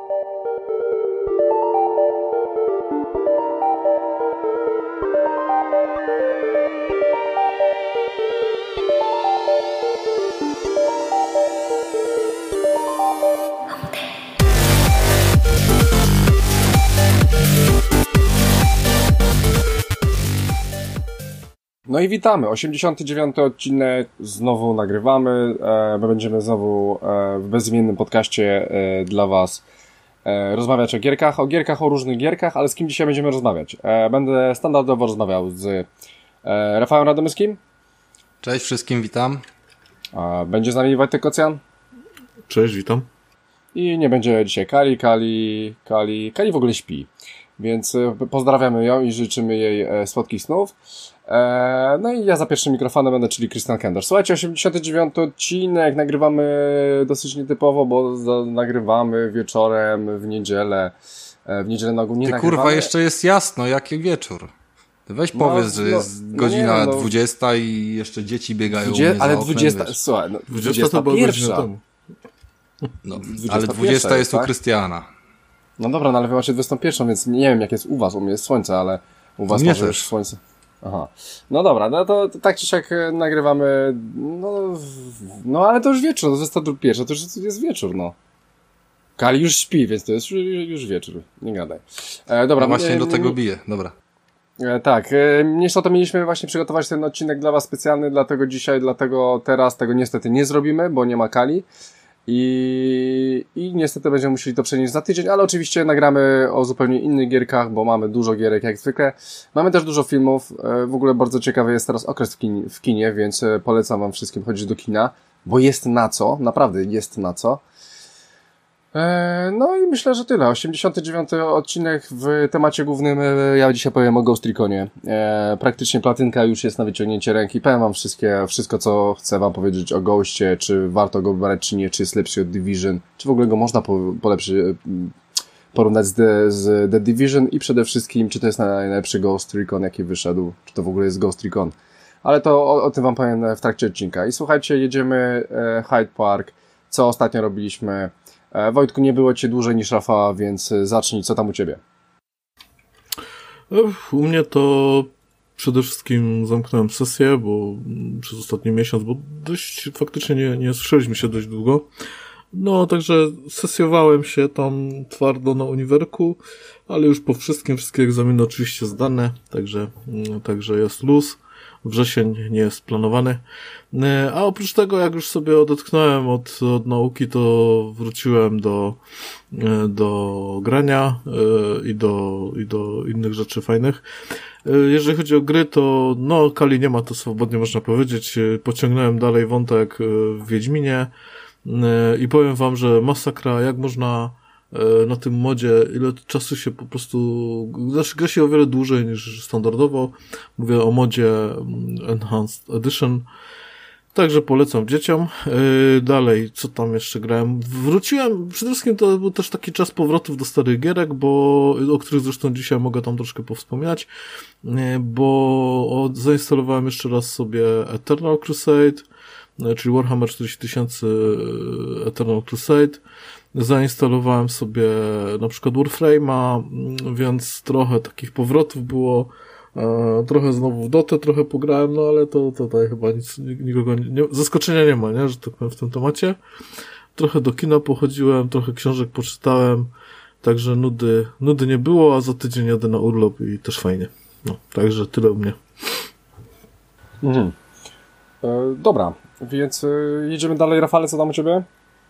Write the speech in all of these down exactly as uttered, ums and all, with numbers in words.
No i witamy, osiemdziesiąty dziewiąty odcinek, znowu nagrywamy, e, my będziemy znowu e, w bezimiennym podcaście e, dla was e, rozmawiać o gierkach, o gierkach, o różnych gierkach, ale z kim dzisiaj będziemy rozmawiać? E, będę standardowo rozmawiał z e, Rafałem Radomyskim. Cześć wszystkim, witam. E, będzie z nami Wojtek Kocjan. Cześć, witam. I nie będzie dzisiaj Kali, Kali, Kali, Kali w ogóle śpi, więc e, pozdrawiamy ją i życzymy jej e, słodkich snów. No i ja za pierwszym mikrofonem będę, czyli Christian Kender. Słuchajcie, osiemdziesiąty dziewiąty odcinek, nagrywamy dosyć nietypowo, bo za, nagrywamy wieczorem w niedzielę, w niedzielę na ogół nie Ty nagrywamy. Kurwa, jeszcze jest jasno, jaki wieczór. Weź no, powiedz, że no, jest godzina no, dwudziesta i jeszcze dzieci biegają dwudziesta, mnie ale za oknem, dwudziesta, wiesz. słuchaj, no, dwudziesta, dwudziesta to była pierwsza. godzina temu. No, ale dwudziesta jest tak? u Krystiana. No dobra, no ale wy macie dwudziestą pierwszą, więc nie wiem jak jest u was, u mnie jest słońce, ale u was nie może już słońce. Aha. No dobra, no to, to tak czy siak nagrywamy, no, no ale to już wieczór, to dwudziesta pierwsza, to już jest wieczór, no. Kali już śpi, więc to jest już, już wieczór, nie gadaj. E, dobra, no właśnie e, do tego bije, dobra. E, tak, e, niestety mieliśmy właśnie przygotować ten odcinek dla was specjalny, dlatego dzisiaj, dlatego teraz tego niestety nie zrobimy, bo nie ma Kali. I, I niestety będziemy musieli to przenieść za tydzień, ale oczywiście nagramy o zupełnie innych gierkach, bo mamy dużo gierek jak zwykle. Mamy też dużo filmów, w ogóle bardzo ciekawy jest teraz okres w kinie, w kinie, więc polecam wam wszystkim chodzić do kina, bo jest na co, naprawdę jest na co. No i myślę, że tyle. osiemdziesiąty dziewiąty odcinek w temacie głównym. Ja dzisiaj powiem o Ghost Reconie. Praktycznie platynka już jest na wyciągnięcie ręki. Powiem wam wszystkie, wszystko, co chcę wam powiedzieć o Ghostie, czy warto go brać, czy nie, czy jest lepszy od Division, czy w ogóle go można po, polepszy, porównać z The, z The Division i przede wszystkim, czy to jest najlepszy Ghost Recon, jaki wyszedł, czy to w ogóle jest Ghost Recon. Ale to o, o tym wam powiem w trakcie odcinka. I słuchajcie, jedziemy Hyde Park. Co ostatnio robiliśmy? Wojtku, nie było cię dłużej niż Rafała, więc zacznij, co tam u ciebie? U mnie to przede wszystkim zamknąłem sesję, bo przez ostatni miesiąc, bo dość faktycznie nie, nie słyszeliśmy się dość długo. No, także sesjowałem się tam twardo na uniwerku, ale już po wszystkim, wszystkie egzaminy oczywiście zdane, także, także jest luz. Wrzesień nie jest planowany. A oprócz tego, jak już sobie odetchnąłem od, od nauki, to wróciłem do, do grania i do, i do innych rzeczy fajnych. Jeżeli chodzi o gry, to no, Kali nie ma, to swobodnie można powiedzieć. Pociągnąłem dalej wątek w Wiedźminie i powiem wam, że masakra, jak można na tym modzie, ile czasu się po prostu, znaczy gra się o wiele dłużej niż standardowo. Mówię o modzie Enhanced Edition. Także polecam dzieciom. Yy, dalej, co tam jeszcze grałem? Wróciłem, przede wszystkim to był też taki czas powrotów do starych gierek, bo, o których zresztą dzisiaj mogę tam troszkę powspominać, yy, bo o, zainstalowałem jeszcze raz sobie Eternal Crusade, yy, czyli Warhammer czterdzieści tysięcy Eternal Crusade. Zainstalowałem sobie na przykład Warframe'a, więc trochę takich powrotów było, e, trochę znowu w Dotę trochę pograłem, no ale to tutaj chyba nic, nikogo nie, nie, zaskoczenia nie ma, nie, że tak powiem w tym temacie. Trochę do kina pochodziłem, trochę książek poczytałem, także nudy, nudy nie było, a za tydzień jadę na urlop i też fajnie. No, także tyle u mnie. Mhm. E, dobra, więc e, jedziemy dalej. Rafale, co tam u ciebie?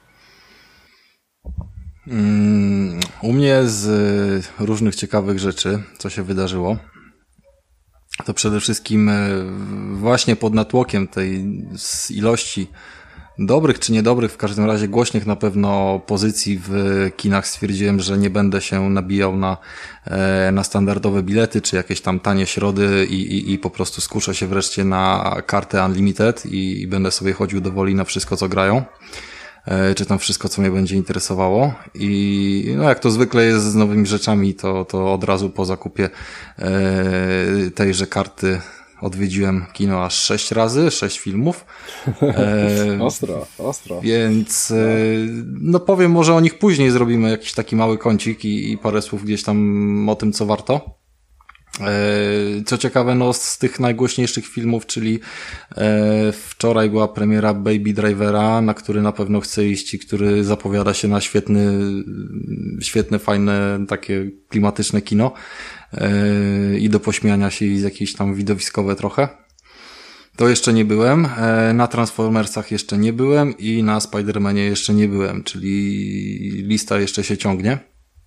Mm, u mnie z y, różnych ciekawych rzeczy, co się wydarzyło, to przede wszystkim y, właśnie pod natłokiem tej z ilości dobrych czy niedobrych, w każdym razie głośnych na pewno pozycji w kinach stwierdziłem, że nie będę się nabijał na, e, na standardowe bilety czy jakieś tam tanie środy i, i, i po prostu skuszę się wreszcie na kartę Unlimited i, i będę sobie chodził do woli na wszystko, co grają. Czy tam wszystko, co mnie będzie interesowało. I no jak to zwykle jest z nowymi rzeczami, to, to od razu po zakupie e, tejże karty odwiedziłem kino aż sześć razy, sześć filmów. E, ostro, ostro. Więc e, no powiem, może o nich później zrobimy jakiś taki mały kącik i, i parę słów gdzieś tam o tym, co warto. Co ciekawe, no z tych najgłośniejszych filmów, czyli e, wczoraj była premiera Baby Drivera, na który na pewno chcę iść i który zapowiada się na świetny, świetne, fajne, takie klimatyczne kino e, i do pośmiania się i z jakieś tam widowiskowe trochę. To jeszcze nie byłem, e, na Transformersach jeszcze nie byłem i na Spider-Manie jeszcze nie byłem, czyli lista jeszcze się ciągnie.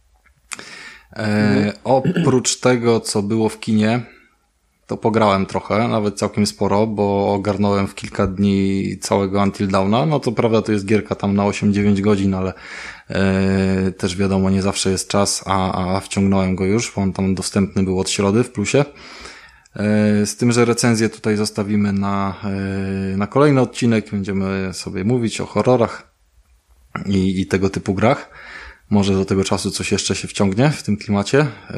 E, oprócz tego, co było w kinie, to pograłem trochę, nawet całkiem sporo, bo ogarnąłem w kilka dni całego Until Dawna. No to prawda, to jest gierka tam na osiem dziewięć godzin, ale e, też wiadomo, nie zawsze jest czas, a, a wciągnąłem go już, bo on tam dostępny był od środy w plusie. E, z tym, że recenzję tutaj zostawimy na, e, na kolejny odcinek, będziemy sobie mówić o horrorach i, i tego typu grach. Może do tego czasu coś jeszcze się wciągnie w tym klimacie. Yy,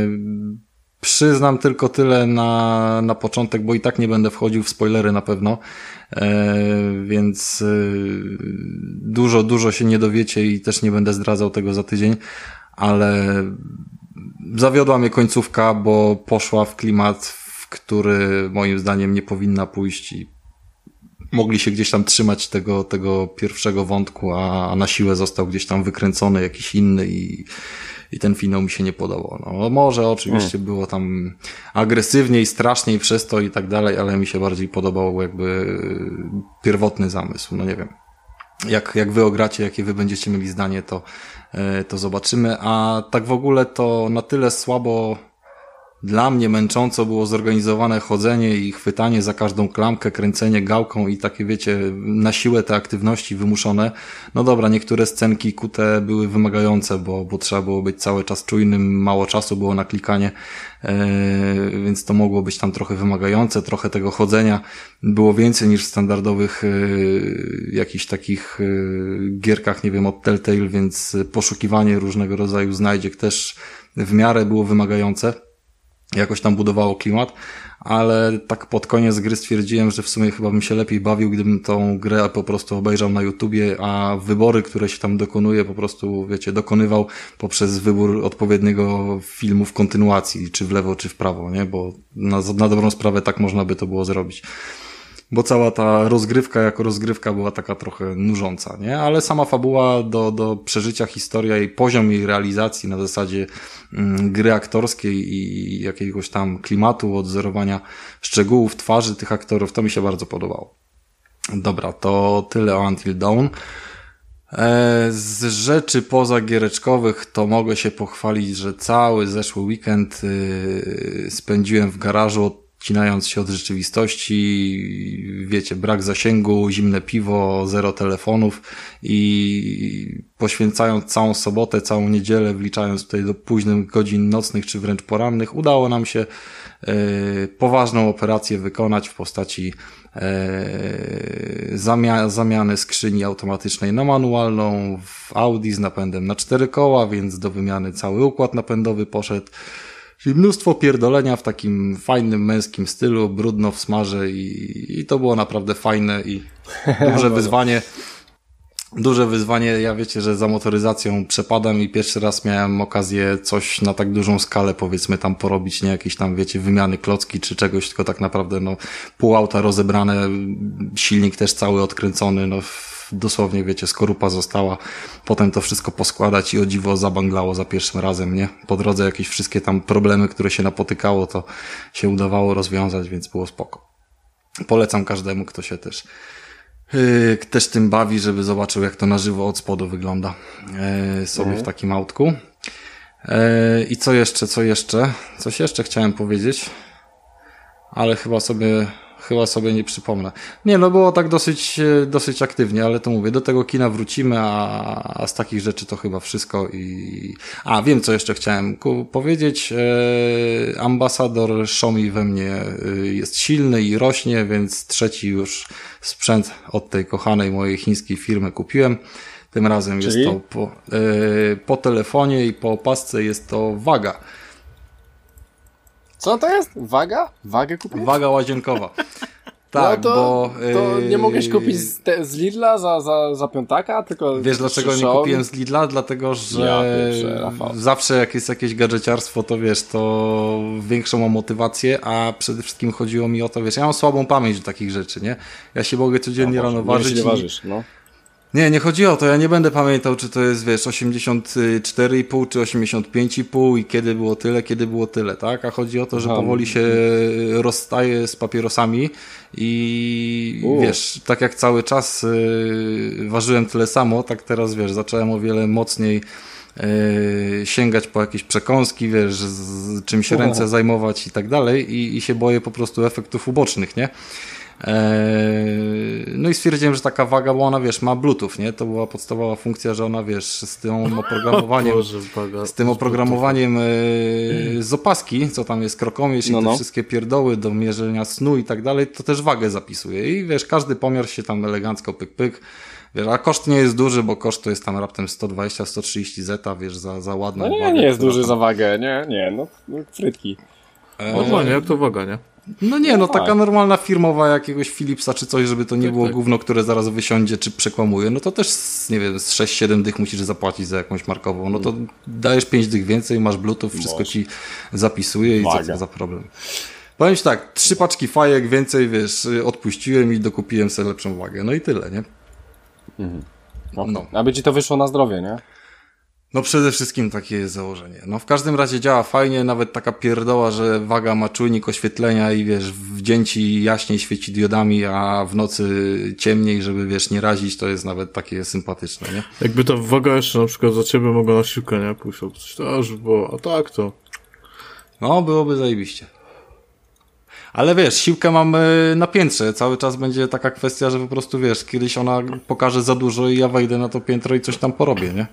przyznam tylko tyle na, na początek, bo i tak nie będę wchodził w spoilery na pewno, yy, więc yy, dużo, dużo się nie dowiecie i też nie będę zdradzał tego za tydzień, ale zawiodła mnie końcówka, bo poszła w klimat, w który moim zdaniem nie powinna pójść i mogli się gdzieś tam trzymać tego, tego pierwszego wątku, a na siłę został gdzieś tam wykręcony jakiś inny i, i ten finał mi się nie podobał. No może oczywiście hmm. było tam agresywniej, straszniej przez to i tak dalej, ale mi się bardziej podobał jakby pierwotny zamysł. No nie wiem. Jak, jak wy ogracie, jakie wy będziecie mieli zdanie, to, to zobaczymy. A tak w ogóle to na tyle słabo dla mnie męcząco było zorganizowane chodzenie i chwytanie za każdą klamkę, kręcenie gałką i takie, wiecie, na siłę te aktywności wymuszone. No dobra, niektóre scenki kute były wymagające, bo, bo trzeba było być cały czas czujnym, mało czasu było na klikanie, yy, więc to mogło być tam trochę wymagające, trochę tego chodzenia było więcej niż w standardowych yy, jakichś takich yy, gierkach, nie wiem, od Telltale, więc poszukiwanie różnego rodzaju znajdziek też w miarę było wymagające. Jakoś tam budowało klimat, ale tak pod koniec gry stwierdziłem, że w sumie chyba bym się lepiej bawił, gdybym tą grę po prostu obejrzał na YouTubie, a wybory, które się tam dokonuje, po prostu, wiecie, dokonywał poprzez wybór odpowiedniego filmu w kontynuacji, czy w lewo, czy w prawo, nie? Bo na, na dobrą sprawę tak można by to było zrobić. Bo cała ta rozgrywka jako rozgrywka była taka trochę nużąca, nie? Ale sama fabuła do, do przeżycia, historia i poziom jej realizacji na zasadzie mm, gry aktorskiej i jakiegoś tam klimatu, odzorowania szczegółów twarzy tych aktorów, to mi się bardzo podobało. Dobra, to tyle o Until Dawn. E, z rzeczy pozagiereczkowych to mogę się pochwalić, że cały zeszły weekend y, spędziłem w garażu, odcinając się od rzeczywistości, wiecie, brak zasięgu, zimne piwo, zero telefonów i poświęcając całą sobotę, całą niedzielę, wliczając tutaj do późnych godzin nocnych czy wręcz porannych, udało nam się e, poważną operację wykonać w postaci e, zamia- zamiany skrzyni automatycznej na manualną w Audi z napędem na cztery koła, więc do wymiany cały układ napędowy poszedł. Czyli mnóstwo pierdolenia w takim fajnym, męskim stylu, brudno w smarze i, i to było naprawdę fajne i duże wyzwanie. Duże wyzwanie. Ja wiecie, że za motoryzacją przepadam i pierwszy raz miałem okazję coś na tak dużą skalę, powiedzmy, tam porobić, nie jakieś tam, wiecie, wymiany klocki czy czegoś, tylko tak naprawdę, no, pół auta rozebrane, silnik też cały odkręcony, no, dosłownie, wiecie, skorupa została, potem to wszystko poskładać i o dziwo zabanglało za pierwszym razem, nie? Po drodze jakieś wszystkie tam problemy, które się napotykało, to się udawało rozwiązać, więc było spoko. Polecam każdemu, kto się też yy, też tym bawi, żeby zobaczył, jak to na żywo od spodu wygląda yy, sobie mhm. w takim autku. Yy, I co jeszcze, co jeszcze? Coś jeszcze chciałem powiedzieć, ale chyba sobie Chyba sobie nie przypomnę. Nie, no było tak dosyć, dosyć aktywnie, ale to mówię, do tego kina wrócimy, a, a z takich rzeczy to chyba wszystko i... A, wiem, co jeszcze chciałem ku, powiedzieć. E, ambasador Xiaomi we mnie jest silny i rośnie, więc trzeci już sprzęt od tej kochanej mojej chińskiej firmy kupiłem. Tym razem Czyli? jest to po, e, po telefonie i po opasce jest to waga. Co to jest? Waga? Wagę kupić? Waga łazienkowa. Tak, no to, bo... To yy, nie mogłeś kupić z, te, z Lidla za, za, za piątaka, tylko... Wiesz dlaczego nie kupiłem z Lidla? Dlatego, że ja pierwsze, zawsze jak jest jakieś gadżeciarstwo, to wiesz, to większą mam motywację, a przede wszystkim chodziło mi o to, wiesz, ja mam słabą pamięć do takich rzeczy, nie? Ja się mogę codziennie no, rano ważyć. Nie, i... ważysz, no. Nie, nie chodzi o to, ja nie będę pamiętał, czy to jest, wiesz, osiemdziesiąt cztery i pół, czy osiemdziesiąt pięć i pół i kiedy było tyle, kiedy było tyle, tak? A chodzi o to, że powoli się rozstaje z papierosami i U. wiesz, tak jak cały czas yy, ważyłem tyle samo, tak teraz, wiesz, zacząłem o wiele mocniej yy, sięgać po jakieś przekąski, wiesz, z czym się ręce U. zajmować i tak dalej i, i się boję po prostu efektów ubocznych, nie? No i stwierdziłem, że taka waga, bo ona, wiesz, ma Bluetooth, nie? To była podstawowa funkcja, że ona, wiesz, z tym oprogramowaniem, Boże, waga, z tym oprogramowaniem z opaski, co tam jest krokomierz no, i te no. wszystkie pierdoły do mierzenia snu i tak dalej, to też wagę zapisuje i wiesz, każdy pomiar się tam elegancko pyk, pyk. Wiesz, a koszt nie jest duży, bo koszt to jest tam raptem sto dwadzieścia do stu trzydziestu zeta, wiesz, za, za ładną no nie, wagę. nie jest duży tam... za wagę, nie, nie, no, no frytki. Normalnie, jak to waga, nie? No nie, no taka normalna firmowa jakiegoś Philipsa czy coś, żeby to nie tak, było tak. gówno, które zaraz wysiądzie czy przekłamuje, no to też, nie wiem, z sześć siedem dych musisz zapłacić za jakąś markową, no to dajesz pięć dych więcej, masz Bluetooth, wszystko Boże. ci zapisuje i co to za problem. Powiem ci tak, trzy paczki fajek więcej, wiesz, odpuściłem i dokupiłem sobie lepszą wagę, no i tyle, nie? Mhm. Okay. No. Aby ci to wyszło na zdrowie, nie? No przede wszystkim takie jest założenie. No w każdym razie działa fajnie, nawet taka pierdoła, że waga ma czujnik oświetlenia i wiesz, w dzień ci jaśniej świeci diodami, a w nocy ciemniej, żeby wiesz, nie razić, to jest nawet takie sympatyczne, nie? Jakby ta waga jeszcze na przykład za ciebie mogła na siłkę, nie? Pójść albo coś to już było, a tak to... No, byłoby zajebiście. Ale wiesz, siłkę mam na piętrze. Cały czas będzie taka kwestia, że po prostu wiesz, kiedyś ona pokaże za dużo i ja wejdę na to piętro i coś tam porobię, nie?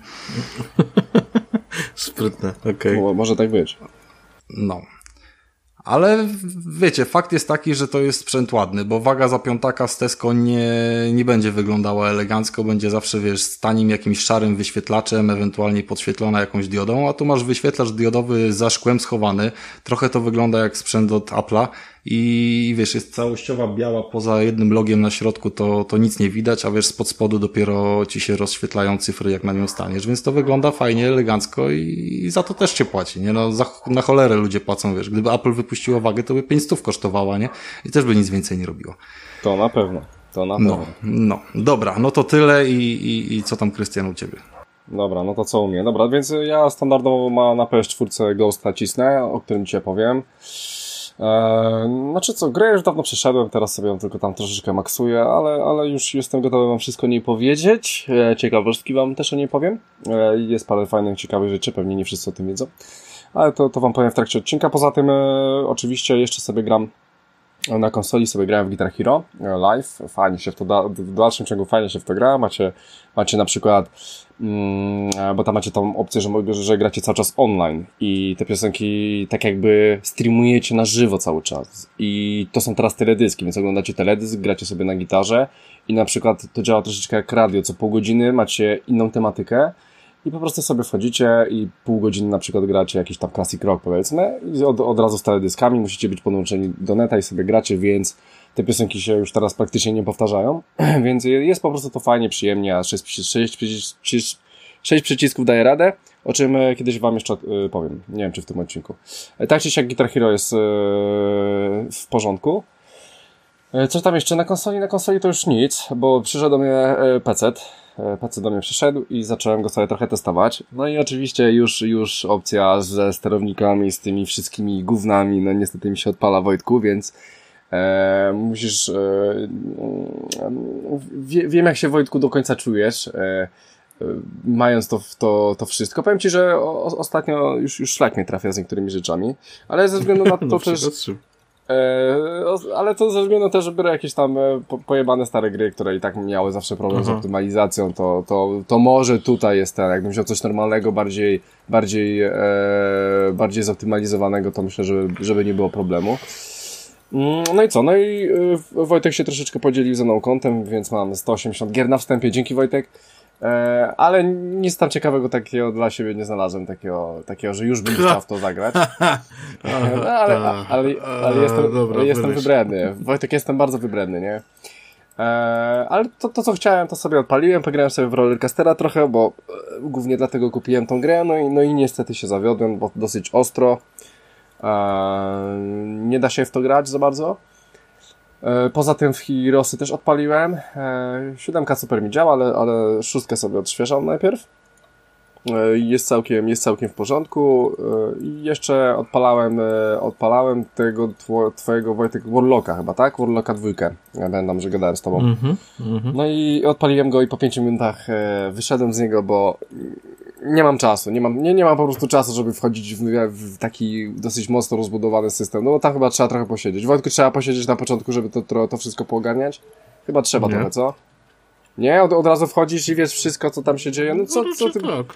Sprytne, okej. Okay. Może tak być. No. Ale wiecie, fakt jest taki, że to jest sprzęt ładny, bo waga za piątaka z Tesco nie, nie będzie wyglądała elegancko, będzie zawsze, wiesz, z tanim jakimś szarym wyświetlaczem, ewentualnie podświetlona jakąś diodą, a tu masz wyświetlacz diodowy za szkłem schowany, trochę to wygląda jak sprzęt od Apple'a i wiesz, jest całościowa biała, poza jednym logiem na środku to, to nic nie widać, a wiesz, spod spodu dopiero ci się rozświetlają cyfry, jak na nią staniesz, więc to wygląda fajnie, elegancko i, i za to też się płaci, nie? No, za, na cholerę ludzie płacą, wiesz, gdyby Apple wypuściło wagę, to by pięć stów kosztowała, nie? I też by nic więcej nie robiło. To na pewno, to na pewno. No, no, dobra, no to tyle i, i, i co tam, Krystian, u ciebie? Dobra, no to co u mnie? Dobra, więc ja standardowo ma na P S cztery Ghost nacisnę, o którym dzisiaj powiem. Eee, znaczy co, grę już dawno przeszedłem, teraz sobie ją tylko tam troszeczkę maksuję, ale, ale już jestem gotowy wam wszystko o niej powiedzieć. Eee, ciekawostki wam też o niej powiem. Eee, jest parę fajnych, ciekawych rzeczy, pewnie nie wszyscy o tym wiedzą. Ale to, to wam powiem w trakcie odcinka. Poza tym e, oczywiście jeszcze sobie gram na konsoli, sobie grałem w Guitar Hero Live. Fajnie się w to, da, w dalszym ciągu fajnie się w to gra. Macie, macie na przykład, mm, bo tam macie tą opcję, że, że gracie cały czas online i te piosenki tak jakby streamujecie na żywo cały czas. I to są teraz teledyski, więc oglądacie teledysk, gracie sobie na gitarze i na przykład to działa troszeczkę jak radio. Co pół godziny macie inną tematykę i po prostu sobie wchodzicie i pół godziny na przykład gracie jakiś tam classic rock, powiedzmy, i od, od razu z teledyskami musicie być podłączeni do neta i sobie gracie, więc te piosenki się już teraz praktycznie nie powtarzają, więc jest po prostu to fajnie, przyjemnie, a sześć przycisków daje radę, o czym kiedyś wam jeszcze yy, powiem, nie wiem czy w tym odcinku. Tak czy siak Guitar Hero jest yy, w porządku. Co tam jeszcze na konsoli? Na konsoli to już nic, bo przyszedł do mnie P C. P C do mnie przyszedł i zacząłem go sobie trochę testować. No i oczywiście już, już opcja ze sterownikami, z tymi wszystkimi gównami, no niestety mi się odpala, Wojtku, więc e, musisz... E, wie, wiem jak się, Wojtku, do końca czujesz, e, e, mając to, to, to wszystko. Powiem ci, że o, ostatnio już, już szlak mnie trafia z niektórymi rzeczami, ale ze względu na to no, też... Eee, ale to ze względu też, że biorę jakieś tam po, pojebane stare gry, które i tak miały zawsze problem Aha. z optymalizacją, to, to, to może tutaj jest ten, jakbym wziął coś normalnego, bardziej, bardziej, e, bardziej zoptymalizowanego, to myślę, żeby, żeby nie było problemu. No i co? No i Wojtek się troszeczkę podzielił ze mną kątem, więc mam sto osiemdziesiąt gier na wstępie. Dzięki, Wojtek. E, ale nic tam ciekawego takiego dla siebie nie znalazłem, takiego, takiego że już bym chciał w to zagrać. No, ale, ale, ale jestem, Dobra, jestem wybredny. Wojtek, jestem bardzo wybredny, nie? E, ale to, to, co chciałem, to sobie odpaliłem, pograłem sobie w Rollercoastera trochę, bo e, głównie dlatego kupiłem tą grę, no i, no i niestety się zawiodłem, bo dosyć ostro. E, nie da się w to grać za bardzo. E, poza tym w Heroesy też odpaliłem. E, siódemka super mi działa, ale, ale szóstkę sobie odświeżam najpierw. E, jest całkiem, jest całkiem w porządku. E, I jeszcze odpalałem, e, odpalałem tego two, twojego, Wojtek, Warlocka chyba, tak? Warlocka dwójkę. Ja pamiętam, że gadałem z tobą. Mm-hmm, mm-hmm. No i odpaliłem go i po pięciu minutach e, wyszedłem z niego, bo nie mam czasu, nie mam, nie, nie mam po prostu czasu, żeby wchodzić w, w taki dosyć mocno rozbudowany system, no bo tam chyba trzeba trochę posiedzieć. Wojtku, trzeba posiedzieć na początku, żeby to, to, to wszystko poogarniać? Chyba trzeba Nie. trochę, co? Nie? Od, od razu wchodzisz i wiesz wszystko, co tam się dzieje? No co, co ty... Tak.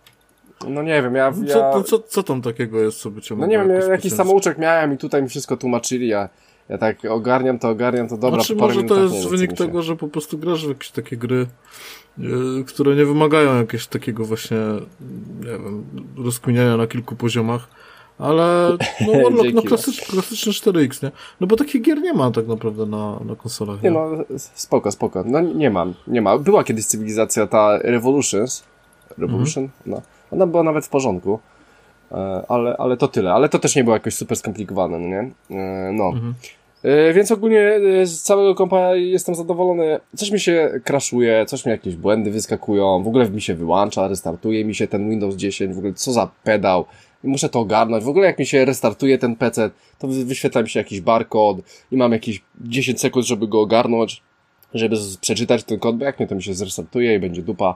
No nie wiem, ja... ja... Co, no, co, co tam takiego jest, co by cię No nie wiem, ja jakiś specjalnie- samouczek miałem i tutaj mi wszystko tłumaczyli, ja, ja tak ogarniam to, ogarniam to, dobra, Znaczy po parę może to minutach jest nie wiem, wynik co mi się- tego, że po prostu grasz w jakieś takie gry, yy, które nie wymagają jakiegoś takiego właśnie, nie wiem, rozkminiania na kilku poziomach, ale no Warlock, Dzięki, no no. klasyczny, klasyczny cztery X, nie? No bo takich gier nie ma tak naprawdę na, na konsolach, nie? Nie no, spoko, spoko. No nie mam, nie ma. Była kiedyś cywilizacja ta Revolutions. Revolution? No. Ona była nawet w porządku. E, Ale, ale to tyle. Ale to też nie było jakoś super skomplikowane, no nie? E, No. Mhm. E, Więc ogólnie e, z całego kompa jestem zadowolony. Coś mi się crashuje, coś mi jakieś błędy wyskakują, w ogóle mi się wyłącza, restartuje mi się ten Windows dziesięć, w ogóle co za pedał. Muszę to ogarnąć. W ogóle jak mi się restartuje ten P C, to wy- wyświetla mi się jakiś barcode i mam jakieś dziesięć sekund, żeby go ogarnąć, żeby z- przeczytać ten kod, bo jak nie, to mi się zrestartuje i będzie dupa.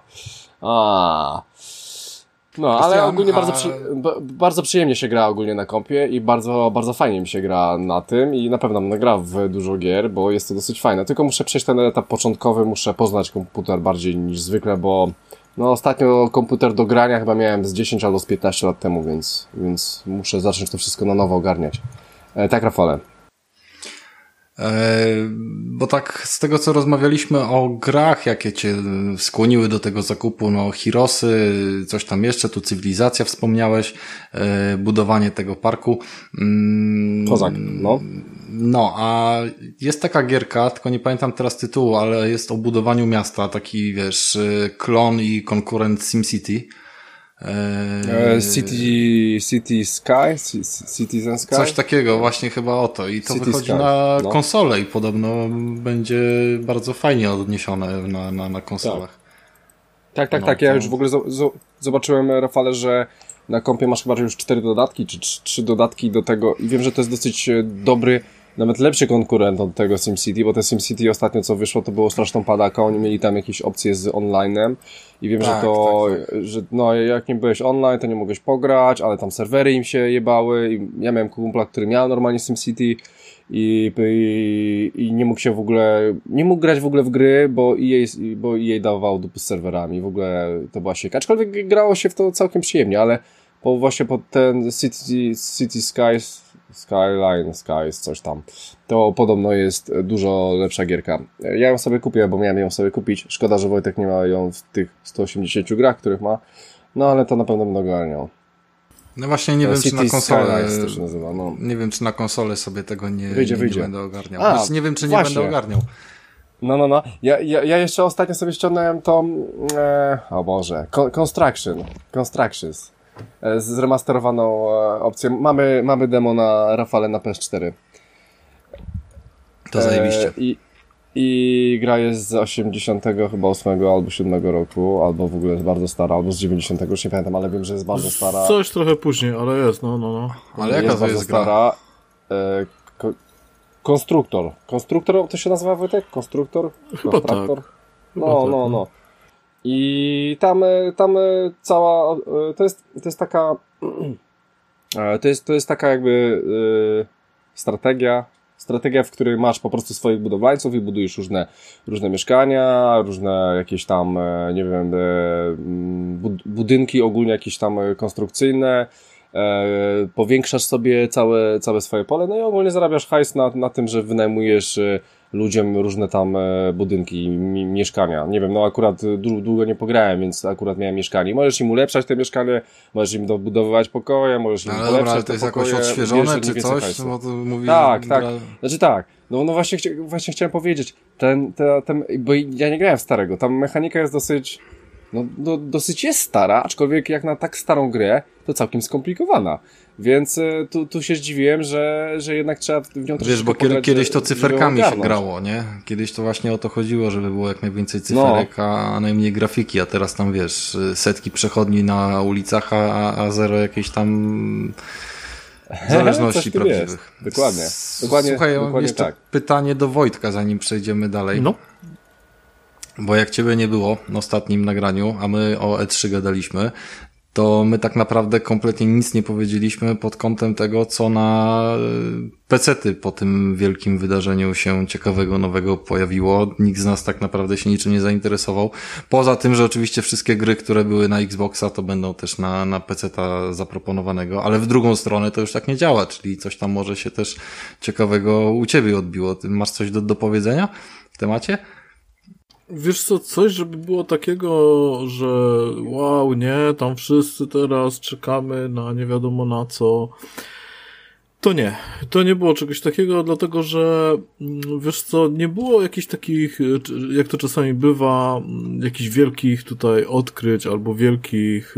A. No, ale Krystian, ogólnie bardzo, a- przy, b- bardzo przyjemnie się gra ogólnie na kompie i bardzo, bardzo fajnie mi się gra na tym i na pewno będę grał w dużo gier, bo jest to dosyć fajne. Tylko muszę przejść ten etap początkowy, muszę poznać komputer bardziej niż zwykle, bo no ostatnio komputer do grania chyba miałem z dziesięć albo z piętnaście lat temu, więc, więc muszę zacząć to wszystko na nowo ogarniać. E, tak, Rafale. E, bo tak z tego, co rozmawialiśmy o grach, jakie cię skłoniły do tego zakupu, no Heroesy, coś tam jeszcze, tu cywilizacja wspomniałeś, e, budowanie tego parku. Mm, Kozak, no. No, a jest taka gierka, tylko nie pamiętam teraz tytułu, ale jest o budowaniu miasta, taki wiesz, e, klon i konkurent SimCity. E, City, City Sky? C- Citizen Sky? Coś takiego, właśnie chyba o to. I to City wychodzi Sky, na no. konsolę i podobno będzie bardzo fajnie odniesione na, na, na konsolach. Tak, tak, No, tak. Ja to- już w ogóle zo- zo- zobaczyłem, Rafale, że na kompie masz chyba już cztery dodatki, czy trz- trzy dodatki do tego i wiem, że to jest dosyć e, dobry, nawet lepszy konkurent od tego SimCity, bo te SimCity ostatnio co wyszło, to było straszną padaką, oni mieli tam jakieś opcje z online'em i wiem, Tak, że to, tak, że no jak nie byłeś online, to nie mogłeś pograć, ale tam serwery im się jebały i ja miałem kumpla, który miał normalnie SimCity i, i, i nie mógł się w ogóle, nie mógł grać w ogóle w gry, bo E A, bo E A dawał dupy z serwerami, w ogóle to była sieka, aczkolwiek grało się w to całkiem przyjemnie, ale po właśnie pod ten City, City Skies, Skyline, Skies, coś tam, to podobno jest dużo lepsza gierka. Ja ją sobie kupię, bo miałem ją sobie kupić, szkoda, że Wojtek nie ma ją w tych sto osiemdziesięciu grach, których ma, no ale to na pewno będę ogarniał. No właśnie nie wiem, City czy na konsolę, Skylines to się nazywa, no. nie wiem, czy na konsolę sobie tego nie, Wyjdzie, nie, wyjdzie. nie będę ogarniał. A, Znaczy, nie wiem, czy nie właśnie. będę ogarniał. No, no, no. Ja, ja, ja jeszcze ostatnio sobie ściągnąłem tą, e, o Boże, Con- Construction, Constructions, e, zremasterowaną e, opcję. Mamy, mamy demo na Rafale na P S cztery. To zajebiście. E, i, I gra jest z osiemdziesiątego chyba ósmego albo siódmego roku, albo w ogóle jest bardzo stara, albo z dziewięćdziesiątego, już nie pamiętam, ale wiem, że jest bardzo stara. Coś trochę później, ale jest, no, no, no. Ale jaka to bardzo jest gra? stara. E, ko- konstruktor. Konstruktor to się nazywa, Wojtek? Konstruktor? Chyba Konstruktor? tak. No, Chyba tak, no, no. no. I tam, e, tam e, cała, e, to jest, to jest taka, e, to jest, to jest taka jakby e, strategia, strategia, w której masz po prostu swoich budowlańców i budujesz różne, różne mieszkania, różne jakieś tam, e, nie wiem, e, bud- budynki ogólnie jakieś tam e, konstrukcyjne, e, powiększasz sobie całe, całe swoje pole, no i ogólnie zarabiasz hajs na, na tym, że wynajmujesz e, ludziom różne tam e, budynki, mi, mieszkania. Nie wiem, no akurat dłu, długo nie pograłem, więc akurat miałem mieszkanie. Możesz im ulepszać te mieszkanie, możesz im dobudowywać pokoje, możesz im no, polepszać dobra, ale to te jest pokoje, jakoś odświeżone wiesz, czy coś? No, to mówi, tak, tak. Gra... Znaczy tak. No, no właśnie, chcia, właśnie chciałem powiedzieć, ten, ten, ten, bo ja nie grałem w starego, tam mechanika jest dosyć, no do, dosyć jest stara, aczkolwiek jak na tak starą grę, to całkiem skomplikowana. Więc y, tu, tu się zdziwiłem, że, że jednak trzeba w nią troszkę Wiesz, bo kiedy, pograć, kiedyś to cyferkami się ogarnąć. grało, nie? Kiedyś to właśnie o to chodziło, żeby było jak najwięcej cyferek, no. a najmniej grafiki, a teraz tam wiesz, setki przechodni na ulicach, a, a zero jakiejś tam zależności prawdziwych. Dokładnie. dokładnie. Słuchaj, ja mam dokładnie jeszcze tak. pytanie do Wojtka, zanim przejdziemy dalej. No. Bo jak ciebie nie było na ostatnim nagraniu, a my o E trzy gadaliśmy, to my tak naprawdę kompletnie nic nie powiedzieliśmy pod kątem tego, co na pecety po tym wielkim wydarzeniu się ciekawego, nowego pojawiło. Nikt z nas tak naprawdę się niczym nie zainteresował. Poza tym, że oczywiście wszystkie gry, które były na Xboxa, to będą też na, na peceta zaproponowanego, ale w drugą stronę to już tak nie działa, czyli coś tam może się też ciekawego u ciebie odbiło. Ty masz coś do, do powiedzenia w temacie? Wiesz co, coś, żeby było takiego, że wow, nie, tam wszyscy teraz czekamy na nie wiadomo na co. To nie. To nie było czegoś takiego, dlatego że wiesz co, nie było jakichś takich, jak to czasami bywa, jakichś wielkich tutaj odkryć albo wielkich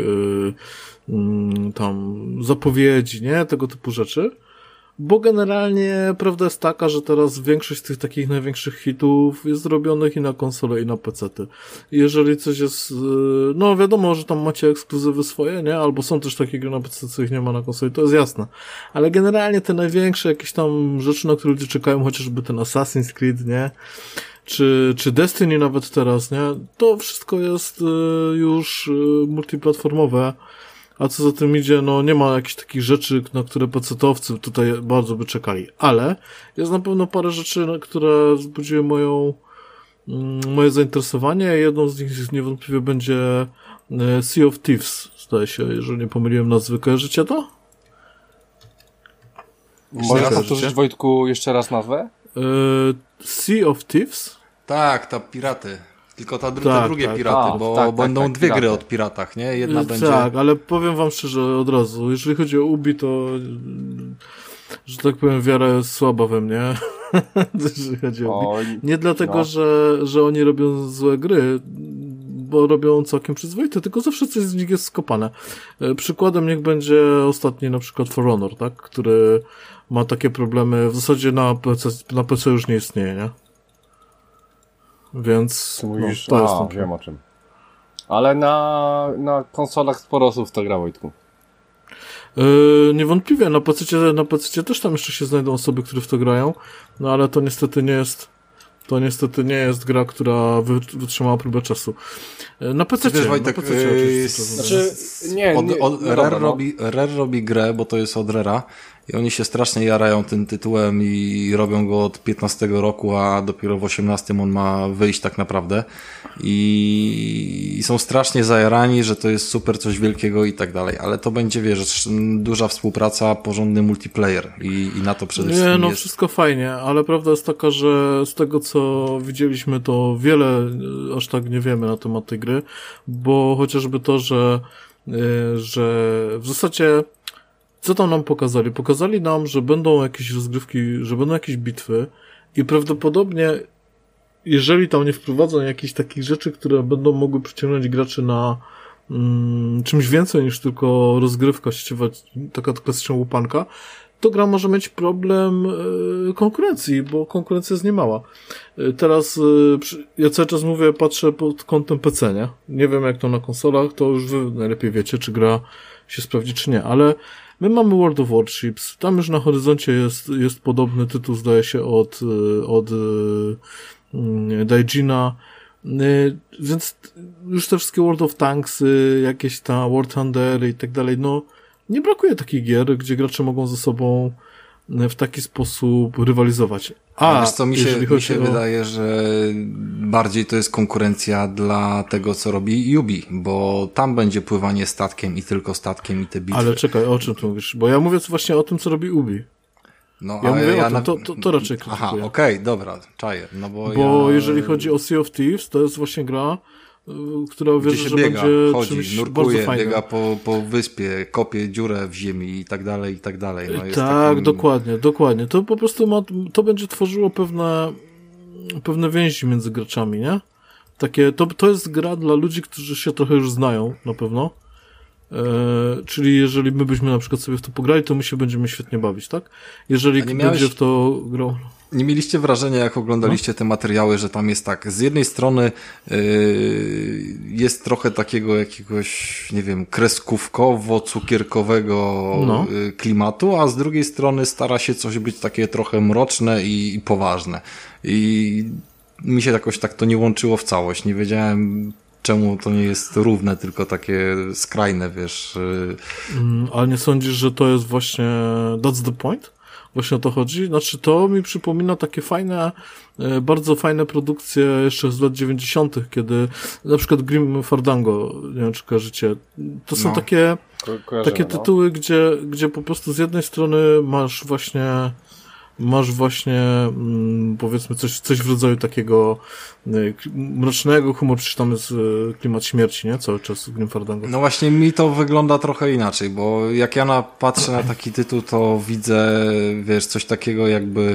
yy, tam zapowiedzi, nie? Tego typu rzeczy. Bo generalnie prawda jest taka, że teraz większość tych takich największych hitów jest zrobionych i na konsole, i na pecety. Jeżeli coś jest, no wiadomo, że tam macie ekskluzywy swoje, nie? Albo są też takie gry na pecety, co ich nie ma na konsoli, to jest jasne. Ale generalnie te największe jakieś tam rzeczy, na które ludzie czekają, chociażby ten Assassin's Creed, nie? Czy, czy Destiny nawet teraz, nie? To wszystko jest już multiplatformowe. A co za tym idzie, no nie ma jakichś takich rzeczy, na które pecetowcy tutaj bardzo by czekali. Ale jest na pewno parę rzeczy, które wzbudziły moją, moje zainteresowanie. Jedną z nich niewątpliwie będzie Sea of Thieves, zdaje się, jeżeli nie pomyliłem nazwy. Kojarzycie to? Możesz powtórzyć, Wojtku, jeszcze raz nazwę? Sea of Thieves? Tak, ta piraty. Tylko ta, te tak, drugie tak. piraty, A, bo tak, będą tak, tak, dwie piraty. gry od piratach, nie? Jedna tak, będzie... Tak, ale powiem wam szczerze od razu, jeżeli chodzi o Ubi, to że tak powiem, wiara jest słaba we mnie, jeżeli chodzi o Ubi. Nie dlatego, no. że, że oni robią złe gry, bo robią całkiem przyzwoite, tylko zawsze coś z nich jest skopane. Przykładem niech będzie ostatni na przykład For Honor, tak? Który ma takie problemy, w zasadzie na P C, na P C już nie istnieje, nie? Więc mówisz, no, to jest a, ten wiem o czym. Ale na, na konsolach sporo osób w to gra, Wojtku. Yy, niewątpliwie, na pececie, na pececie też tam jeszcze się znajdą osoby, które w to grają, no ale to niestety nie jest to niestety nie jest gra, która wy, wytrzymała próbę czasu. Na pececie, Wiesz, Wojtek, na pececie yy, oczywiście. Znaczy, nie, od, nie, od, no Rare, dobra, no. robi, Rare robi grę, bo to jest od Rare'a i oni się strasznie jarają tym tytułem i robią go od piętnastego roku, a dopiero w osiemnastym on ma wyjść tak naprawdę i, i są strasznie zajarani, że to jest super, coś wielkiego i tak dalej, ale to będzie, wiesz, duża współpraca, porządny multiplayer i, i na to przede wszystkim Nie, no jest... wszystko fajnie, ale prawda jest taka, że z tego co widzieliśmy, to wiele aż tak nie wiemy na temat tej gry, bo chociażby to, że, że w zasadzie co tam nam pokazali? Pokazali nam, że będą jakieś rozgrywki, że będą jakieś bitwy i prawdopodobnie jeżeli tam nie wprowadzą jakichś takich rzeczy, które będą mogły przyciągnąć graczy na mm, czymś więcej niż tylko rozgrywka sieciowa, taka klasyczna łupanka, to gra może mieć problem y, konkurencji, bo konkurencja jest niemała. Y, teraz y, przy, ja cały czas mówię, patrzę pod kątem P C, nie? Nie wiem jak to na konsolach, to już wy najlepiej wiecie, czy gra się sprawdzi, czy nie, ale my mamy World of Warships, tam już na horyzoncie jest, jest podobny tytuł, zdaje się, od, od y, Daijina, y, więc już te wszystkie World of Tanks, y, jakieś tam War Thundery i tak dalej, no nie brakuje takich gier, gdzie gracze mogą ze sobą w taki sposób rywalizować. A, A wiesz co, mi się, mi się o... wydaje, że bardziej to jest konkurencja dla tego, co robi Ubi, bo tam będzie pływanie statkiem i tylko statkiem i te bitwy. Ale czekaj, o czym tu mówisz? Bo ja mówię właśnie o tym, co robi Ubi. No, Ja ale mówię ja o tym, na... to, to, to raczej krytykuję. Aha, okej, okay, dobra, czaję. No bo bo ja... jeżeli chodzi o Sea of Thieves, to jest właśnie gra, która Gdzie wierzę, się że biega, będzie chodzi, czymś nurkuje, bardzo fajnym. biega po, po wyspie, kopie dziurę w ziemi i tak dalej, i tak dalej. No, jest tak, takim... dokładnie, dokładnie. To po prostu ma, to będzie tworzyło pewne, pewne więzi między graczami, nie? Takie, to, to jest gra dla ludzi, którzy się trochę już znają, na pewno. E, czyli jeżeli my byśmy na przykład sobie w to pograli, to my się będziemy świetnie bawić, tak? Jeżeli ktoś miałeś... będzie w to grał... Nie mieliście wrażenia, jak oglądaliście te materiały, że tam jest tak, z jednej strony yy, jest trochę takiego jakiegoś, nie wiem, kreskówkowo-cukierkowego no. yy, klimatu, a z drugiej strony stara się coś być takie trochę mroczne i, i poważne. I mi się jakoś tak to nie łączyło w całość. Nie wiedziałem, czemu to nie jest równe, tylko takie skrajne, wiesz. Yy. Mm, ale nie sądzisz, że to jest właśnie that's the point? Właśnie o to chodzi. Znaczy to mi przypomina takie fajne, bardzo fajne produkcje jeszcze z lat dziewięćdziesiątych, kiedy na przykład Grim Fandango, nie wiem czy kojarzycie, to są no. takie, Ko- takie tytuły, no. gdzie, gdzie po prostu z jednej strony masz właśnie masz właśnie mm, powiedzmy coś, coś w rodzaju takiego y, mrocznego humoru, przecież tam jest y, klimat śmierci, nie? Cały czas w Grim Fandango. No właśnie mi to wygląda trochę inaczej, bo jak ja na, patrzę na taki tytuł, to widzę, wiesz, coś takiego jakby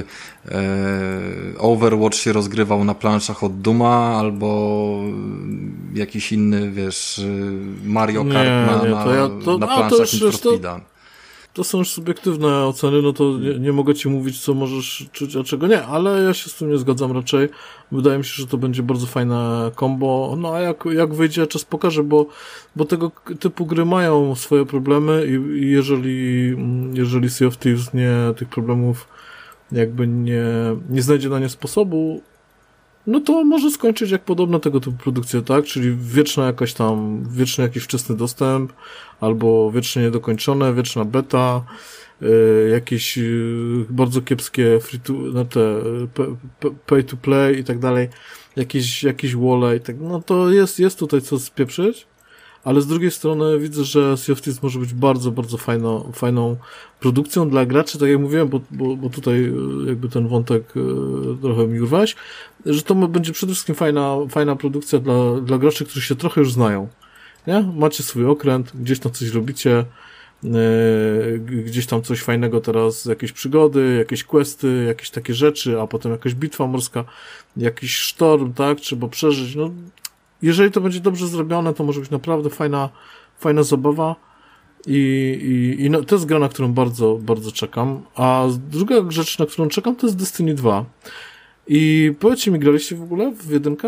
e, Overwatch się rozgrywał na planszach od Duma, albo jakiś inny, wiesz, Mario Kart nie, na, nie, to ja, to, na a, planszach Need for Speeda. To są już subiektywne oceny, no to nie, nie mogę ci mówić, co możesz czuć, a czego nie, ale ja się z tym nie zgadzam raczej. Wydaje mi się, że to będzie bardzo fajne combo, no a jak, jak wyjdzie, czas pokaże, bo, bo tego typu gry mają swoje problemy i, i jeżeli, jeżeli Sea of Thieves nie, tych problemów jakby nie, nie znajdzie na nie sposobu, no to może skończyć jak podobne tego typu produkcje, tak? Czyli wieczna jakaś tam, wieczny jakiś wczesny dostęp, albo wiecznie niedokończone, wieczna beta, y, jakieś y, bardzo kiepskie free to, no te p, p, pay to play i tak dalej, jakieś, jakieś wall i tak, no to jest, jest tutaj co spieprzyć, ale z drugiej strony widzę, że Sea of Thieves może być bardzo, bardzo fajną, fajną produkcją dla graczy, tak jak mówiłem, bo, bo, bo tutaj jakby ten wątek trochę mi urwałeś, że to będzie przede wszystkim fajna, fajna produkcja dla, dla graczy, którzy się trochę już znają. Nie? Macie swój okręt, gdzieś tam coś robicie, yy, gdzieś tam coś fajnego teraz, jakieś przygody, jakieś questy, jakieś takie rzeczy, a potem jakaś bitwa morska, jakiś sztorm, tak? Trzeba przeżyć. No, jeżeli to będzie dobrze zrobione, to może być naprawdę fajna, fajna zabawa i, i, i no, to jest gra, na którą bardzo, bardzo czekam. A druga rzecz, na którą czekam, to jest Destiny dwa. I powiedzcie mi, graliście w ogóle w jedynkę?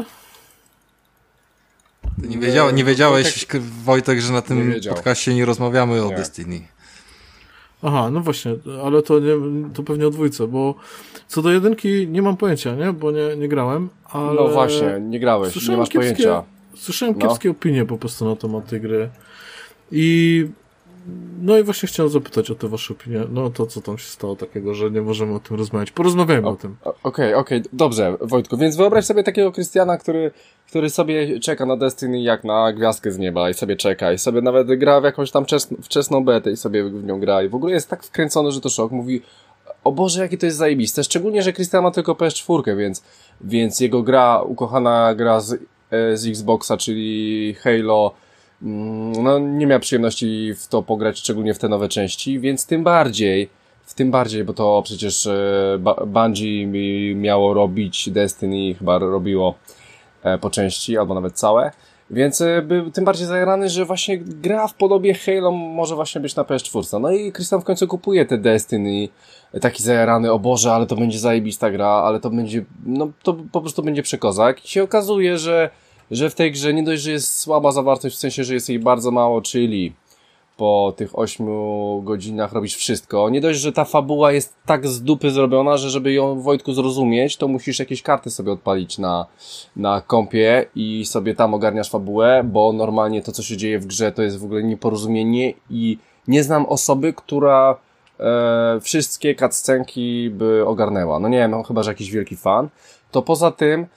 Nie, wiedział, nie wiedziałeś, Wojtek, że na tym nie podcaście nie rozmawiamy nie. o Destiny. Aha, no właśnie, ale to nie, to pewnie o dwójce, bo co do jedynki nie mam pojęcia, nie? Bo nie, nie grałem, ale... No właśnie, nie grałeś, nie masz kiepskie, pojęcia. Słyszałem kiepskie no. opinie po prostu na temat tej gry. I no i właśnie chciałem zapytać o te wasze opinie. No to, co tam się stało takiego, że nie możemy o tym rozmawiać. Porozmawiajmy o, o tym. Okej, okay, okej, okay. Dobrze, Wojtku, więc wyobraź sobie takiego Krystiana, który, który sobie czeka na Destiny jak na gwiazdkę z nieba i sobie czeka i sobie nawet gra w jakąś tam wczesną, wczesną betę i sobie w nią gra i w ogóle jest tak wkręcony, że to szok. Mówi, o Boże, jakie to jest zajebiste. Szczególnie, że Krystian ma tylko P S cztery, więc, więc jego gra, ukochana gra z, z Xboxa, czyli Halo, no nie miał przyjemności w to pograć, szczególnie w te nowe części, więc tym bardziej, w tym bardziej, bo to przecież Bungie miało robić, Destiny chyba robiło po części, albo nawet całe, więc był tym bardziej zajarany, że właśnie gra w podobie Halo może właśnie być na P S cztery. No i Krystian w końcu kupuje te Destiny, taki zajarany, o Boże, ale to będzie zajebista gra, ale to będzie, no to po prostu będzie przekozak i się okazuje, że że w tej grze nie dość, że jest słaba zawartość, w sensie, że jest jej bardzo mało, czyli po tych ośmiu godzinach robisz wszystko. Nie dość, że ta fabuła jest tak z dupy zrobiona, że żeby ją, Wojtku, zrozumieć, to musisz jakieś karty sobie odpalić na, na kompie i sobie tam ogarniasz fabułę, bo normalnie to, co się dzieje w grze, to jest w ogóle nieporozumienie i nie znam osoby, która e, wszystkie cutscenki by ogarnęła. No nie wiem, no, chyba że jakiś wielki fan. to poza tym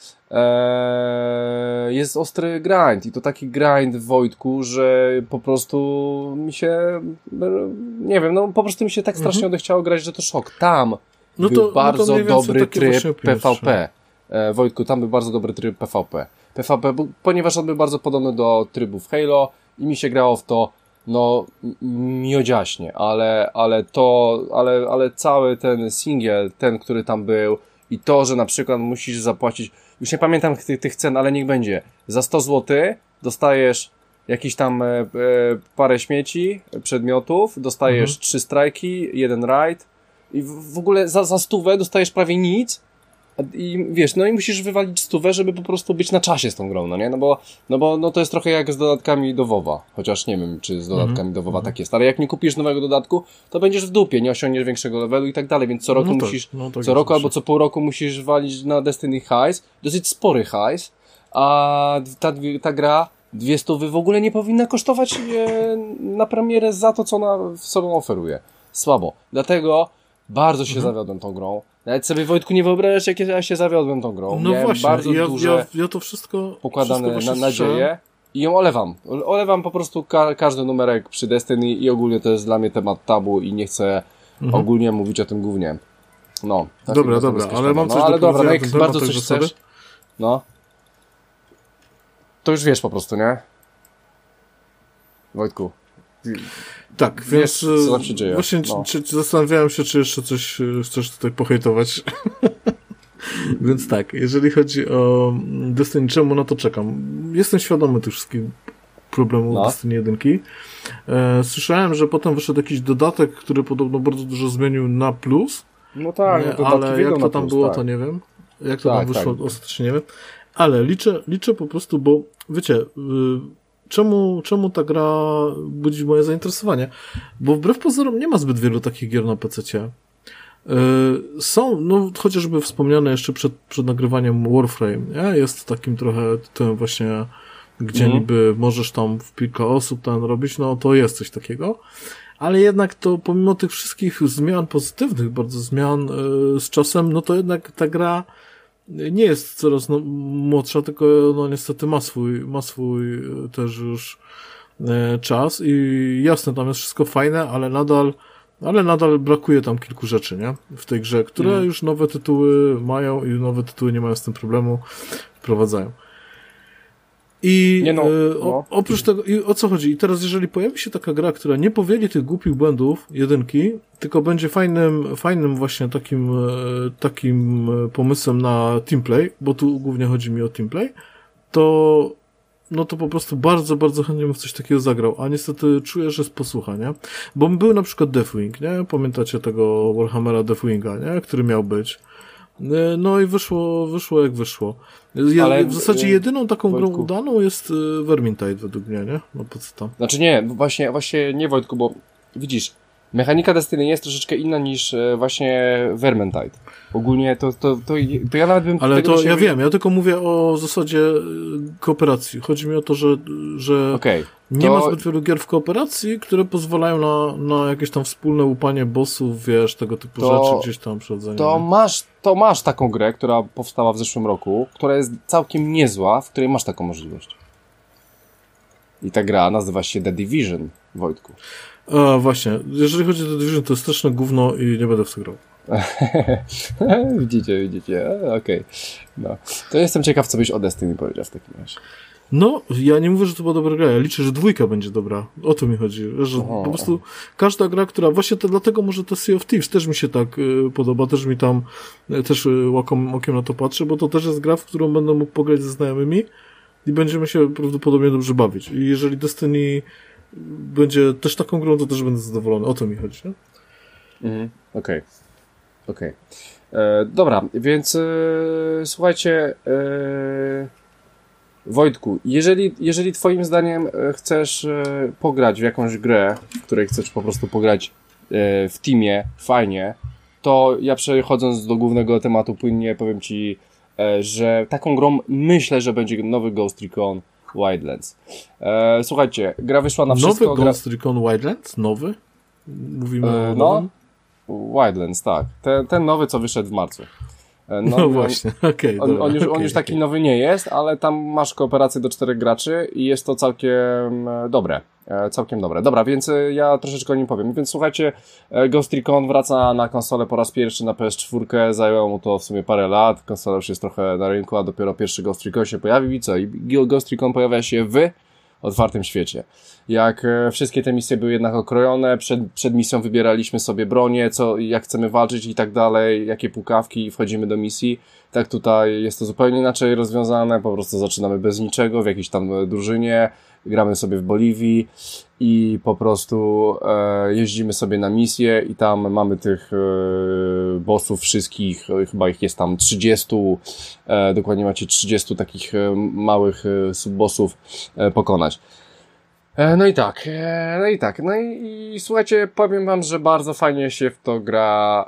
e, jest ostry grind i to taki grind w Wojtku, że po prostu mi się, nie wiem, no po prostu mi się tak strasznie mhm. odechciało grać, że to szok. Tam no to, był bardzo no to dobry tryb P V P. E, Wojtku, tam był bardzo dobry tryb P V P. P V P, bo, ponieważ on był bardzo podobny do trybów Halo i mi się grało w to no miodziaśnie, ale, ale to, ale, ale cały ten singiel, ten, który tam był i to, że na przykład musisz zapłacić, już nie pamiętam tych, tych cen, ale niech będzie, za sto złotych dostajesz jakieś tam e, e, parę śmieci, przedmiotów, dostajesz mhm. trzy strajki, jeden raid i w, w ogóle za, za stówę dostajesz prawie nic. I wiesz, no i musisz wywalić stówę, żeby po prostu być na czasie z tą grą, no nie? No bo, no bo no to jest trochę jak z dodatkami do WoWa. Chociaż nie wiem, czy z dodatkami mm-hmm. do WoWa tak jest. Ale jak nie kupisz nowego dodatku, to będziesz w dupie, nie osiągniesz większego levelu i tak dalej. Więc co roku no tak, musisz, no tak co roku albo co pół roku musisz walić na Destiny hajs. Dosyć spory hajs. A ta, ta gra dwie stówy w ogóle nie powinna kosztować e, na premierę za to, co ona w sobą oferuje. Słabo. Dlatego bardzo się mhm. zawiodłem tą grą. Nawet sobie, Wojtku, nie wyobrażasz, jak ja się zawiodłem tą grą. No Miałem właśnie, bardzo ja, duże ja, ja to wszystko pokładane wszystko na nadzieję i ją olewam. Olewam po prostu ka- każdy numerek przy Destiny i ogólnie to jest dla mnie temat tabu i nie chcę mhm. ogólnie mówić o tym gównie. No. Dobra, dobra, ale mam coś no, do ale dobra, no jak temat, bardzo coś chcesz, sobie? No. To już wiesz po prostu, nie? Wojtku. Tak, wiesz, więc co tam się dzieje. Właśnie no. czy, czy zastanawiałem się, czy jeszcze coś chcesz tutaj pohejtować. Więc tak, jeżeli chodzi o Destiny, czemu na to czekam? Jestem świadomy tych wszystkich problemów no. Destiny jeden. E, słyszałem, że potem wyszedł jakiś dodatek, który podobno bardzo dużo zmienił na plus. No tak, nie, ale jak to tam plus, było, tak. to nie wiem. Jak to tak, tam wyszło, tak. ostatecznie nie wiem. Ale liczę, liczę po prostu, bo wiecie, y, Czemu, czemu ta gra budzi moje zainteresowanie? Bo wbrew pozorom nie ma zbyt wielu takich gier na pececie. Yy, są, no chociażby wspomniane jeszcze przed, przed nagrywaniem Warframe, nie? Jest takim trochę tym właśnie, gdzie mm. niby możesz tam w kilka osób tam robić, no to jest coś takiego. Ale jednak to pomimo tych wszystkich zmian pozytywnych, bardzo zmian yy, z czasem, no to jednak ta gra nie jest coraz no, młodsza, tylko no niestety ma swój, ma swój też już e, czas i jasne, tam jest wszystko fajne, ale nadal, ale nadal brakuje tam kilku rzeczy, nie? W tej grze, które mm. już nowe tytuły mają i nowe tytuły nie mają z tym problemu, wprowadzają. I nie no, e, o, no. oprócz tego, i o co chodzi? I teraz jeżeli pojawi się taka gra, która nie powieli tych głupich błędów jedynki, tylko będzie fajnym, fajnym właśnie takim, e, takim pomysłem na teamplay, bo tu głównie chodzi mi o teamplay, to no to po prostu bardzo, bardzo chętnie bym w coś takiego zagrał, a niestety czuję, że jest posłucha, nie? Bo był na przykład Deathwing, nie? Pamiętacie tego Warhammera Deathwinga, nie? Który miał być. No i wyszło, wyszło jak wyszło. Je, Ale, w zasadzie jedyną taką Wojtku. grą udaną jest Vermintide według mnie, nie? No po co tam? Znaczy nie, właśnie, właśnie nie Wojtku, bo widzisz, mechanika Destiny jest troszeczkę inna niż właśnie Vermintide. Ogólnie to, to, to, to ja nawet bym... Ale to ja wiem, ja tylko mówię o zasadzie kooperacji. Chodzi mi o to, że, że okay, nie to... ma zbyt wielu gier w kooperacji, które pozwalają na, na jakieś tam wspólne łupanie bossów, wiesz, tego typu to, rzeczy gdzieś tam przechodzenie. To masz, to masz taką grę, która powstała w zeszłym roku, która jest całkiem niezła, w której masz taką możliwość. I ta gra nazywa się The Division, Wojtku. A właśnie, jeżeli chodzi o The Division, to jest straszne gówno i nie będę w to grał. widzicie, widzicie, okej. Okay. No. To jestem ciekaw, co byś o Destiny powiedział w takim razie. No, ja nie mówię, że to była dobra gra, ja liczę, że dwójka będzie dobra. O to mi chodzi, że Aha. po prostu każda gra, która, właśnie to dlatego może to Sea of Thieves też mi się tak y, podoba, też mi tam y, też y, łakom, okiem na to patrzę, bo to też jest gra, w którą będę mógł pograć ze znajomymi i będziemy się prawdopodobnie dobrze bawić. I jeżeli Destiny będzie też taką grą, to też będę zadowolony. O to mi chodzi, nie? Mhm, okej. Okay. Okej. Okay. Dobra, więc e, słuchajcie, e, Wojtku, jeżeli, jeżeli twoim zdaniem chcesz e, pograć w jakąś grę, w której chcesz po prostu pograć e, w teamie, fajnie, to ja przechodząc do głównego tematu płynnie powiem ci, e, że taką grą myślę, że będzie nowy Ghost Recon Wildlands. E, słuchajcie, gra wyszła na wszystko. Nowy Ghost gra... Recon Wildlands? Nowy? Mówimy e, o no. Wildlands, tak. Ten, ten nowy, co wyszedł w marcu. No, no właśnie, okej. Okay, on, on, już, okay, on już taki okay. nowy nie jest, ale tam masz kooperację do czterech graczy i jest to całkiem dobre. Całkiem dobre. Dobra, więc ja troszeczkę o nim powiem. Więc słuchajcie, Ghost Recon wraca na konsolę po raz pierwszy na P S cztery, zajęło mu to w sumie parę lat, konsola już jest trochę na rynku, a dopiero pierwszy Ghost Recon się pojawił i co? I Ghost Recon pojawia się w otwartym świecie. Jak wszystkie te misje były jednak okrojone, przed, przed misją wybieraliśmy sobie bronię, co, jak chcemy walczyć i tak dalej, jakie pukawki i wchodzimy do misji. Tak tutaj jest to zupełnie inaczej rozwiązane, po prostu zaczynamy bez niczego, w jakiejś tam drużynie, gramy sobie w Boliwii i po prostu e, jeździmy sobie na misję i tam mamy tych e, bossów wszystkich, chyba ich jest tam trzydziestu, e, dokładnie macie trzydziestu takich e, małych e, subbossów e, pokonać. No i tak, no i tak, no i, i słuchajcie, powiem wam, że bardzo fajnie się w to gra,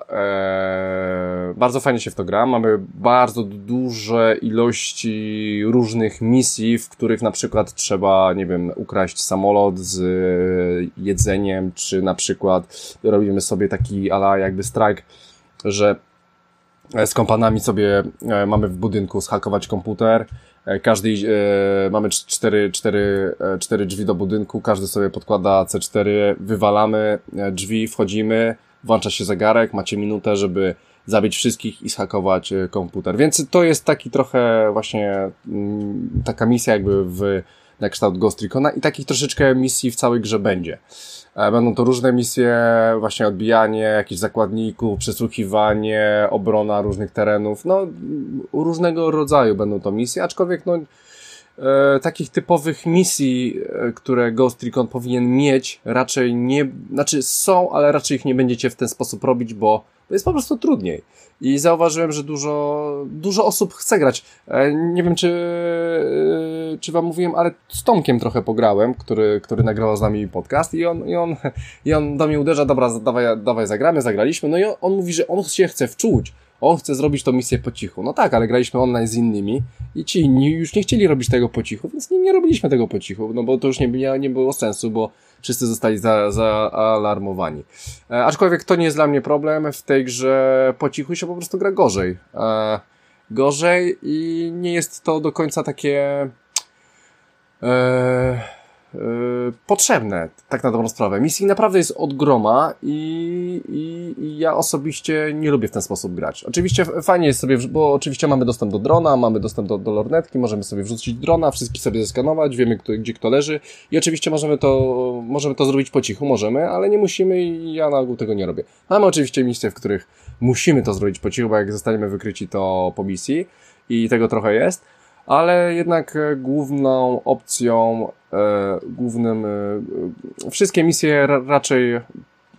e, bardzo fajnie się w to gra, mamy bardzo duże ilości różnych misji, w których na przykład trzeba, nie wiem, ukraść samolot z jedzeniem, czy na przykład robimy sobie taki ala jakby strajk, że z kompanami sobie e, mamy w budynku zhakować komputer. E, każdy, e, mamy cztery, cztery, e, cztery drzwi do budynku, każdy sobie podkłada C cztery, wywalamy e, drzwi, wchodzimy, włącza się zegarek, macie minutę, żeby zabić wszystkich i zhakować e, komputer. Więc to jest taki trochę właśnie m, taka misja jakby w, na kształt Ghost Recona i takich troszeczkę misji w całej grze będzie. Będą to różne misje, właśnie odbijanie jakichś zakładników, przesłuchiwanie, obrona różnych terenów, no różnego rodzaju będą to misje, aczkolwiek no e, takich typowych misji, e, które Ghost Recon powinien mieć, raczej nie, znaczy są, ale raczej ich nie będziecie w ten sposób robić, bo to jest po prostu trudniej. I zauważyłem, że dużo, dużo osób chce grać. E, nie wiem, czy, e, czy wam mówiłem, ale z Tomkiem trochę pograłem, który, który nagrywał z nami podcast i on, i on, i on do mnie uderza, dobra, dawaj, dawaj zagramy, zagraliśmy, no i on, on mówi, że on się chce wczuć. On chce zrobić tą misję po cichu. No tak, ale graliśmy online z innymi i ci inni już nie chcieli robić tego po cichu, więc nie, nie robiliśmy tego po cichu, no bo to już nie, nie, nie było sensu, bo wszyscy zostali za, zaalarmowani. E, aczkolwiek to nie jest dla mnie problem, w tej grze po cichu się po prostu gra gorzej. E, gorzej i nie jest to do końca takie e, Yy, potrzebne, tak na dobrą sprawę. Misji naprawdę jest od groma i, i, i ja osobiście nie lubię w ten sposób grać. Oczywiście fajnie jest sobie, bo oczywiście mamy dostęp do drona, mamy dostęp do, do lornetki, możemy sobie wrzucić drona, wszystkich sobie zeskanować, wiemy kto, gdzie kto leży i oczywiście możemy to, możemy to zrobić po cichu, możemy, ale nie musimy i ja na ogół tego nie robię. Mamy oczywiście misje, w których musimy to zrobić po cichu, bo jak zostaniemy wykryci, to po misji i tego trochę jest. Ale jednak główną opcją, e, głównym, e, wszystkie misje ra, raczej e,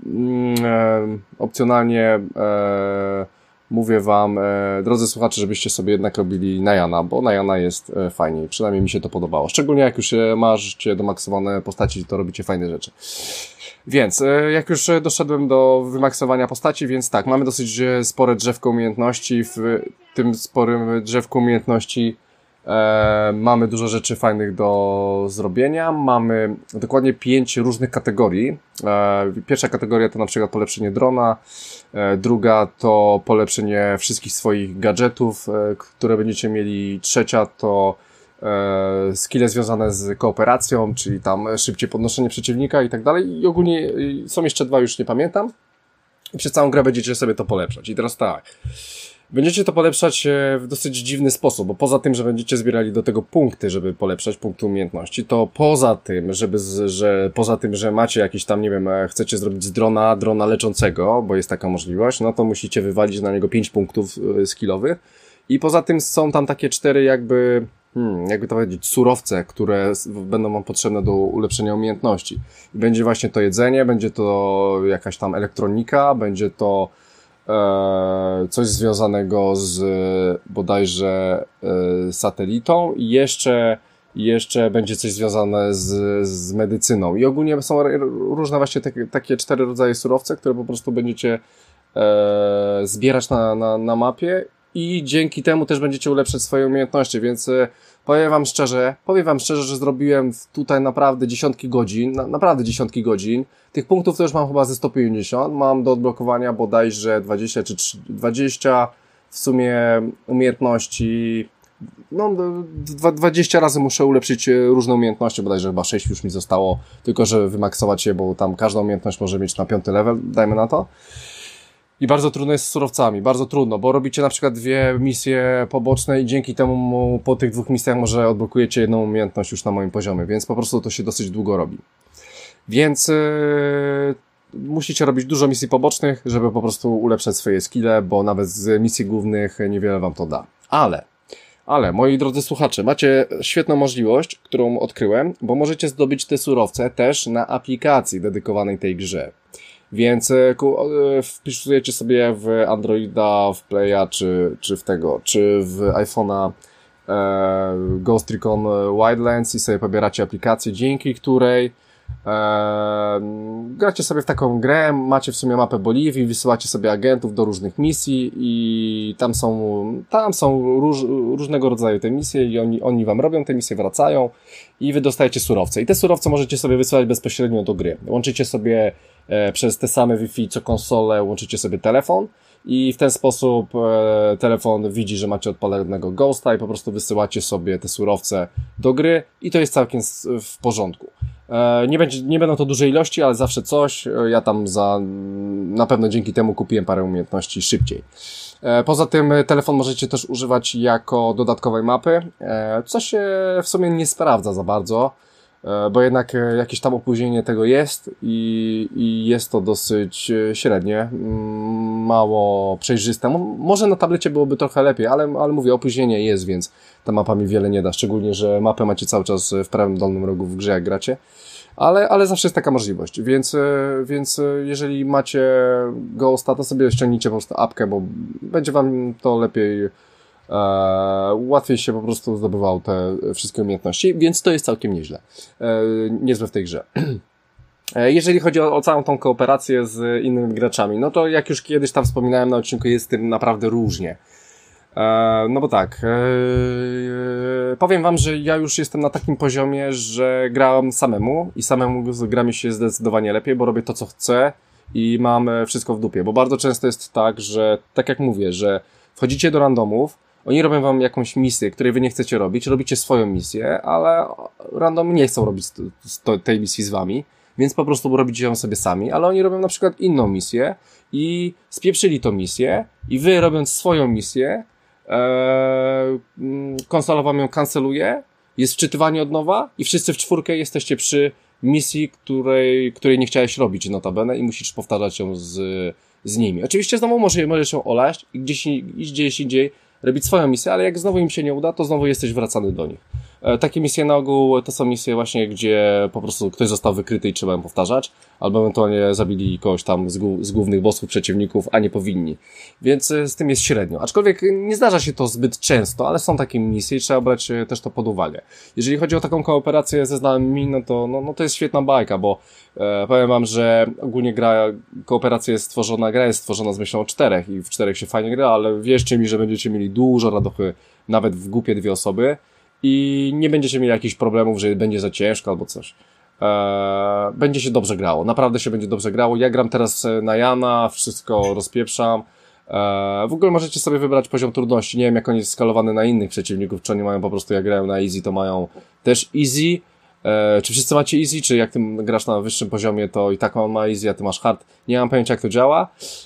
opcjonalnie e, mówię wam, e, drodzy słuchacze, żebyście sobie jednak robili na Jana, bo na Jana jest e, fajniej, przynajmniej mi się to podobało. Szczególnie jak już macie domaksowane postaci, to robicie fajne rzeczy. Więc, jak już doszedłem do wymaksowania postaci, więc tak, mamy dosyć spore drzewko umiejętności, w tym sporym drzewku umiejętności E, mamy dużo rzeczy fajnych do zrobienia, mamy dokładnie pięć różnych kategorii. E, pierwsza kategoria to na przykład polepszenie drona, e, druga to polepszenie wszystkich swoich gadżetów, e, które będziecie mieli, trzecia to e, skille związane z kooperacją, czyli tam szybciej podnoszenie przeciwnika i tak dalej i ogólnie są jeszcze dwa, już nie pamiętam i przez całą grę będziecie sobie to polepszać. I teraz tak, będziecie to polepszać w dosyć dziwny sposób, bo poza tym, że będziecie zbierali do tego punkty, żeby polepszać punkty umiejętności, to poza tym, żeby, z, że poza tym, że macie jakiś tam, nie wiem, chcecie zrobić z drona, drona leczącego, bo jest taka możliwość, no to musicie wywalić na niego pięć punktów skillowych i poza tym są tam takie cztery jakby, hmm, jakby to powiedzieć, surowce, które będą wam potrzebne do ulepszenia umiejętności. I będzie właśnie to jedzenie, będzie to jakaś tam elektronika, będzie to coś związanego z bodajże satelitą i jeszcze, jeszcze będzie coś związane z, z medycyną. I ogólnie są różne właśnie takie, takie cztery rodzaje surowce, które po prostu będziecie e, zbierać na, na, na mapie i dzięki temu też będziecie ulepszać swoje umiejętności, więc powiem wam szczerze, powiem wam szczerze, że zrobiłem tutaj naprawdę dziesiątki godzin, na, naprawdę dziesiątki godzin. Tych punktów to już mam chyba ze sto pięćdziesiąt, mam do odblokowania bodajże dwadzieścia czy dwadzieścia, w sumie umiejętności, no dwadzieścia razy muszę ulepszyć różne umiejętności, bodajże chyba sześć już mi zostało, tylko że wymaksować je, bo tam każda umiejętność może mieć na piąty level, dajmy na to. I bardzo trudno jest z surowcami, bardzo trudno, bo robicie na przykład dwie misje poboczne i dzięki temu po tych dwóch misjach może odblokujecie jedną umiejętność już na moim poziomie, więc po prostu to się dosyć długo robi. Więc yy, musicie robić dużo misji pobocznych, żeby po prostu ulepszać swoje skille, bo nawet z misji głównych niewiele wam to da. Ale, ale moi drodzy słuchacze, macie świetną możliwość, którą odkryłem, bo możecie zdobyć te surowce też na aplikacji dedykowanej tej grze. Więc wpisujecie sobie w Androida, w Playa, czy, czy w tego, czy w iPhone'a e, Ghost Recon Wildlands i sobie pobieracie aplikację, dzięki której e, gracie sobie w taką grę, macie w sumie mapę Boliwii, wysyłacie sobie agentów do różnych misji i tam są, tam są róż, różnego rodzaju te misje i oni, oni wam robią te misje, wracają i wy dostajecie surowce. I te surowce możecie sobie wysyłać bezpośrednio do gry. Łączycie sobie e, przez te same Wi-Fi co konsolę, łączycie sobie telefon i w ten sposób e, telefon widzi, że macie odpalonego Ghosta i po prostu wysyłacie sobie te surowce do gry i to jest całkiem w porządku. E, nie, będzie, nie będą to duże ilości, ale zawsze coś. E, ja tam za, na pewno dzięki temu kupiłem parę umiejętności szybciej. E, poza tym telefon możecie też używać jako dodatkowej mapy, e, co się w sumie nie sprawdza za bardzo, e, bo jednak jakieś tam opóźnienie tego jest i, i jest to dosyć średnie, mało przejrzyste. Może na tablecie byłoby trochę lepiej, ale, ale mówię, opóźnienie jest, więc ta mapa mi wiele nie da, szczególnie, że mapę macie cały czas w prawym dolnym rogu w grze, jak gracie. Ale, ale zawsze jest taka możliwość, więc, więc jeżeli macie Ghosta, to sobie ściągnijcie po prostu apkę, bo będzie wam to lepiej, e, łatwiej się po prostu zdobywało te wszystkie umiejętności, więc to jest całkiem nieźle, e, niezłe w tej grze. Jeżeli chodzi o, o całą tą kooperację z innymi graczami, no to jak już kiedyś tam wspominałem na odcinku, jest z tym naprawdę różnie. E, no bo tak, e, powiem wam, że ja już jestem na takim poziomie, że grałem samemu i samemu gra mi się zdecydowanie lepiej, bo robię to, co chcę i mam wszystko w dupie, bo bardzo często jest tak, że tak jak mówię, że wchodzicie do randomów, oni robią wam jakąś misję, której wy nie chcecie robić, robicie swoją misję, ale randomy nie chcą robić tej misji z wami, więc po prostu robicie ją sobie sami, ale oni robią na przykład inną misję i spieprzyli tą misję i wy robiąc swoją misję, Eee, konsola wam ją kanceluje, jest wczytywanie od nowa i wszyscy w czwórkę jesteście przy misji, której, której nie chciałeś robić notabene i musisz powtarzać ją z, z nimi. Oczywiście znowu może, możesz ją olać i gdzieś, gdzieś indziej robić swoją misję, ale jak znowu im się nie uda, to znowu jesteś wracany do nich. E, takie misje na ogół to są misje właśnie, gdzie po prostu ktoś został wykryty i trzeba ją powtarzać, albo ewentualnie zabili kogoś tam z, z głównych bossów przeciwników, a nie powinni. Więc e, z tym jest średnio. Aczkolwiek nie zdarza się to zbyt często, ale są takie misje i trzeba brać e, też to pod uwagę. Jeżeli chodzi o taką kooperację ze znajomymi, no to, no, no to jest świetna bajka, bo e, powiem wam, że ogólnie gra, kooperacja jest stworzona, gra jest stworzona z myślą o czterech i w czterech się fajnie gra, ale wierzcie mi, że będziecie mieli dużo radochy nawet w grupie dwie osoby i nie będziecie mieli jakichś problemów, że będzie za ciężko albo coś. Eee, będzie się dobrze grało, naprawdę się będzie dobrze grało. Ja gram teraz na Jana, wszystko rozpieprzam. Eee, w ogóle możecie sobie wybrać poziom trudności. Nie wiem, jak on jest skalowany na innych przeciwników, czy oni mają po prostu, jak grają na easy, to mają też easy. Eee, czy wszyscy macie easy, czy jak ty grasz na wyższym poziomie, to i tak on ma easy, a ty masz hard. Nie mam pojęcia, jak to działa.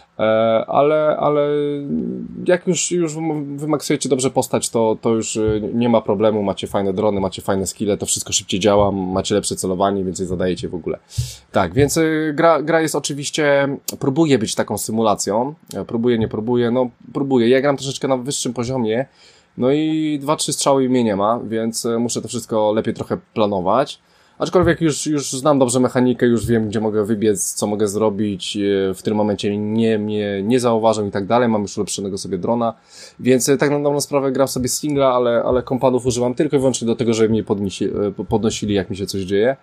Ale, ale jak już, już wymaksujecie dobrze postać, to, to już nie ma problemu, macie fajne drony, macie fajne skille, to wszystko szybciej działa, macie lepsze celowanie, więcej zadajecie w ogóle. Tak, więc gra, gra jest oczywiście, próbuje być taką symulacją, próbuje, nie próbuje, no próbuje. Ja gram troszeczkę na wyższym poziomie, no i dwa, trzy strzały mnie nie ma, więc muszę to wszystko lepiej trochę planować. Aczkolwiek już, już znam dobrze mechanikę, już wiem, gdzie mogę wybiec, co mogę zrobić, w którym momencie nie, mnie nie zauważą i tak dalej, mam już ulepszonego sobie drona, więc tak na dobrą sprawę gram sobie singla, ale, ale kompadów używam tylko i wyłącznie do tego, żeby mnie podnosi, podnosili, jak mi się coś dzieje.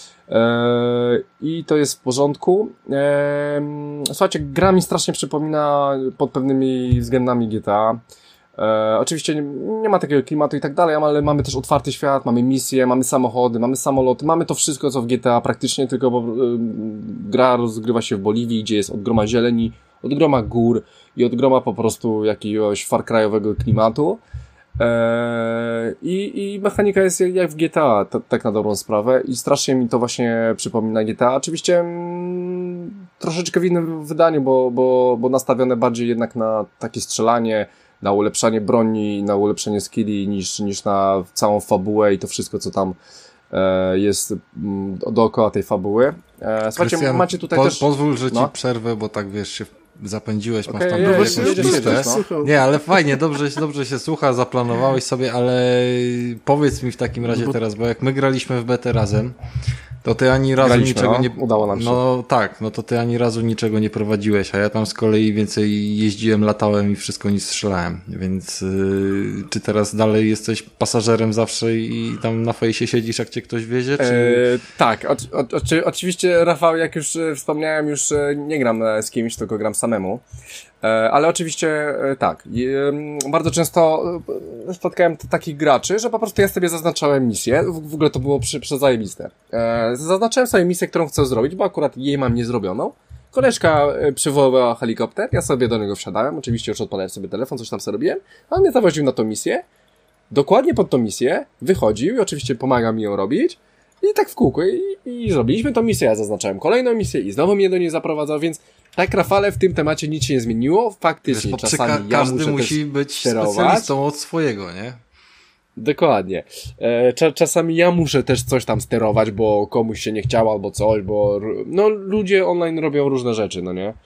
Eee, I to jest w porządku. Eee, słuchajcie, gra mi strasznie przypomina pod pewnymi względami G T A. E, oczywiście nie, nie ma takiego klimatu i tak dalej, ale mamy też otwarty świat, mamy misje, mamy samochody, mamy samoloty, mamy to wszystko, co w G T A praktycznie, tylko bo, y, gra rozgrywa się w Boliwii, gdzie jest od groma zieleni, od groma gór i od groma po prostu jakiegoś Far Cry'owego klimatu. Eee, i, I mechanika jest jak, jak w G T A, t- tak na dobrą sprawę, i strasznie mi to właśnie przypomina G T A. Oczywiście mm, troszeczkę w innym wydaniu, bo, bo, bo nastawione bardziej jednak na takie strzelanie, na ulepszanie broni, na ulepszenie skilli niż, niż na całą fabułę i to wszystko, co tam e, jest m, dookoła tej fabuły. E, słuchajcie, Krystian, macie tutaj po, też... Pozwól, że ci no. przerwę, bo tak wiesz, się zapędziłeś, masz Okay, tam je, dobrze je, się jedziesz, jedziesz, no. Nie, ale fajnie, dobrze, dobrze się słucha, zaplanowałeś sobie, ale powiedz mi w takim razie bo... teraz, bo jak my graliśmy w betę razem, to ty ani razu Graliśmy, niczego no. nie... Udało nam się. No tak, no to ty ani razu niczego nie prowadziłeś, a ja tam z kolei więcej jeździłem, latałem i wszystko nic strzelałem, więc yy, czy teraz dalej jesteś pasażerem zawsze i tam na fejsie siedzisz, jak cię ktoś wiezie, czy... Eee, tak, o, o, o, oczywiście Rafał, jak już e, wspomniałem, już e, nie gram e, z kimś, tylko gram samemu. E, ale oczywiście e, tak, e, bardzo często e, spotkałem t- takich graczy, że po prostu ja sobie zaznaczałem misję, w, w ogóle to było przy, przezajebiste. E, zaznaczałem sobie misję, którą chcę zrobić, bo akurat jej mam niezrobioną. Koleżka e, przywoływała helikopter, ja sobie do niego wsiadałem, oczywiście już odpalałem sobie telefon, coś tam sobie robiłem, a on mnie zawoził na tą misję. Dokładnie pod tą misję wychodził i oczywiście pomaga mi ją robić i tak w kółko i, i zrobiliśmy tą misję, ja zaznaczałem kolejną misję i znowu mnie do niej zaprowadzał, więc tak Rafale w tym temacie nic się nie zmieniło, faktycznie Wiesz, czasami ka- ja każdy muszę musi też być sterować. specjalistą od swojego, nie? Dokładnie. E, cza- czasami ja muszę też coś tam sterować, bo komuś się nie chciało albo coś, bo no ludzie online robią różne rzeczy, no nie?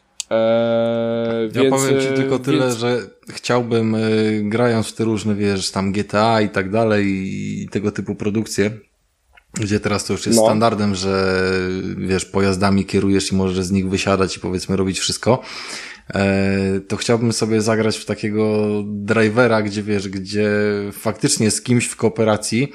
Eee, ja więc, powiem ci tylko tyle, więc... że chciałbym, y, grając w te różne, wiesz, tam G T A i tak dalej i tego typu produkcje, gdzie teraz to już jest no. standardem, że wiesz, pojazdami kierujesz i możesz z nich wysiadać i powiedzmy robić wszystko, e, to chciałbym sobie zagrać w takiego drivera, gdzie wiesz, gdzie faktycznie z kimś w kooperacji,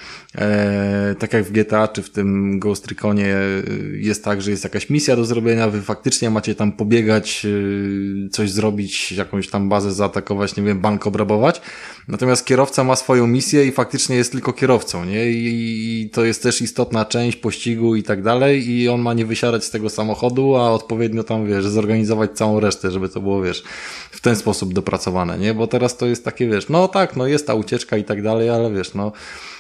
e, tak jak w G T A czy w tym Ghost Reconie jest tak, że jest jakaś misja do zrobienia, wy faktycznie macie tam pobiegać, coś zrobić, jakąś tam bazę zaatakować, nie wiem, bank obrabować, natomiast kierowca ma swoją misję i faktycznie jest tylko kierowcą, nie? I to jest też istotna część pościgu i tak dalej i on ma nie wysiadać z tego samochodu, a odpowiednio tam, wiesz, zorganizować całą resztę, żeby to było, wiesz, w ten sposób dopracowane, nie? Bo teraz to jest takie, wiesz, no tak, no jest ta ucieczka i tak dalej, ale wiesz, no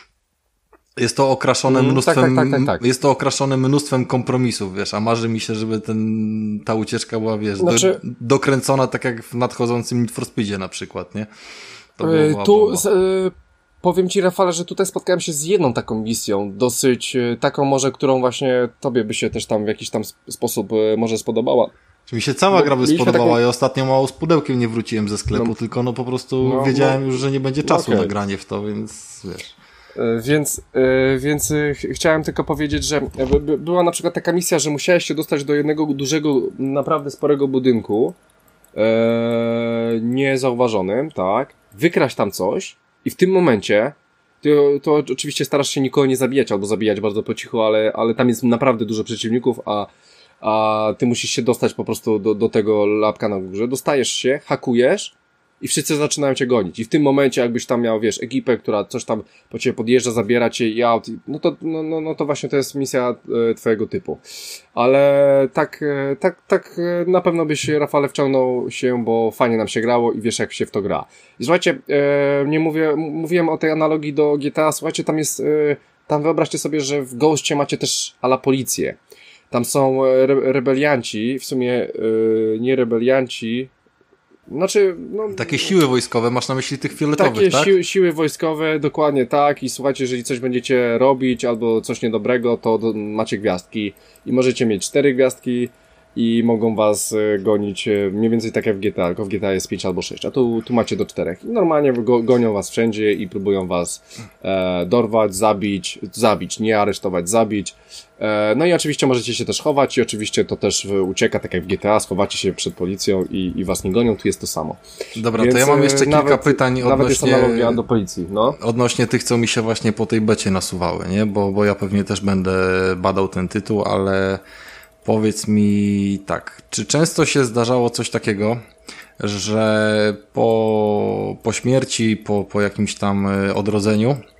jest to okraszone mm, mnóstwem, tak, tak, tak, tak. jest to okraszone mnóstwem kompromisów, wiesz, a marzy mi się, żeby ten, ta ucieczka była, wiesz, znaczy... do, dokręcona tak jak w nadchodzącym Need for Speedzie na przykład, nie? To było, Yy, było, tu było. z, yy, powiem ci, Rafale, że tutaj spotkałem się z jedną taką misją, dosyć yy, taką może, którą właśnie tobie by się też tam w jakiś tam sp- sposób yy, może spodobała. Czy mi się cała Bo gra by mieliśmy spodobała, taką- ja ostatnio mało z pudełkiem nie wróciłem ze sklepu, No. tylko no po prostu No, wiedziałem no. już, że nie będzie czasu No okej. na granie w to, więc wiesz. Yy, Więc, yy, więc yy, ch- chciałem tylko powiedzieć, że by- by- była na przykład taka misja, że musiałeś się dostać do jednego dużego, naprawdę sporego budynku, yy, niezauważonym, tak, wykraść tam coś i w tym momencie to, to oczywiście starasz się nikogo nie zabijać albo zabijać bardzo po cichu, ale, ale tam jest naprawdę dużo przeciwników, a, a ty musisz się dostać po prostu do, do tego lapka na górze, dostajesz się, hakujesz i wszyscy zaczynają cię gonić. I w tym momencie, jakbyś tam miał, wiesz, ekipę, która coś tam po ciebie podjeżdża, zabiera cię i out, no to, no, no, no to właśnie to jest misja e, twojego typu. Ale tak, e, tak, tak e, na pewno byś, Rafale, wciągnął się, bo fajnie nam się grało i wiesz, jak się w to gra. I słuchajcie, e, nie mówię, m- mówiłem o tej analogii do G T A, słuchajcie, tam jest, e, tam wyobraźcie sobie, że w Ghostie macie też a la policję. Tam są e, re, rebelianci, w sumie e, nie rebelianci, znaczy, no, Takie siły wojskowe, masz na myśli tych fioletowych, takie tak? siły, siły wojskowe, dokładnie tak. I słuchajcie, jeżeli coś będziecie robić albo coś niedobrego, to do, macie gwiazdki i możecie mieć cztery gwiazdki i mogą was e, gonić e, mniej więcej tak jak w G T A, tylko w G T A jest pięć albo sześć, a tu, tu macie do czterech. I normalnie go, gonią was wszędzie i próbują was e, dorwać, zabić, zabić, nie aresztować, zabić. E, no i oczywiście możecie się też chować i oczywiście to też e, ucieka, tak jak w G T A, schowacie się przed policją i, i was nie gonią, tu jest to samo. Dobra, Więc, to ja mam jeszcze e, kilka nawet, pytań Nawet jest odnośnie, analogia do policji, no. odnośnie tych, co mi się właśnie po tej becie nasuwały, nie? Bo, bo ja pewnie też będę badał ten tytuł, ale powiedz mi tak, czy często się zdarzało coś takiego, że po, po śmierci, po, po jakimś tam odrodzeniu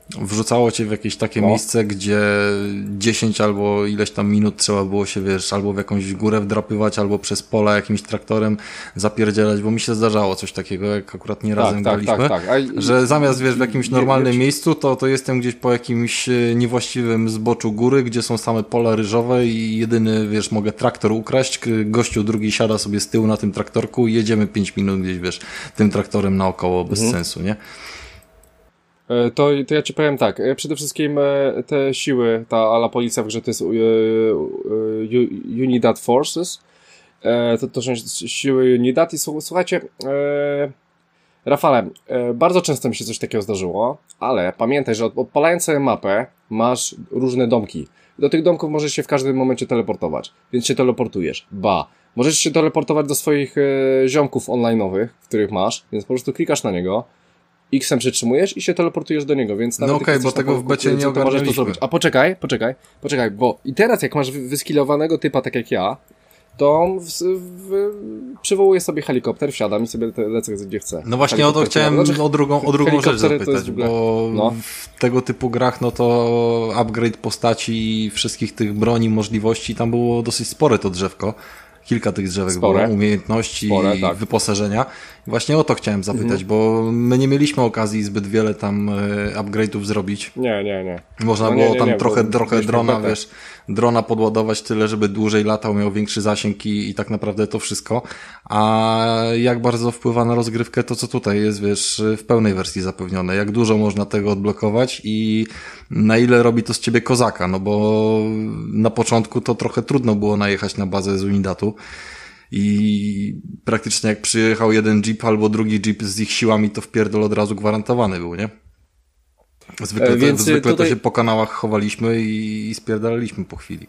wrzucało cię w jakieś takie no. miejsce, gdzie dziesięć albo ileś tam minut trzeba było się, wiesz, albo w jakąś górę wdrapywać, albo przez pola jakimś traktorem zapierdzielać, bo mi się zdarzało coś takiego, jak akurat nie razem tak, graliśmy, tak, tak, tak. A, że zamiast, wiesz, w jakimś i, normalnym i, miejscu, to, to jestem gdzieś po jakimś niewłaściwym zboczu góry, gdzie są same pola ryżowe i jedyny, wiesz, mogę traktor ukraść, gościu drugi siada sobie z tyłu na tym traktorku i jedziemy pięć minut gdzieś, wiesz, tym traktorem naokoło, bez mhm. sensu, nie? To, to ja ci powiem tak, przede wszystkim te siły, ta ala policja w grze to jest Unidad Forces, to, to są siły Unidad i słuchajcie, Rafale, bardzo często mi się coś takiego zdarzyło, ale pamiętaj, że odpalając sobie mapę masz różne domki. Do tych domków możesz się w każdym momencie teleportować, więc się teleportujesz. Ba, możesz się teleportować do swoich ziomków online'owych, których masz, więc po prostu klikasz na niego, X-em przytrzymujesz i się teleportujesz do niego, więc nawet no okej, okay, bo tego w becie nie ogarnęliśmy. A poczekaj, poczekaj, poczekaj, bo i teraz jak masz wyskillowanego typa tak jak ja, to w, w, przywołuję sobie helikopter, wsiadam i sobie lecę gdzie chcę. No właśnie o to chciałem znaczy, o drugą, o drugą rzecz zapytać, ogóle, bo no. w tego typu grach no to upgrade postaci i wszystkich tych broni, możliwości, tam było dosyć spore to drzewko. Kilka tych drzewek Spore. było, umiejętności Spore, i tak. wyposażenia. I właśnie o to chciałem zapytać, mhm. bo my nie mieliśmy okazji zbyt wiele tam e, upgrade'ów zrobić. Nie, nie, nie. Można no, było nie, nie, tam nie, trochę, trochę drona, wiesz, drona podładować tyle, żeby dłużej latał, miał większy zasięg i, i tak naprawdę to wszystko. A jak bardzo wpływa na rozgrywkę to, co tutaj jest, wiesz, w pełnej wersji zapewnione. Jak dużo można tego odblokować i na ile robi to z ciebie kozaka, no bo na początku to trochę trudno było najechać na bazę z Unidatu. I praktycznie jak przyjechał jeden jeep albo drugi jeep z ich siłami, to wpierdol od razu gwarantowany był, nie? Zwykle, to, zwykle tutaj... to się po kanałach chowaliśmy i, i spierdalaliśmy po chwili.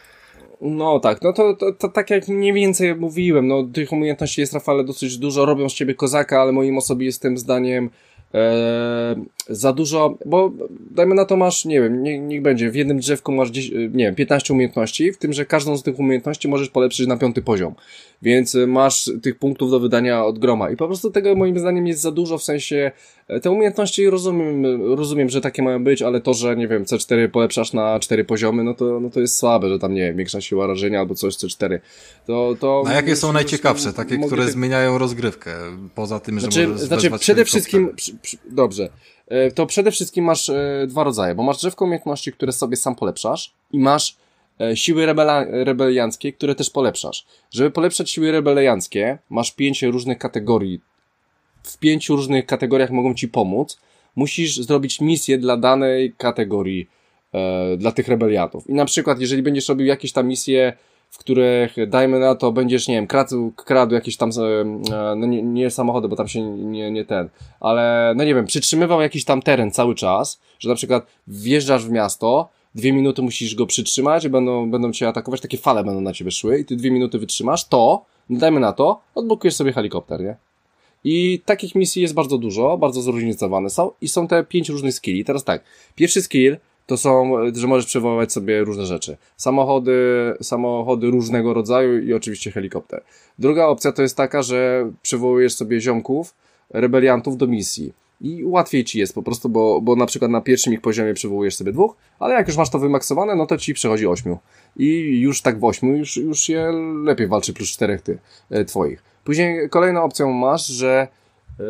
No tak, no to, to, to tak jak mniej więcej mówiłem, no tych umiejętności jest, Rafale, dosyć dużo, robią z ciebie kozaka, ale moim osobistym zdaniem Eee, za dużo, bo dajmy na to masz, nie wiem, nie, niech będzie, w jednym drzewku masz gdzieś, nie wiem, piętnaście umiejętności, w tym, że każdą z tych umiejętności możesz polepszyć na piąty poziom, więc masz tych punktów do wydania od groma i po prostu tego moim zdaniem jest za dużo, w sensie te umiejętności rozumiem, rozumiem, że takie mają być, ale to, że nie wiem, C cztery polepszasz na cztery poziomy, no to, no to jest słabe, że tam nie wiem, większa siła rażenia albo coś C cztery. To, to A jakie są najciekawsze, takie, które ty... zmieniają rozgrywkę, poza tym, że znaczy, możesz znaczy przede wszystkim, przy, przy, dobrze, to przede wszystkim masz dwa rodzaje, bo masz drzewko umiejętności, które sobie sam polepszasz i masz siły rebela- rebelianckie, które też polepszasz. Żeby polepszać siły rebelianckie, masz pięć różnych kategorii. W pięciu różnych kategoriach mogą ci pomóc. Musisz zrobić misję dla danej kategorii, e, dla tych rebeliantów. I na przykład, jeżeli będziesz robił jakieś tam misje, w których, dajmy na to, będziesz, nie wiem, kradł, kradł jakieś tam, e, no nie, nie samochody, bo tam się nie, nie ten, ale, no nie wiem, przytrzymywał jakiś tam teren cały czas, że na przykład wjeżdżasz w miasto, dwie minuty musisz go przytrzymać, będą, będą cię atakować, takie fale będą na ciebie szły i ty dwie minuty wytrzymasz, to, dajmy na to, odblokujesz sobie helikopter, nie? I takich misji jest bardzo dużo, bardzo zróżnicowane są i są te pięć różnych skilli. Teraz tak, pierwszy skill to są, że możesz przywoływać sobie różne rzeczy. Samochody, samochody różnego rodzaju i oczywiście helikopter. Druga opcja to jest taka, że przywołujesz sobie ziomków, rebeliantów do misji. I łatwiej ci jest po prostu, bo, bo na przykład na pierwszym ich poziomie przywołujesz sobie dwóch, ale jak już masz to wymaksowane, no to ci przechodzi ośmiu. I już tak w ośmiu już, już się lepiej walczy plus czterech ty, e, twoich. Później kolejną opcją masz, że, yy,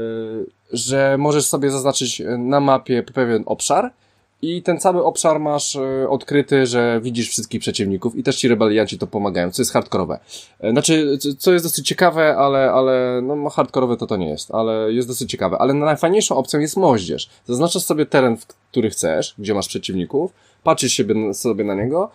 że możesz sobie zaznaczyć na mapie pewien obszar i ten cały obszar masz yy, odkryty, że widzisz wszystkich przeciwników i też ci rebelianci to pomagają, co jest hardkorowe. Yy, znaczy, co jest dosyć ciekawe, ale, ale no hardkorowe to to nie jest, ale jest dosyć ciekawe. Ale najfajniejszą opcją jest moździerz. Zaznaczasz sobie teren, w który chcesz, gdzie masz przeciwników, patrzysz sobie, sobie na niego,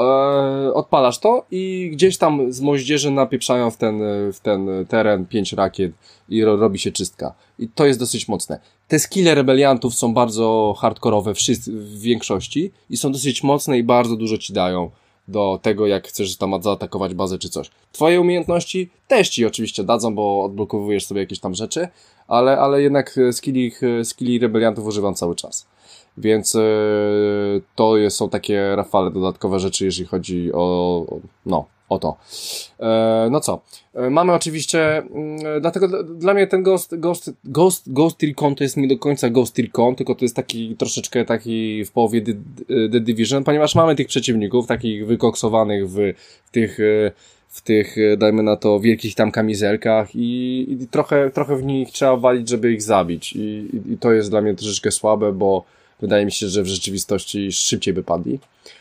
e, odpalasz to i gdzieś tam z moździerzy napieprzają w ten, w ten teren pięć rakiet i ro, robi się czystka. I to jest dosyć mocne. Te skille rebeliantów są bardzo hardkorowe wszyscy, w większości i są dosyć mocne i bardzo dużo ci dają do tego, jak chcesz tam zaatakować bazę czy coś. Twoje umiejętności też ci oczywiście dadzą, bo odblokowujesz sobie jakieś tam rzeczy, ale, ale jednak skilli, skilli rebeliantów używam cały czas. Więc yy, to jest, są takie, Rafale, dodatkowe rzeczy, jeżeli chodzi o, o no, Oto. E, no co? E, mamy oczywiście, e, dlatego d- dla mnie ten Ghost, Ghost, Ghost, Ghost Recon to jest nie do końca Ghost Recon, tylko to jest taki troszeczkę taki w połowie The, The Division, ponieważ mamy tych przeciwników, takich wykoksowanych w, w tych, w tych, dajmy na to, wielkich tam kamizelkach i, i trochę, trochę w nich trzeba walić, żeby ich zabić. I, i, i to jest dla mnie troszeczkę słabe, bo wydaje mi się, że w rzeczywistości szybciej by padli.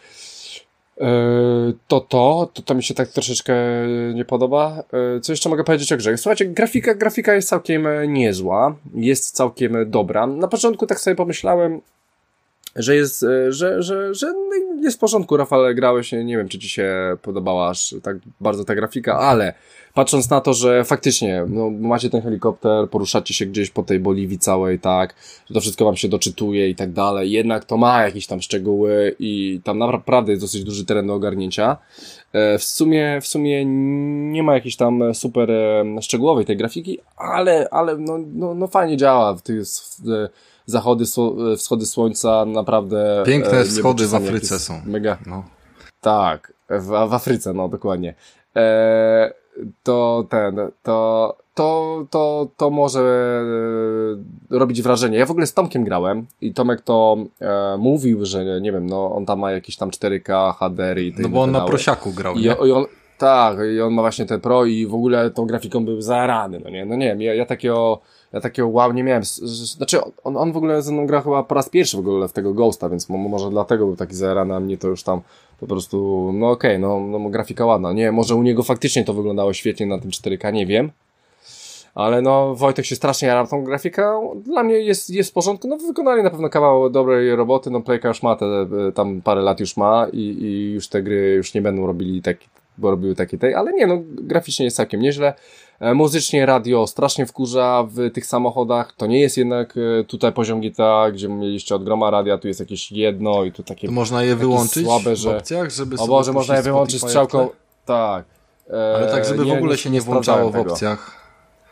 To to, to to mi się tak troszeczkę nie podoba. Co jeszcze mogę powiedzieć o grze? Słuchajcie, grafika, grafika jest całkiem niezła, jest całkiem dobra. Na początku tak sobie pomyślałem, że jest, że, że, że jest w porządku. Rafale, grałeś, nie wiem, czy ci się podobała aż tak bardzo ta grafika, ale patrząc na to, że faktycznie, no, macie ten helikopter, poruszacie się gdzieś po tej Boliwii całej, tak, że to wszystko wam się doczytuje i tak dalej, jednak to ma jakieś tam szczegóły i tam naprawdę jest dosyć duży teren do ogarnięcia. W sumie, w sumie nie ma jakiejś tam super szczegółowej tej grafiki, ale, ale no, no, no fajnie działa w tych zachody, wschody słońca, naprawdę. Piękne wschody w Afryce są. Mega. No. Tak, w, w Afryce, no dokładnie. E, to ten, to, to, to, to może e, robić wrażenie. Ja w ogóle z Tomkiem grałem i Tomek to e, mówił, że nie wiem, no on tam ma jakieś tam cztery K, H D R i te No bo on pedały. na prosiaku grał, I, nie? I on, tak, i on ma właśnie ten Pro i w ogóle tą grafiką był zarany, no nie, no nie wiem, ja, ja takiego, ja takiego wow nie miałem, znaczy on, on w ogóle ze mną grał chyba po raz pierwszy w ogóle w tego Ghosta, więc może dlatego był taki zarany, a mnie to już tam po prostu, no okej, okay, no, no grafika ładna, nie, może u niego faktycznie to wyglądało świetnie na tym cztery K, nie wiem, ale no Wojtek się strasznie jarał tą grafiką, dla mnie jest, jest w porządku, no wykonali na pewno kawał dobrej roboty, no Playka już ma te, tam parę lat już ma i, i już te gry już nie będą robili tak, bo robiły takie tej, ale nie, no graficznie jest całkiem nieźle. E, muzycznie radio strasznie wkurza w tych samochodach, to nie jest jednak e, tutaj poziom G T A, gdzie mieliście od groma radia, tu jest jakieś jedno i tu takie to można je wyłączyć słabe, że... w opcjach, żeby o Boże, można je wyłączyć strzałką, tak. E, ale tak, żeby nie, w ogóle się nie włączało w opcjach.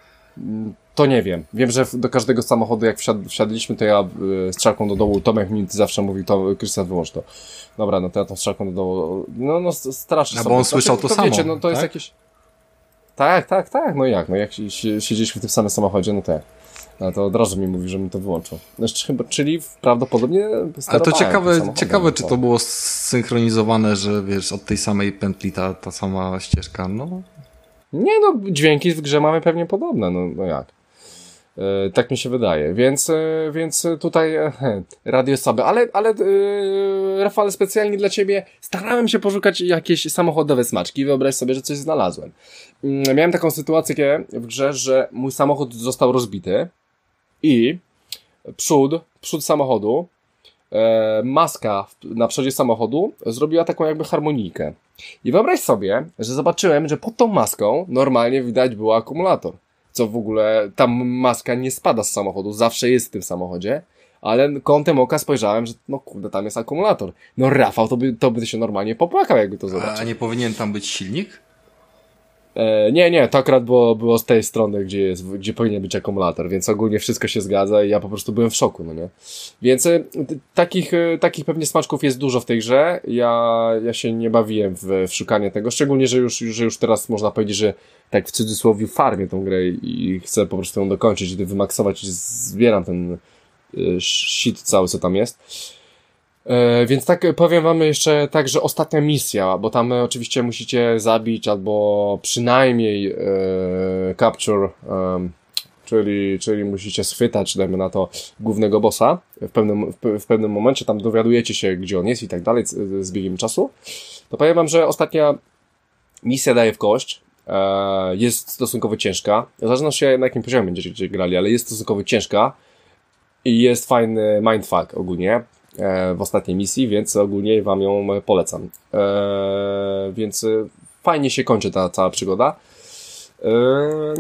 To nie wiem. Wiem, że do każdego samochodu jak wsiad, wsiadliśmy, to ja y, strzałką do dołu, Tomek mi zawsze mówił, to Krystian wyłącz to. Dobra, no to ja tą strzałką do dołu, no, no strasznie. A bo on słyszał to, to samo, wiecie, no to tak? jest jakieś... Tak, tak, tak, no jak, no jak siedzieliśmy w tym samym samochodzie, no to jak. No to od razu mi mówi, że mi to wyłączył. Znaczy, chyba, czyli prawdopodobnie ale to ciekawe, ciekawe czy to było synchronizowane, że wiesz, od tej samej pętli ta, ta sama ścieżka, no. Nie no, dźwięki w grze mamy pewnie podobne, no, no jak. E, tak mi się wydaje, więc, e, więc tutaj e, radio jest słabe, ale, ale e, Rafale, specjalnie dla ciebie starałem się poszukać jakieś samochodowe smaczki i wyobraź sobie, że coś znalazłem. E, miałem taką sytuację w grze, że mój samochód został rozbity i przód, przód samochodu, e, maska na przodzie samochodu zrobiła taką jakby harmonijkę. I wyobraź sobie, że zobaczyłem, że pod tą maską normalnie widać był akumulator. Co w ogóle, ta maska nie spada z samochodu, zawsze jest w tym samochodzie, ale kątem oka spojrzałem, że no kurde, tam jest akumulator. No Rafał, to by, to by się normalnie popłakał, jakby to zobaczył. A nie powinien tam być silnik? E, nie, nie, to akurat było, było z tej strony, gdzie jest, gdzie powinien być akumulator, więc ogólnie wszystko się zgadza i ja po prostu byłem w szoku, no nie? Więc e, takich, e, takich pewnie smaczków jest dużo w tej grze, ja, ja się nie bawiłem w, w szukanie tego, szczególnie, że już, że już teraz można powiedzieć, że tak w cudzysłowie farmię tą grę i chcę po prostu ją dokończyć, wymaksować i zbieram ten e, shit cały, co tam jest. E, więc tak powiem wam jeszcze tak, że ostatnia misja, bo tam e, oczywiście musicie zabić albo przynajmniej e, capture, e, czyli, czyli musicie schwytać, dajmy na to, głównego bossa w pewnym, w, w pewnym momencie, tam dowiadujecie się, gdzie on jest i tak dalej z, z biegiem czasu. To powiem wam, że ostatnia misja daje w kość, e, jest stosunkowo ciężka, w zależności na jakim poziomie będziecie grali, ale jest stosunkowo ciężka i jest fajny mindfuck ogólnie w ostatniej misji, więc ogólnie wam ją polecam. Eee, więc fajnie się kończy ta cała przygoda. Eee, no,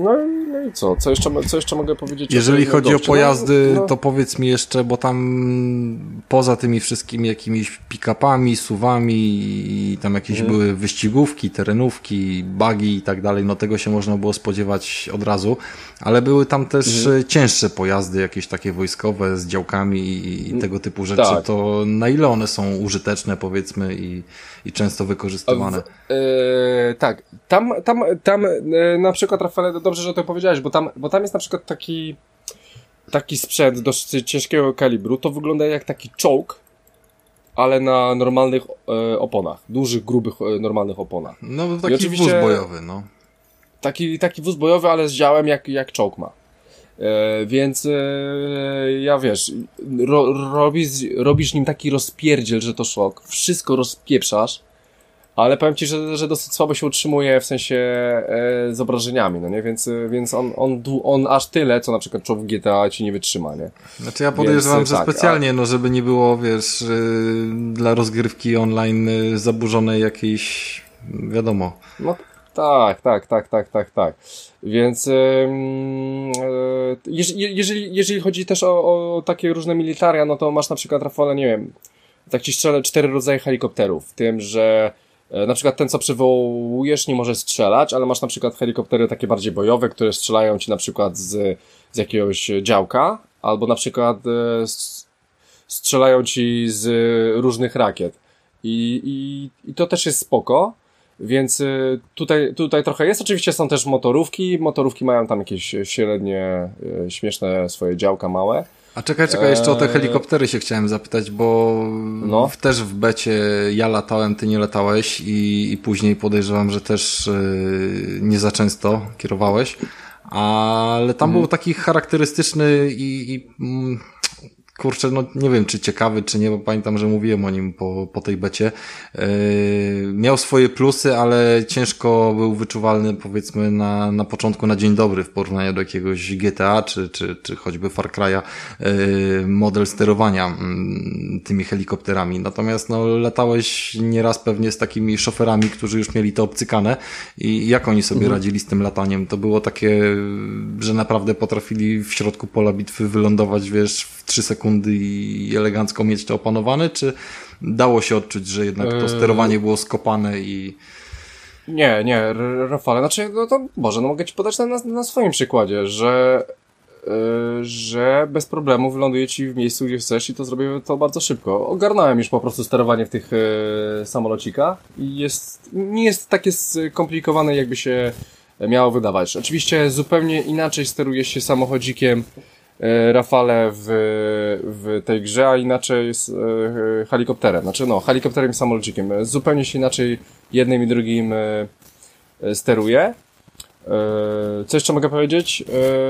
no i co? Co jeszcze, co jeszcze mogę powiedzieć? Jeżeli o chodzi o pojazdy, no, no. to powiedz mi jeszcze, bo tam poza tymi wszystkimi jakimiś pick-upami, suwami i tam jakieś hmm. były wyścigówki, terenówki, buggy i tak dalej, no tego się można było spodziewać od razu, ale były tam też hmm. cięższe pojazdy, jakieś takie wojskowe z działkami i, i tego typu rzeczy. Tak. To na ile one są użyteczne, powiedzmy, i, i często wykorzystywane? W, yy, tak, tam, tam, tam yy, na przykład, Rafale, dobrze, że to powiedziałeś, bo tam, bo tam jest na przykład taki taki sprzęt dosyć ciężkiego kalibru, to wygląda jak taki czołg, ale na normalnych e, oponach, dużych, grubych, e, normalnych oponach. No taki wóz bojowy, no. Taki, taki wóz bojowy, ale z działem jak, jak czołg ma. E, więc e, ja wiesz, ro, robisz, robisz nim taki rozpierdziel, że to szok, wszystko rozpieprzasz, ale powiem ci, że, że dosyć słabo się utrzymuje w sensie e, z obrażeniami, no nie? Więc, więc on, on, on aż tyle, co na przykład czołg G T A ci nie wytrzyma, nie? Znaczy ja podejrzewam, więc, że tak, specjalnie, a... no żeby nie było, wiesz, yy, dla rozgrywki online yy, zaburzonej jakiejś, wiadomo. No tak, tak, tak, tak, tak, tak. Więc yy, yy, jeżeli, jeżeli, jeżeli chodzi też o, o takie różne militaria, no to masz na przykład, Rafale, nie wiem, tak ci strzelę cztery rodzaje helikopterów, w tym, że na przykład ten, co przywołujesz, nie może strzelać, ale masz na przykład helikoptery takie bardziej bojowe, które strzelają ci na przykład z, z jakiegoś działka, albo na przykład e, strzelają ci z różnych rakiet. I, i, i to też jest spoko, więc e, tutaj, tutaj trochę jest. Oczywiście są też motorówki, motorówki mają tam jakieś średnie, e, śmieszne swoje działka małe. A czekaj, czekaj, jeszcze o te helikoptery się chciałem zapytać, bo no. w, też w becie ja latałem, ty nie latałeś i, i później podejrzewam, że też yy, nie za często kierowałeś, ale tam mhm. był taki charakterystyczny i, i mm, kurczę, no nie wiem, czy ciekawy, czy nie, bo pamiętam, że mówiłem o nim po, po tej becie. Yy, miał swoje plusy, ale ciężko był wyczuwalny, powiedzmy, na, na początku na dzień dobry w porównaniu do jakiegoś G T A, czy, czy, czy choćby Far Cry'a, yy, model sterowania yy, tymi helikopterami. Natomiast, no, latałeś nieraz pewnie z takimi szoferami, którzy już mieli to obcykane i jak oni sobie mhm. radzili z tym lataniem? To było takie, że naprawdę potrafili w środku pola bitwy wylądować, wiesz, w trzy sekundy i elegancko mieć to opanowane, czy dało się odczuć, że jednak to sterowanie było skopane i... Nie, nie, Rafale, znaczy, no to może, no mogę ci podać na, na swoim przykładzie, że yy, że bez problemu wyląduję ci w miejscu, gdzie chcesz i to zrobię to bardzo szybko. Ogarnąłem już po prostu sterowanie w tych yy, samolocikach i jest, nie jest takie skomplikowane, jakby się miało wydawać. Oczywiście zupełnie inaczej steruje się samochodzikiem Rafale w, w tej grze, a inaczej z e, helikopterem. Znaczy no, helikopterem i samolocikiem. Zupełnie się inaczej jednym i drugim e, steruje. E, co jeszcze mogę powiedzieć?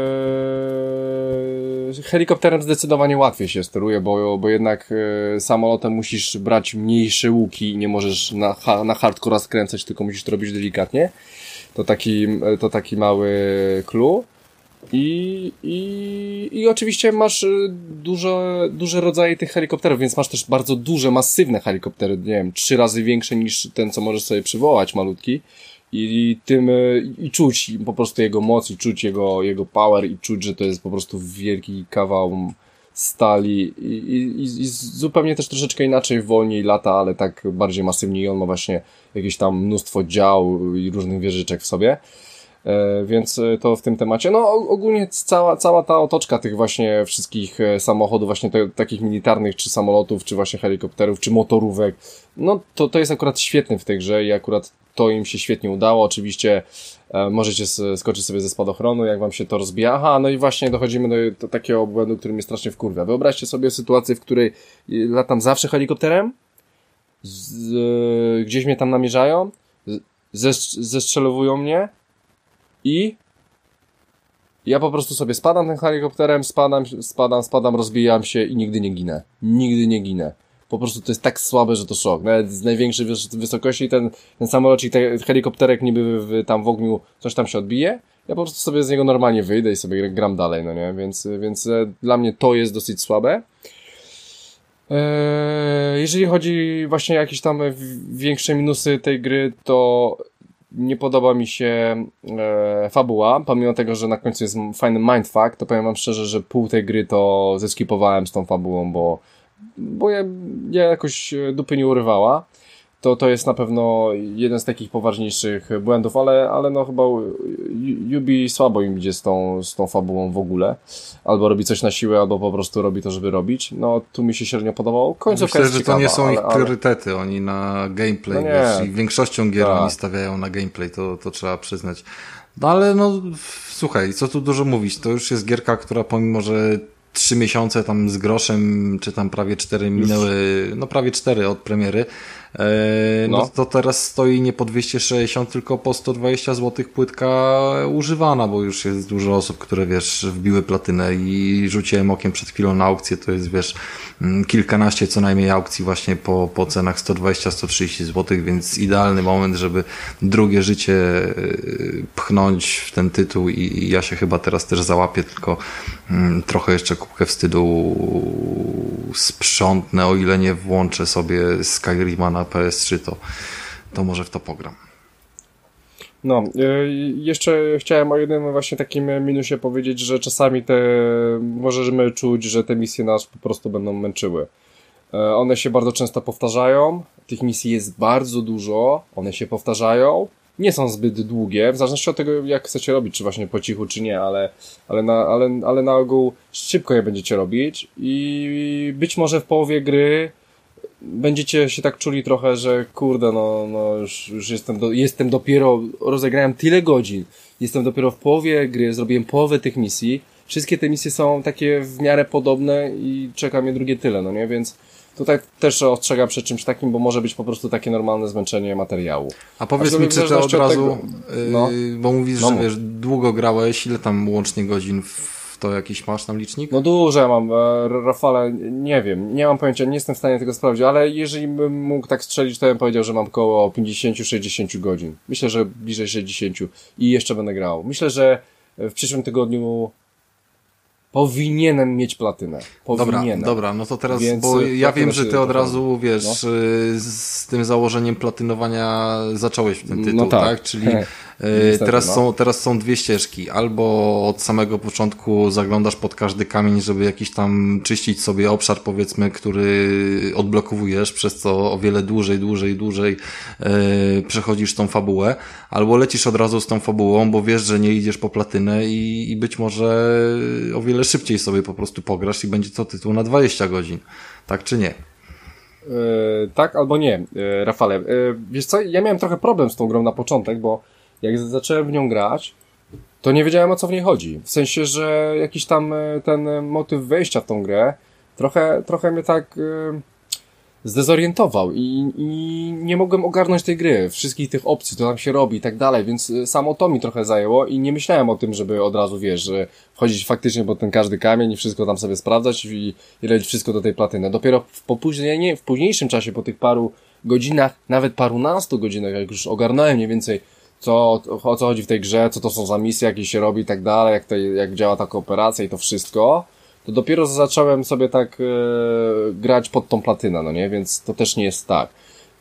E, helikopterem zdecydowanie łatwiej się steruje, bo, bo jednak e, samolotem musisz brać mniejsze łuki i nie możesz na, na hardcora skręcać, tylko musisz to robić delikatnie. To taki, to taki mały clue. I, i, i oczywiście masz dużo, duże rodzaje tych helikopterów, więc masz też bardzo duże, masywne helikoptery, nie wiem, trzy razy większe niż ten, co możesz sobie przywołać, malutki. I tym, i czuć po prostu jego moc, i czuć jego, jego power, i czuć, że to jest po prostu wielki kawał stali. I, i, i zupełnie też troszeczkę inaczej, wolniej lata, ale tak bardziej masywnie i on ma właśnie jakieś tam mnóstwo dział i różnych wieżyczek w sobie. Więc to w tym temacie. No ogólnie cała, cała ta otoczka tych właśnie wszystkich samochodów, właśnie te, takich militarnych, czy samolotów, czy właśnie helikopterów, czy motorówek, no to, to jest akurat świetne w tej grze i akurat to im się świetnie udało. Oczywiście e, możecie skoczyć sobie ze spadochronu, jak wam się to rozbija. Aha, no i właśnie dochodzimy do, do takiego błędu, który mnie strasznie wkurwia. Wyobraźcie sobie sytuację, w której latam zawsze helikopterem, z, e, gdzieś mnie tam namierzają, zestrzelowują mnie, i ja po prostu sobie spadam tym helikopterem, spadam, spadam, spadam, rozbijam się i nigdy nie ginę. Nigdy nie ginę. Po prostu to jest tak słabe, że to szok. Nawet z największej wysokości ten, ten samolocik, ten helikopterek niby w, tam w ogniu coś tam się odbije. Ja po prostu sobie z niego normalnie wyjdę i sobie gram dalej, no nie? Więc, więc e, dla mnie to jest dosyć słabe. E, jeżeli chodzi właśnie o jakieś tam większe minusy tej gry, to nie podoba mi się e, fabuła, pomimo tego, że na końcu jest fajny mindfuck, to powiem wam szczerze, że pół tej gry to zeskipowałem z tą fabułą, bo, bo ja, ja jakoś dupy nie urywała. To, to jest na pewno jeden z takich poważniejszych błędów, ale, ale no chyba Ubi słabo im idzie z tą, z tą fabułą w ogóle. Albo robi coś na siłę, albo po prostu robi to, żeby robić. No tu mi się średnio podobało. Końcówka Myślę, jest że ciekawa, to nie są ale, ich ale... priorytety. Oni na gameplay, No wiesz, i większością gier tak. oni stawiają na gameplay, to, to trzeba przyznać. No ale no, słuchaj, co tu dużo mówić, to już jest gierka, która pomimo, że trzy miesiące tam z groszem, czy tam prawie cztery minęły, no prawie cztery od premiery, e, no. no to teraz stoi nie po dwieście sześćdziesiąt, tylko po sto dwadzieścia złotych płytka używana, bo już jest dużo osób, które wiesz, wbiły platynę i rzuciłem okiem przed chwilą na aukcję, to jest wiesz, kilkanaście co najmniej aukcji właśnie po, po cenach sto dwadzieścia sto trzydzieści złotych, więc idealny moment, żeby drugie życie pchnąć w ten tytuł i, i ja się chyba teraz też załapię, tylko mm, trochę jeszcze kubkę wstydu sprzątnę, o ile nie włączę sobie Skyrima na P S trzy, to, to może w to pogram. No, y, jeszcze chciałem o jednym właśnie takim minusie powiedzieć, że czasami te możemy czuć, że te misje nas po prostu będą męczyły. Y, one się bardzo często powtarzają, tych misji jest bardzo dużo, one się powtarzają, nie są zbyt długie, w zależności od tego, jak chcecie robić, czy właśnie po cichu, czy nie, ale, ale, na, ale, ale na ogół szybko je będziecie robić i być może w połowie gry będziecie się tak czuli trochę, że kurde, no, no już, już jestem, do, jestem dopiero, rozegrałem tyle godzin, jestem dopiero w połowie gry, zrobiłem połowę tych misji, wszystkie te misje są takie w miarę podobne i czeka mnie drugie tyle, no nie, więc tutaj też ostrzegam przed czymś takim, bo może być po prostu takie normalne zmęczenie materiału. A powiedz A mi, czy ty od razu, tego, no, yy, bo mówisz, no, że wiesz, długo grałeś, ile tam łącznie godzin w to jakiś masz tam licznik? No dużo ja mam, Rafale, nie wiem, nie mam pojęcia, nie jestem w stanie tego sprawdzić, ale jeżeli bym mógł tak strzelić, to bym powiedział, że mam około pięćdziesiąt sześćdziesiąt godzin. Myślę, że bliżej sześćdziesiąt i jeszcze będę grał. Myślę, że w przyszłym tygodniu powinienem mieć platynę. Powinienem. Dobra, dobra, no to teraz, Więc bo ja wiem, że ty od trochę, razu, wiesz, no. z tym założeniem platynowania zacząłeś w ten tytuł, no tak. tak? Czyli Niestety, teraz, no. są, teraz są dwie ścieżki. Albo od samego początku zaglądasz pod każdy kamień, żeby jakiś tam czyścić sobie obszar, powiedzmy, który odblokowujesz, przez co o wiele dłużej, dłużej, dłużej yy, przechodzisz tą fabułę. Albo lecisz od razu z tą fabułą, bo wiesz, że nie idziesz po platynę i, i być może o wiele szybciej sobie po prostu pograsz i będzie to tytuł na dwadzieścia godzin. Tak czy nie? Yy, tak albo nie, yy, Rafale. Yy, wiesz co, ja miałem trochę problem z tą grą na początek, bo jak zacząłem w nią grać, to nie wiedziałem, o co w niej chodzi. W sensie, że jakiś tam yy, ten motyw wejścia w tą grę trochę, trochę mnie tak yy, zdezorientował i, i nie mogłem ogarnąć tej gry, wszystkich tych opcji, co tam się robi i tak dalej, więc samo to mi trochę zajęło i nie myślałem o tym, żeby od razu, wiesz, że wchodzić faktycznie pod ten każdy kamień i wszystko tam sobie sprawdzać i, i lecieć wszystko do tej platyny. Dopiero w, popóźnienie, w późniejszym czasie, po tych paru godzinach, nawet parunastu godzinach, jak już ogarnąłem mniej więcej, co, o co chodzi w tej grze, co to są za misje, jakie się robi i tak dalej, jak, te, jak działa ta kooperacja i to wszystko, to dopiero zacząłem sobie tak e, grać pod tą platynę, no nie, więc to też nie jest tak.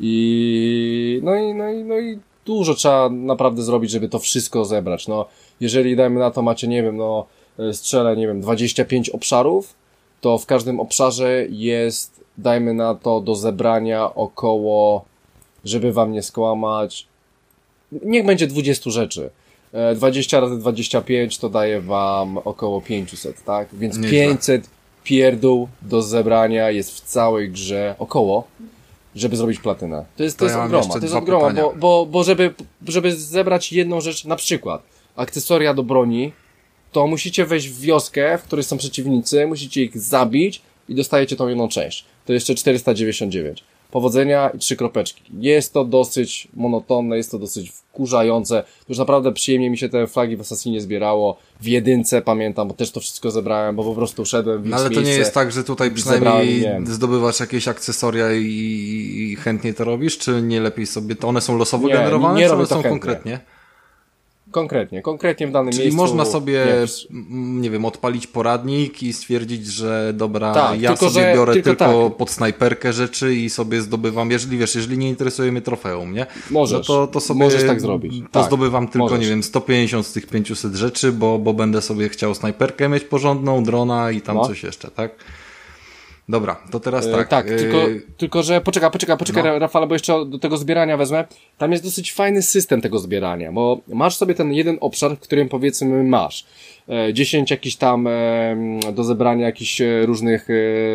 I no i, no i, no i dużo trzeba naprawdę zrobić, żeby to wszystko zebrać, no. Jeżeli dajmy na to macie, nie wiem, no, strzelę, nie wiem, dwadzieścia pięć obszarów, to w każdym obszarze jest, dajmy na to, do zebrania około, żeby wam nie skłamać, niech będzie dwadzieścia rzeczy. dwadzieścia razy dwadzieścia pięć to daje wam około pięćset, tak? Więc Nieźle. pięćset pierdół do zebrania jest w całej grze około, żeby zrobić platynę. To jest, to To jest ja mam ogroma, jeszcze to jest dwa ogroma, pytania. bo, bo, bo żeby, żeby zebrać jedną rzecz, na przykład akcesoria do broni, to musicie wejść w wioskę, w której są przeciwnicy, musicie ich zabić i dostajecie tą jedną część. To jeszcze czterysta dziewięćdziesiąt dziewięć. Powodzenia i trzy kropeczki. Jest to dosyć monotonne, jest to dosyć wkurzające. Już naprawdę przyjemnie mi się te flagi w Assassinie zbierało. W jedynce pamiętam, bo też to wszystko zebrałem, bo po prostu szedłem w ich No ale to miejsce. nie jest tak, że tutaj Zebrałem, przynajmniej nie. zdobywasz jakieś akcesoria i, i chętnie to robisz, czy nie lepiej sobie, to one są losowo Nie, generowane, nie, nie czy robię one to są chętnie. konkretnie? Konkretnie, konkretnie w danym Czyli miejscu. można sobie, nie, nie wiem, odpalić poradnik i stwierdzić, że dobra, tak, ja tylko, sobie że, biorę tylko, tylko tak. pod snajperkę rzeczy i sobie zdobywam, jeżeli wiesz, jeżeli nie interesuje mnie trofeum, nie? Możesz, no to, to sobie możesz tak zrobić. To tak, zdobywam tylko, możesz. nie wiem, sto pięćdziesiąt z tych pięćset rzeczy, bo, bo będę sobie chciał snajperkę mieć porządną, drona i tam no. coś jeszcze, tak? Dobra, to teraz tak. E, tak, e... tylko, tylko, że poczekaj, poczekaj, poczekaj, no. Rafale, bo jeszcze do tego zbierania wezmę. Tam jest dosyć fajny system tego zbierania, bo masz sobie ten jeden obszar, w którym powiedzmy masz e, dziesięć jakichś tam e, do zebrania jakichś różnych e,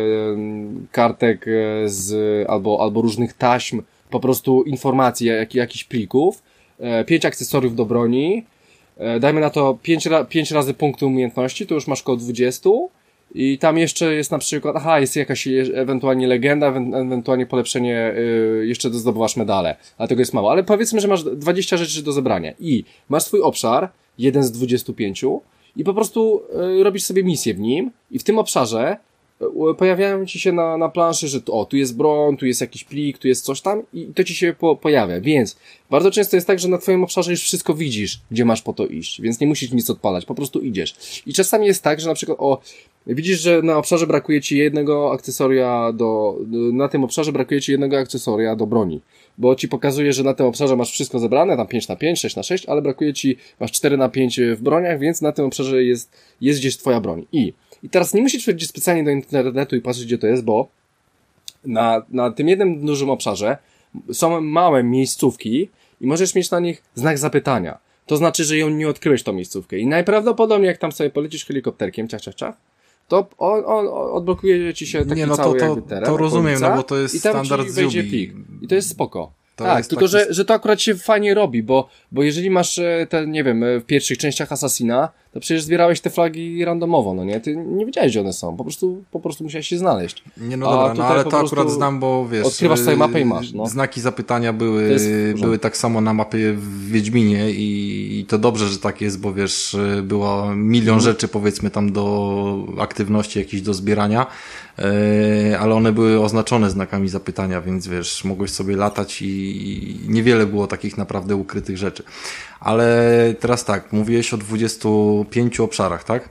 kartek e, z, albo, albo różnych taśm, po prostu informacji, jak, jakichś plików, e, pięć akcesoriów do broni, e, dajmy na to pięć, ra, pięć razy punkty umiejętności, to już masz koło dwudziestu. I tam jeszcze jest na przykład, aha, jest jakaś ewentualnie legenda, ewentualnie polepszenie, yy, jeszcze zdobywasz medale, ale tego jest mało. Ale powiedzmy, że masz dwadzieścia rzeczy do zebrania i masz swój obszar, jeden z dwudziestu pięciu i po prostu yy, robisz sobie misję w nim i w tym obszarze yy, pojawiają ci się na, na planszy, że o, tu jest broń, tu jest jakiś plik, tu jest coś tam i to ci się po, pojawia, więc bardzo często jest tak, że na twoim obszarze już wszystko widzisz, gdzie masz po to iść, więc nie musisz nic odpalać, po prostu idziesz. I czasami jest tak, że na przykład o, widzisz, że na obszarze brakuje ci jednego akcesoria do, na tym obszarze brakuje ci jednego akcesoria do broni, bo ci pokazuje, że na tym obszarze masz wszystko zebrane, tam pięć na pięć, sześć na sześć, ale brakuje ci, masz cztery na pięć w broniach, więc na tym obszarze jest, jest gdzieś twoja broń. I, i teraz nie musisz wchodzić specjalnie do internetu i patrzeć, gdzie to jest, bo na, na tym jednym dużym obszarze są małe miejscówki i możesz mieć na nich znak zapytania. To znaczy, że ją nie odkryłeś tą miejscówkę i najprawdopodobniej jak tam sobie polecisz helikopterkiem, ciach, ciach, ciach, to on, on odblokuje ci się taki nie, no cały to, to, jakby teren. To rozumiem, no bo to jest i tam standard ci z wejdzie Yubi. plik. I to jest spoko. To tak, jest tylko taki... że, że to akurat się fajnie robi, bo, bo jeżeli masz te, nie wiem, w pierwszych częściach Assassina, to przecież zbierałeś te flagi randomowo, no nie? Ty nie wiedziałeś, gdzie one są. Po prostu, po prostu musiałeś się znaleźć. Nie, no dobra, no ale to akurat znam, bo wiesz... Odkrywasz sobie mapę i masz, no. Znaki zapytania były, były tak samo na mapie w Wiedźminie i, i to dobrze, że tak jest, bo wiesz, było milion hmm. rzeczy, powiedzmy, tam do aktywności jakichś do zbierania, yy, ale one były oznaczone znakami zapytania, więc wiesz, mogłeś sobie latać i, i niewiele było takich naprawdę ukrytych rzeczy. Ale teraz tak, mówiłeś o dwudziestu pięciu obszarach, tak?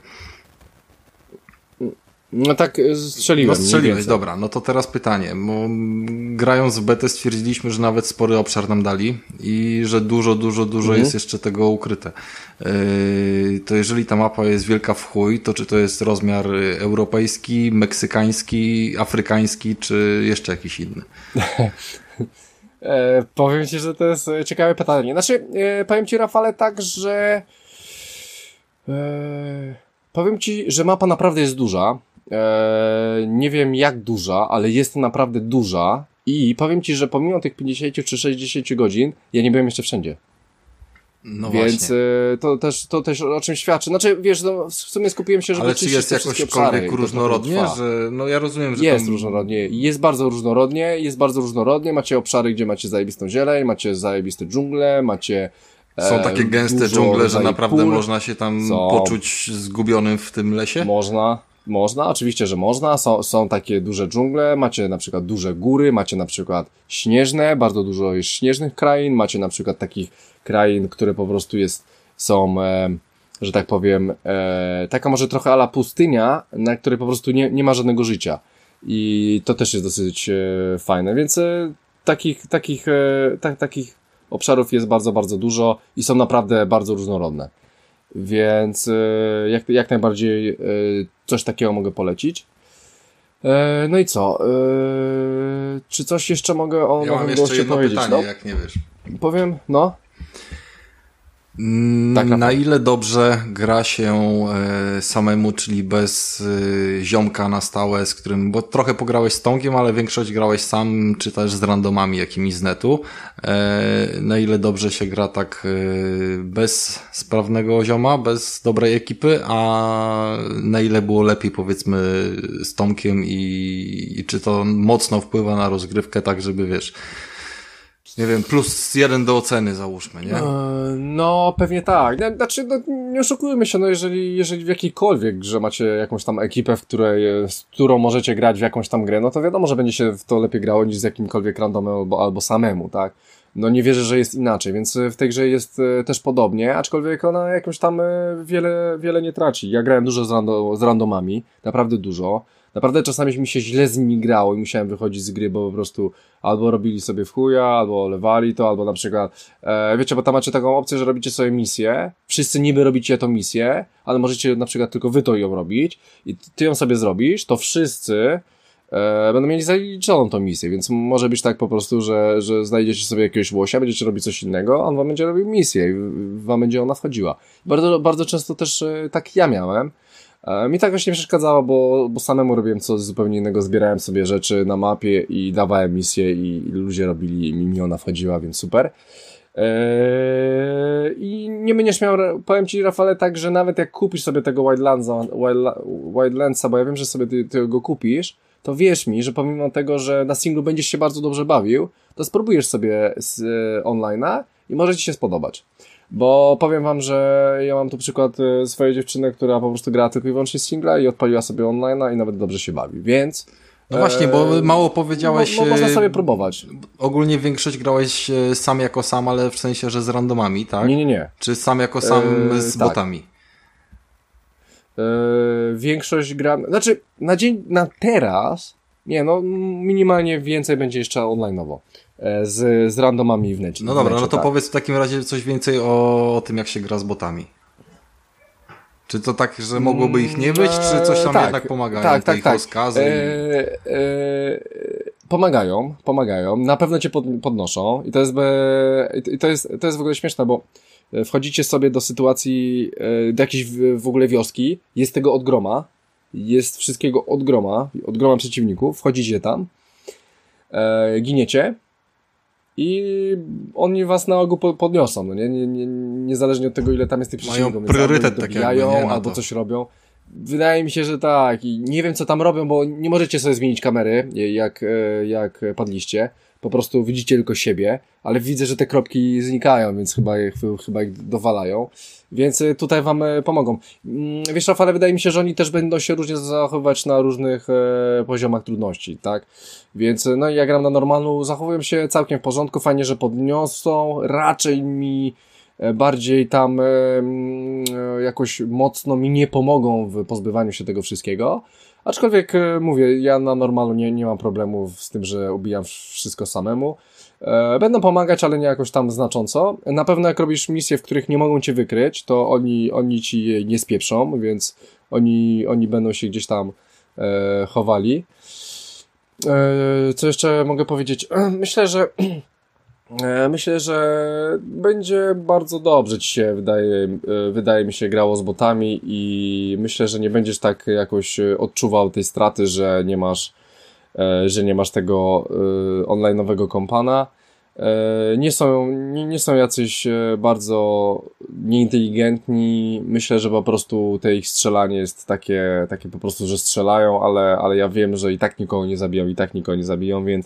No tak strzeliłem. No strzeliłeś, dobra. No to teraz pytanie, bo grając w betę stwierdziliśmy, że nawet spory obszar nam dali i że dużo, dużo, dużo mhm. jest jeszcze tego ukryte. Yy, to jeżeli ta mapa jest wielka w chuj, to czy to jest rozmiar europejski, meksykański, afrykański, czy jeszcze jakiś inny? E, powiem ci, że to jest ciekawe pytanie. Znaczy, e, powiem ci, Rafale, tak, że e, powiem ci, że mapa naprawdę jest duża. E, nie wiem jak duża, ale jest naprawdę duża i powiem ci, że pomimo tych pięćdziesięciu czy sześćdziesięciu godzin, ja nie byłem jeszcze wszędzie. No Więc e, to też to też o czym świadczy. Znaczy, wiesz, no, w sumie skupiłem się, żeby ale czy jest jakośkolwiek różnorodnie, że no ja rozumiem, że jest tam... różnorodnie, jest bardzo różnorodnie, jest bardzo różnorodnie, macie obszary, gdzie macie zajebistą zieleń, macie zajebiste dżungle, macie e, są takie gęste dżungle, że naprawdę pól. Można się tam są. poczuć zgubionym w tym lesie? Można. Można, oczywiście, że można. Są, są takie duże dżungle, macie na przykład duże góry, macie na przykład śnieżne, bardzo dużo jest śnieżnych krain, macie na przykład takich krain, które po prostu jest, są, e, że tak powiem, e, taka może trochę ala pustynia, na której po prostu nie, nie ma żadnego życia. I to też jest dosyć e, fajne, więc e, takich, takich, e, tak, takich obszarów jest bardzo, bardzo dużo i są naprawdę bardzo różnorodne. Więc e, jak, jak najbardziej e, coś takiego mogę polecić. E, no i co? E, czy coś jeszcze mogę o ja nowym mam jeszcze goście jedno powiedzieć? pytanie, No? jak nie wiesz. Powiem, no. Tak, na ile dobrze gra się e, samemu, czyli bez e, ziomka na stałe, z którym, bo trochę pograłeś z Tomkiem, ale większość grałeś sam, czy też z randomami jakimiś z netu. E, na ile dobrze się gra tak e, bez sprawnego zioma, bez dobrej ekipy, a na ile było lepiej, powiedzmy, z Tomkiem i, i czy to mocno wpływa na rozgrywkę, tak żeby, wiesz, nie wiem, plus jeden do oceny załóżmy, nie? No, pewnie tak. Znaczy, no, nie oszukujmy się, no jeżeli, jeżeli w jakiejkolwiek grze macie jakąś tam ekipę, w której, z którą możecie grać w jakąś tam grę, no to wiadomo, że będzie się w to lepiej grało niż z jakimkolwiek randomem albo, albo samemu, tak? no nie wierzę, że jest inaczej, więc w tej grze jest też podobnie, aczkolwiek ona jakoś tam wiele, wiele nie traci. Ja grałem dużo z, rando, z randomami, naprawdę dużo. Naprawdę czasami mi się źle z nimi grało i musiałem wychodzić z gry, bo po prostu albo robili sobie w chuja, albo lewali to, albo na przykład, e, wiecie, bo tam macie taką opcję, że robicie sobie misję, wszyscy niby robicie tą misję, ale możecie na przykład tylko wy to ją robić i ty ją sobie zrobisz, to wszyscy e, będą mieli zaliczoną tą misję, więc może być tak po prostu, że, że znajdziecie sobie jakiegoś łosia, będziecie robić coś innego, a on wam będzie robił misję i wam będzie ona wchodziła. Bardzo, bardzo często też e, tak ja miałem. Mi tak właśnie nie przeszkadzało, bo, bo samemu robiłem coś zupełnie innego, zbierałem sobie rzeczy na mapie i dawałem misje i, i ludzie robili i mi ona wchodziła, więc super. Eee, I nie będziesz miał, powiem ci Rafale tak, że nawet jak kupisz sobie tego Wildlandsa, Wildlandsa, bo ja wiem, że sobie ty, ty go kupisz, to wierz mi, że pomimo tego, że na singlu będziesz się bardzo dobrze bawił, to spróbujesz sobie z e, online'a i może ci się spodobać. Bo powiem wam, że ja mam tu przykład swojej dziewczyny, która po prostu grała tylko i wyłącznie singla i odpaliła sobie online'a i nawet dobrze się bawi, więc... No właśnie, bo mało powiedziałeś... Mo, mo, można sobie próbować. Ogólnie większość grałeś sam jako sam, ale w sensie, że z randomami, tak? Nie, nie, nie. Czy sam jako sam e, z tak. botami? E, większość gra... Znaczy, na dzień, na teraz... Nie, no minimalnie więcej będzie jeszcze online'owo. Z, z randomami wnętrz. No dobra, wnętrze, no to tak. powiedz w takim razie coś więcej o, o tym, jak się gra z botami. Czy to tak, że mogłoby ich nie być, czy coś tam tak, jednak pomagają? Tak, te tak, ich tak. rozkazy? E, e, pomagają, pomagają. Na pewno cię pod, podnoszą i to jest, be, i to jest to jest w ogóle śmieszne, bo wchodzicie sobie do sytuacji, do jakiejś w, w ogóle wioski, jest tego od groma, jest wszystkiego od groma, od groma przeciwników, wchodzicie tam, e, giniecie, i oni was na ogół podniosą, no nie? Nie, nie, niezależnie od tego, ile tam jest tych przeciwników. Mają priorytet, tak jakby, nie? Albo coś robią. Wydaje mi się, że tak. I nie wiem, co tam robią, bo nie możecie sobie zmienić kamery, jak, jak padliście. Po prostu widzicie tylko siebie, ale widzę, że te kropki znikają, więc chyba, chyba ich dowalają. Więc tutaj wam pomogą. Wiesz, Rafale, wydaje mi się, że oni też będą się różnie zachowywać na różnych e, poziomach trudności, tak? Więc, no i ja gram na normalną, zachowują się całkiem w porządku, fajnie, że podniosą, raczej mi bardziej tam e, e, jakoś mocno mi nie pomogą w pozbywaniu się tego wszystkiego. Aczkolwiek e, mówię, ja na normalu nie, nie mam problemów z tym, że ubijam wszystko samemu. E, będą pomagać, ale nie jakoś tam znacząco. Na pewno jak robisz misje, w których nie mogą cię wykryć, to oni, oni ci je nie spieprzą, więc oni, oni będą się gdzieś tam e, chowali. E, co jeszcze mogę powiedzieć? E, myślę, że Myślę, że będzie bardzo dobrze ci się wydaje, wydaje mi się grało z botami i myślę, że nie będziesz tak jakoś odczuwał tej straty, że nie masz, że nie masz tego online'owego kompana. Nie są, nie, nie są jacyś bardzo nieinteligentni. Myślę, że po prostu te ich strzelanie jest takie, takie po prostu, że strzelają, ale, ale ja wiem, że i tak nikogo nie zabiją, i tak nikogo nie zabiją, więc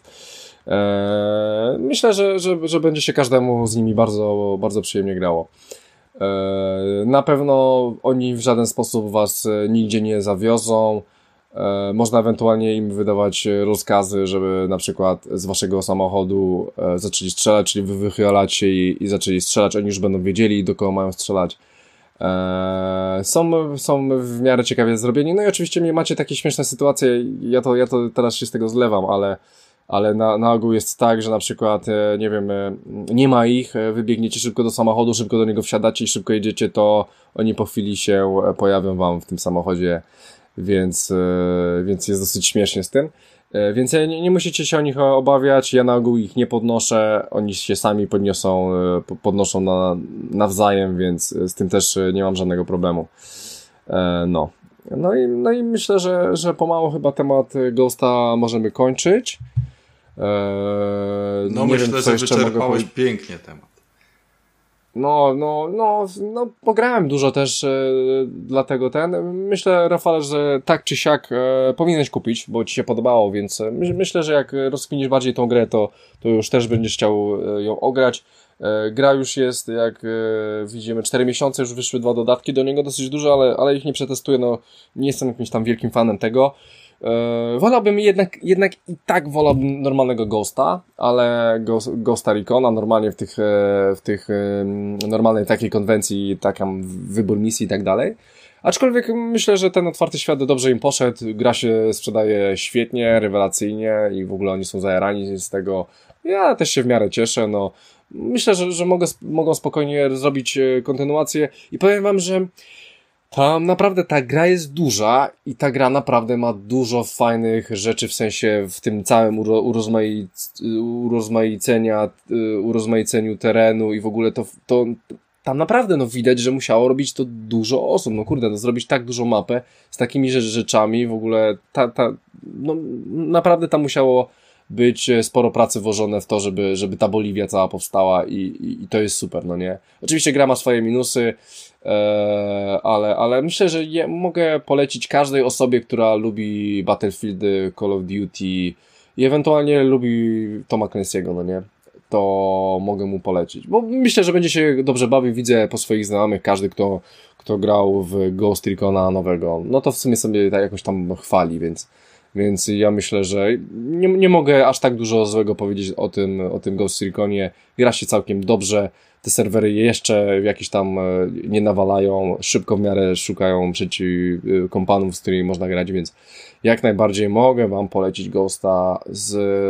Eee, myślę, że, że, że będzie się każdemu z nimi bardzo, bardzo przyjemnie grało. Eee, na pewno oni w żaden sposób was nigdzie nie zawiozą. Eee, można ewentualnie im wydawać rozkazy, żeby na przykład z waszego samochodu e, zaczęli strzelać, czyli wy wychylacie się i, i zaczęli strzelać. Oni już będą wiedzieli, do kogo mają strzelać. Eee, są, są w miarę ciekawie zrobieni. No i oczywiście macie takie śmieszne sytuacje. Ja to, ja to teraz się z tego zlewam, ale ale na, na ogół jest tak, że na przykład, nie wiem, nie ma ich, wybiegniecie szybko do samochodu, szybko do niego wsiadacie i szybko jedziecie, to oni po chwili się pojawią wam w tym samochodzie, więc, więc jest dosyć śmiesznie z tym. Więc nie, nie musicie się o nich obawiać, ja na ogół ich nie podnoszę, oni się sami podniosą, podnoszą na, nawzajem, więc z tym też nie mam żadnego problemu. No. No i, no i myślę, że, że pomału chyba temat Ghosta możemy kończyć. Eee, no nie myślę, wiem, co że jeszcze wyczerpałeś mogę... pięknie temat. No, no, no, no, pograłem dużo też e, dlatego ten. Myślę, Rafale, że tak czy siak e, powinieneś kupić, bo ci się podobało, więc my, myślę, że jak rozkminisz bardziej tą grę, to, to już też będziesz chciał ją ograć. E, gra już jest, jak e, widzimy, cztery miesiące, już wyszły dwa dodatki do niego, dosyć dużo, ale, ale ich nie przetestuję, no nie jestem jakimś tam wielkim fanem tego. Yy, wolałbym jednak, jednak i tak wolałbym normalnego Ghosta, ale Ghost, Ghosta Recona normalnie w tych, w tych normalnej takiej konwencji, tam wybór misji i tak dalej. Aczkolwiek myślę, że ten otwarty świat dobrze im poszedł, gra się sprzedaje świetnie, rewelacyjnie i w ogóle oni są zajarani z tego. Ja też się w miarę cieszę, no. Myślę, że, że mogę, mogą spokojnie zrobić kontynuację i powiem wam, że tam naprawdę ta gra jest duża i ta gra naprawdę ma dużo fajnych rzeczy, w sensie w tym całym uro, urozmaic, urozmaicenia, urozmaiceniu terenu i w ogóle to, to tam naprawdę no widać, że musiało robić to dużo osób, no kurde, no zrobić tak dużą mapę z takimi rzeczami, w ogóle ta, ta, no naprawdę tam musiało być sporo pracy włożone w to, żeby, żeby ta Boliwia cała powstała i, i, i to jest super, no nie? Oczywiście gra ma swoje minusy, e, ale, ale myślę, że je, mogę polecić każdej osobie, która lubi Battlefieldy, Call of Duty i ewentualnie lubi Toma Clancy'ego, no nie? To mogę mu polecić, bo myślę, że będzie się dobrze bawił, widzę po swoich znajomych, każdy, kto, kto grał w Ghost Recona nowego, no to w sumie sobie tak jakoś tam chwali, więc Więc ja myślę, że nie, nie mogę aż tak dużo złego powiedzieć o tym, o tym Ghost Reconie. Gra się całkiem dobrze. Te serwery jeszcze jakieś tam nie nawalają. Szybko w miarę szukają przeciw kompanów, z którymi można grać, więc jak najbardziej mogę wam polecić Ghosta z,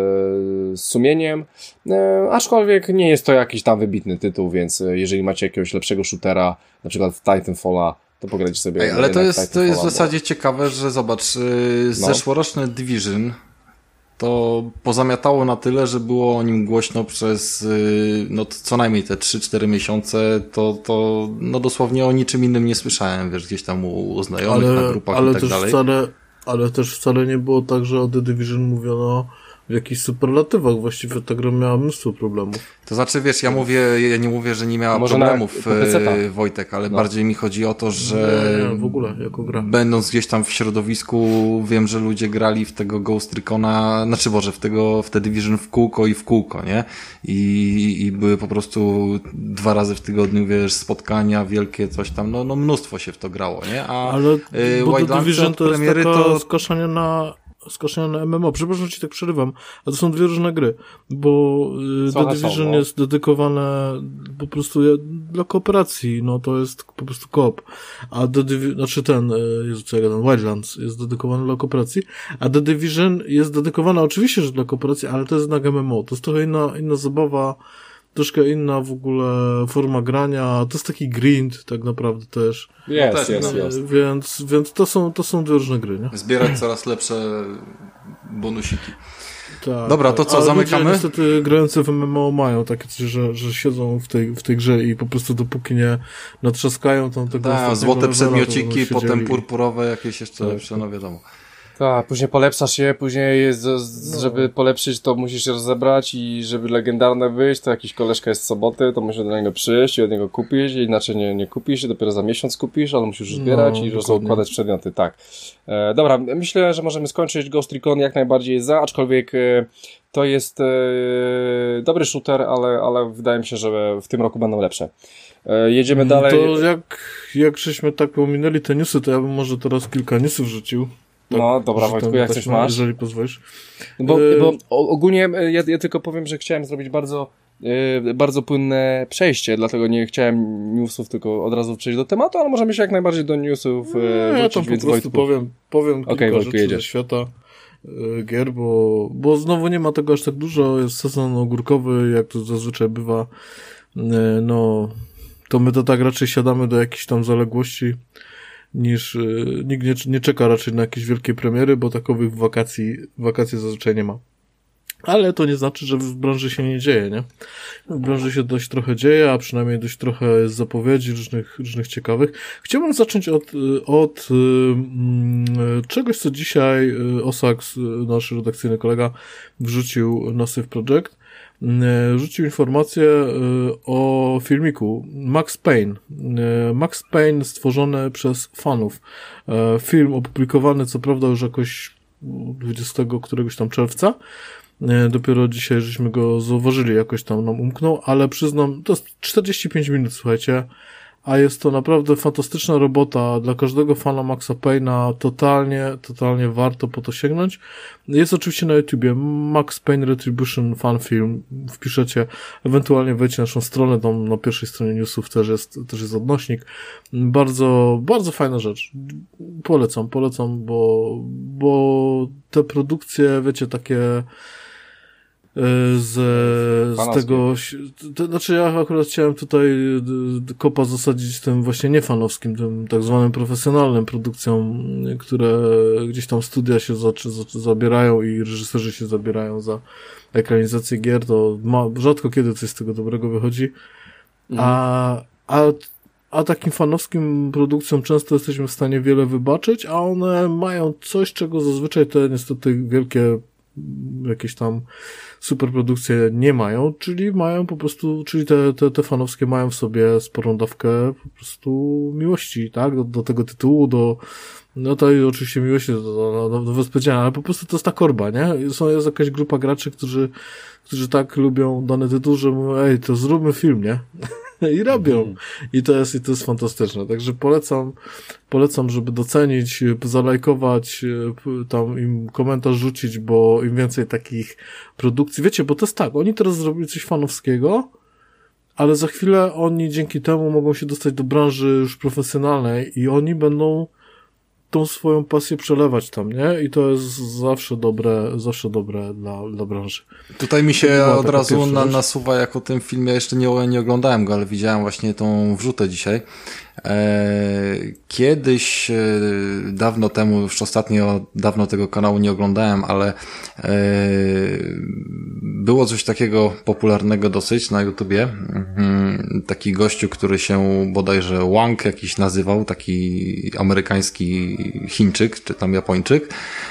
z sumieniem. E, aczkolwiek nie jest to jakiś tam wybitny tytuł, więc jeżeli macie jakiegoś lepszego shootera, na przykład w Titanfalla, to pograjcie sobie. Ej, ale to jest, to jest w zasadzie bo... ciekawe, że zobacz, yy, no. zeszłoroczne Division to pozamiatało na tyle, że było o nim głośno przez yy, no co najmniej te trzy cztery miesiące, to, to no dosłownie o niczym innym nie słyszałem, wiesz, gdzieś tam u, u znajomych, ale, na grupach ale i tak też dalej. Wcale, ale też wcale nie było tak, że o The Division mówiono w jakichś superlatywach. Właściwie ta gra miała mnóstwo problemów. To znaczy, wiesz, ja mówię, ja nie mówię, że nie miała Może problemów, na, Wojtek, ale no. bardziej mi chodzi o to, że nie, nie, w ogóle, jako gra. Będąc gdzieś tam w środowisku, wiem, że ludzie grali w tego Ghost Recona, znaczy Boże, w tego, w The Division w kółko i w kółko, nie? I, i były po prostu dwa razy w tygodniu, wiesz, spotkania wielkie, coś tam, no, no mnóstwo się w to grało, nie? A ale y, bo The Division to jest taka to... skaszanie na skoszenia na M M O. Przepraszam, ci tak przerywam, a to są dwie różne gry, bo The Division no. jest dedykowane po prostu dla kooperacji, no to jest po prostu koop, a The Division, znaczy ten, Jezu, co ja gadam, Wildlands jest dedykowany dla kooperacji, a The Division jest dedykowana oczywiście, że dla kooperacji, ale to jest jednak M M O, to jest trochę inna, inna zabawa, troszkę inna w ogóle forma grania, to jest taki grind tak naprawdę też. Jest, no też, jest, no, jest. Więc, więc to są, to są dwie różne gry, nie? Zbierać coraz lepsze bonusiki. Tak, Dobra, to co, ale zamykamy? Ludzie niestety grający w M M O mają takie coś, że, że siedzą w tej, w tej grze i po prostu dopóki nie natrzaskają tam tego Da, złote levela, przedmiociki, potem siedzieli. purpurowe jakieś jeszcze tak, lepsze, no wiadomo. Tak, później polepszasz je, później jest, żeby polepszyć, to musisz je rozebrać i żeby legendarne wyjść, to jakiś koleżka jest z soboty, to musisz do niego przyjść i od niego kupić, inaczej nie, nie kupisz, dopiero za miesiąc kupisz, ale musisz już zbierać no, i rozkładać przedmioty, tak. E, dobra, myślę, że możemy skończyć. Ghost Recon jak najbardziej jest za, aczkolwiek e, to jest e, dobry shooter, ale, ale wydaje mi się, że w tym roku będą lepsze. E, jedziemy dalej. To jak, jak żeśmy tak pominęli te newsy, to ja bym może teraz kilka newsów rzucił. Tak, no, dobra, Wojtku, jak coś masz? Jeżeli pozwolisz. No bo, e... bo ogólnie ja, ja tylko powiem, że chciałem zrobić bardzo e, bardzo płynne przejście, dlatego nie chciałem newsów, tylko od razu przejść do tematu, ale możemy się jak najbardziej do newsów e, no, wrócić, ja tam więc po prostu Wojtku. powiem, powiem kilka okay, Wojtku, rzeczy jedziesz. ze świata e, gier, bo, bo znowu nie ma tego aż tak dużo, jest sezon ogórkowy, jak to zazwyczaj bywa, e, no to my to tak raczej siadamy do jakichś tam zaległości, niż y, nikt nie, nie czeka raczej na jakieś wielkie premiery, bo takowych wakacji, wakacje zazwyczaj nie ma. Ale to nie znaczy, że w branży się nie dzieje, nie? W branży się dość trochę dzieje, a przynajmniej dość trochę jest zapowiedzi różnych, różnych ciekawych. Chciałbym zacząć od, od um, czegoś, co dzisiaj Osax, nasz redakcyjny kolega, wrzucił na Civ Project. Rzucił informację o filmiku Max Payne. Max Payne stworzony przez fanów. Film opublikowany co prawda już jakoś dwudziestego któregoś tam czerwca. Dopiero dzisiaj żeśmy go zauważyli, jakoś tam nam umknął, ale przyznam, to jest czterdzieści pięć minut, słuchajcie, a jest to naprawdę fantastyczna robota dla każdego fana Maxa Payne'a, totalnie, totalnie warto po to sięgnąć. Jest oczywiście na YouTubie Max Payne Retribution Fan Film, wpiszecie, ewentualnie wejdźcie na naszą stronę, tam na pierwszej stronie newsów też jest, też jest odnośnik. Bardzo, bardzo fajna rzecz. Polecam, polecam, bo, bo te produkcje, wiecie, takie z, z tego, to, znaczy ja akurat chciałem tutaj kopa zasadzić tym właśnie niefanowskim, tym tak zwanym profesjonalnym produkcjom, które gdzieś tam studia się za, za, zabierają i reżyserzy się zabierają za ekranizację gier, to ma, rzadko kiedy coś z tego dobrego wychodzi, mhm. a, a a takim fanowskim produkcjom często jesteśmy w stanie wiele wybaczyć, a one mają coś, czego zazwyczaj te niestety wielkie jakieś tam superprodukcje nie mają, czyli mają po prostu, czyli te, te, te fanowskie mają w sobie sporą dawkę po prostu miłości, tak, do, do tego tytułu, do, no to i oczywiście miłości do, do, do, do bezpowiedziania, ale po prostu to jest ta korba, nie? Są, jest jakaś grupa graczy, którzy, którzy tak lubią dany tytuł, że mówią, ej, to zróbmy film, nie? I robią. I to jest, i to jest fantastyczne. Także polecam, polecam, żeby docenić, zalajkować, tam im komentarz rzucić, bo im więcej takich produkcji, wiecie, bo to jest tak, oni teraz zrobili coś fanowskiego, ale za chwilę oni dzięki temu mogą się dostać do branży już profesjonalnej i oni będą tą swoją pasję przelewać tam, nie? I to jest zawsze dobre, zawsze dobre dla, dla branży. Tutaj mi się od razu na, nasuwa, jak o tym filmie, jeszcze nie, nie oglądałem go, ale widziałem właśnie tą wrzutę dzisiaj. Kiedyś, dawno temu, już ostatnio dawno tego kanału nie oglądałem, ale było coś takiego popularnego dosyć na YouTubie. Taki gościu, który się bodajże Wang jakiś nazywał, taki amerykański Chińczyk, czy tam Japończyk.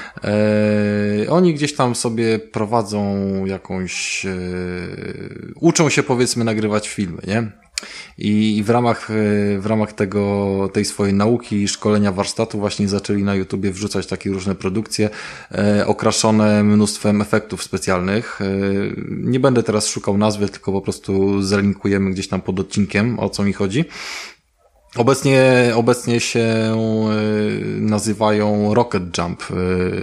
Oni gdzieś tam sobie prowadzą jakąś, uczą się powiedzmy nagrywać filmy, nie? I w ramach, w ramach tego, tej swojej nauki i szkolenia warsztatu właśnie zaczęli na YouTubie wrzucać takie różne produkcje, e, okraszone mnóstwem efektów specjalnych. E, nie będę teraz szukał nazwy, tylko po prostu zalinkujemy gdzieś tam pod odcinkiem, o co mi chodzi. Obecnie, obecnie się y, nazywają Rocket Jump, y,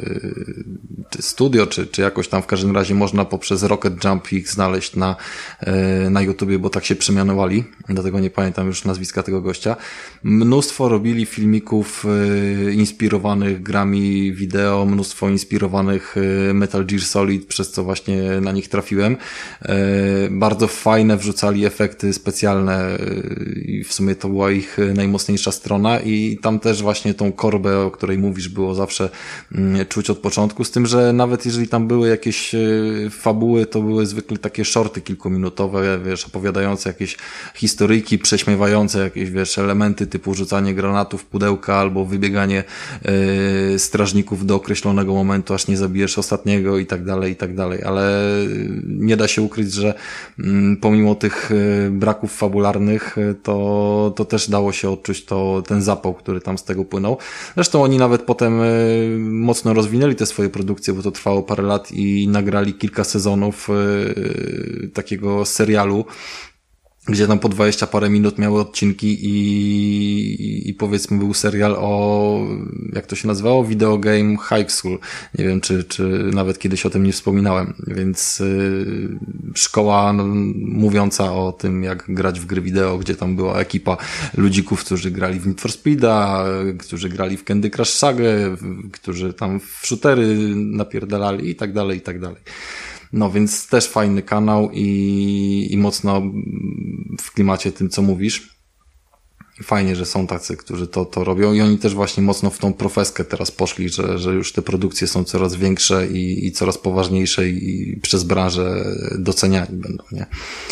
czy studio, czy, czy jakoś tam w każdym razie można poprzez Rocket Jump ich znaleźć na, y, na YouTubie, bo tak się przemianowali, dlatego nie pamiętam już nazwiska tego gościa. Mnóstwo robili filmików y, inspirowanych grami wideo, mnóstwo inspirowanych y, Metal Gear Solid, przez co właśnie na nich trafiłem. Y, bardzo fajne wrzucali efekty specjalne y, i w sumie to była ich najmocniejsza strona i tam też właśnie tą korbę, o której mówisz, było zawsze mm, czuć od początku, z tym, że nawet jeżeli tam były jakieś y, fabuły, to były zwykle takie shorty kilkuminutowe, wiesz, opowiadające jakieś historyjki, prześmiewające jakieś, wiesz, elementy typu rzucanie granatów, pudełka albo wybieganie y, strażników do określonego momentu, aż nie zabijesz ostatniego i tak dalej, i tak dalej, ale nie da się ukryć, że mm, pomimo tych y, braków fabularnych, y, to, to też dało się odczuć to, ten zapał, który tam z tego płynął. Zresztą oni nawet potem y, mocno rozwinęli te swoje produkcje, bo to trwało parę lat i nagrali kilka sezonów y, takiego serialu, gdzie tam po dwadzieścia parę minut miały odcinki i, i, i powiedzmy był serial o, jak to się nazywało? Video Game High School. Nie wiem, czy, czy nawet kiedyś o tym nie wspominałem. Więc y, szkoła no, mówiąca o tym, jak grać w gry wideo, gdzie tam była ekipa ludzików, którzy grali w Need for Speeda, którzy grali w Candy Crush Sagę, którzy tam w shootery napierdalali i tak dalej, i tak dalej. No więc też fajny kanał i, i mocno w klimacie tym, co mówisz. Fajnie, że są tacy, którzy to, to robią i oni też właśnie mocno w tą profeskę teraz poszli, że, że już te produkcje są coraz większe i, i coraz poważniejsze i przez branżę doceniani będą, nie?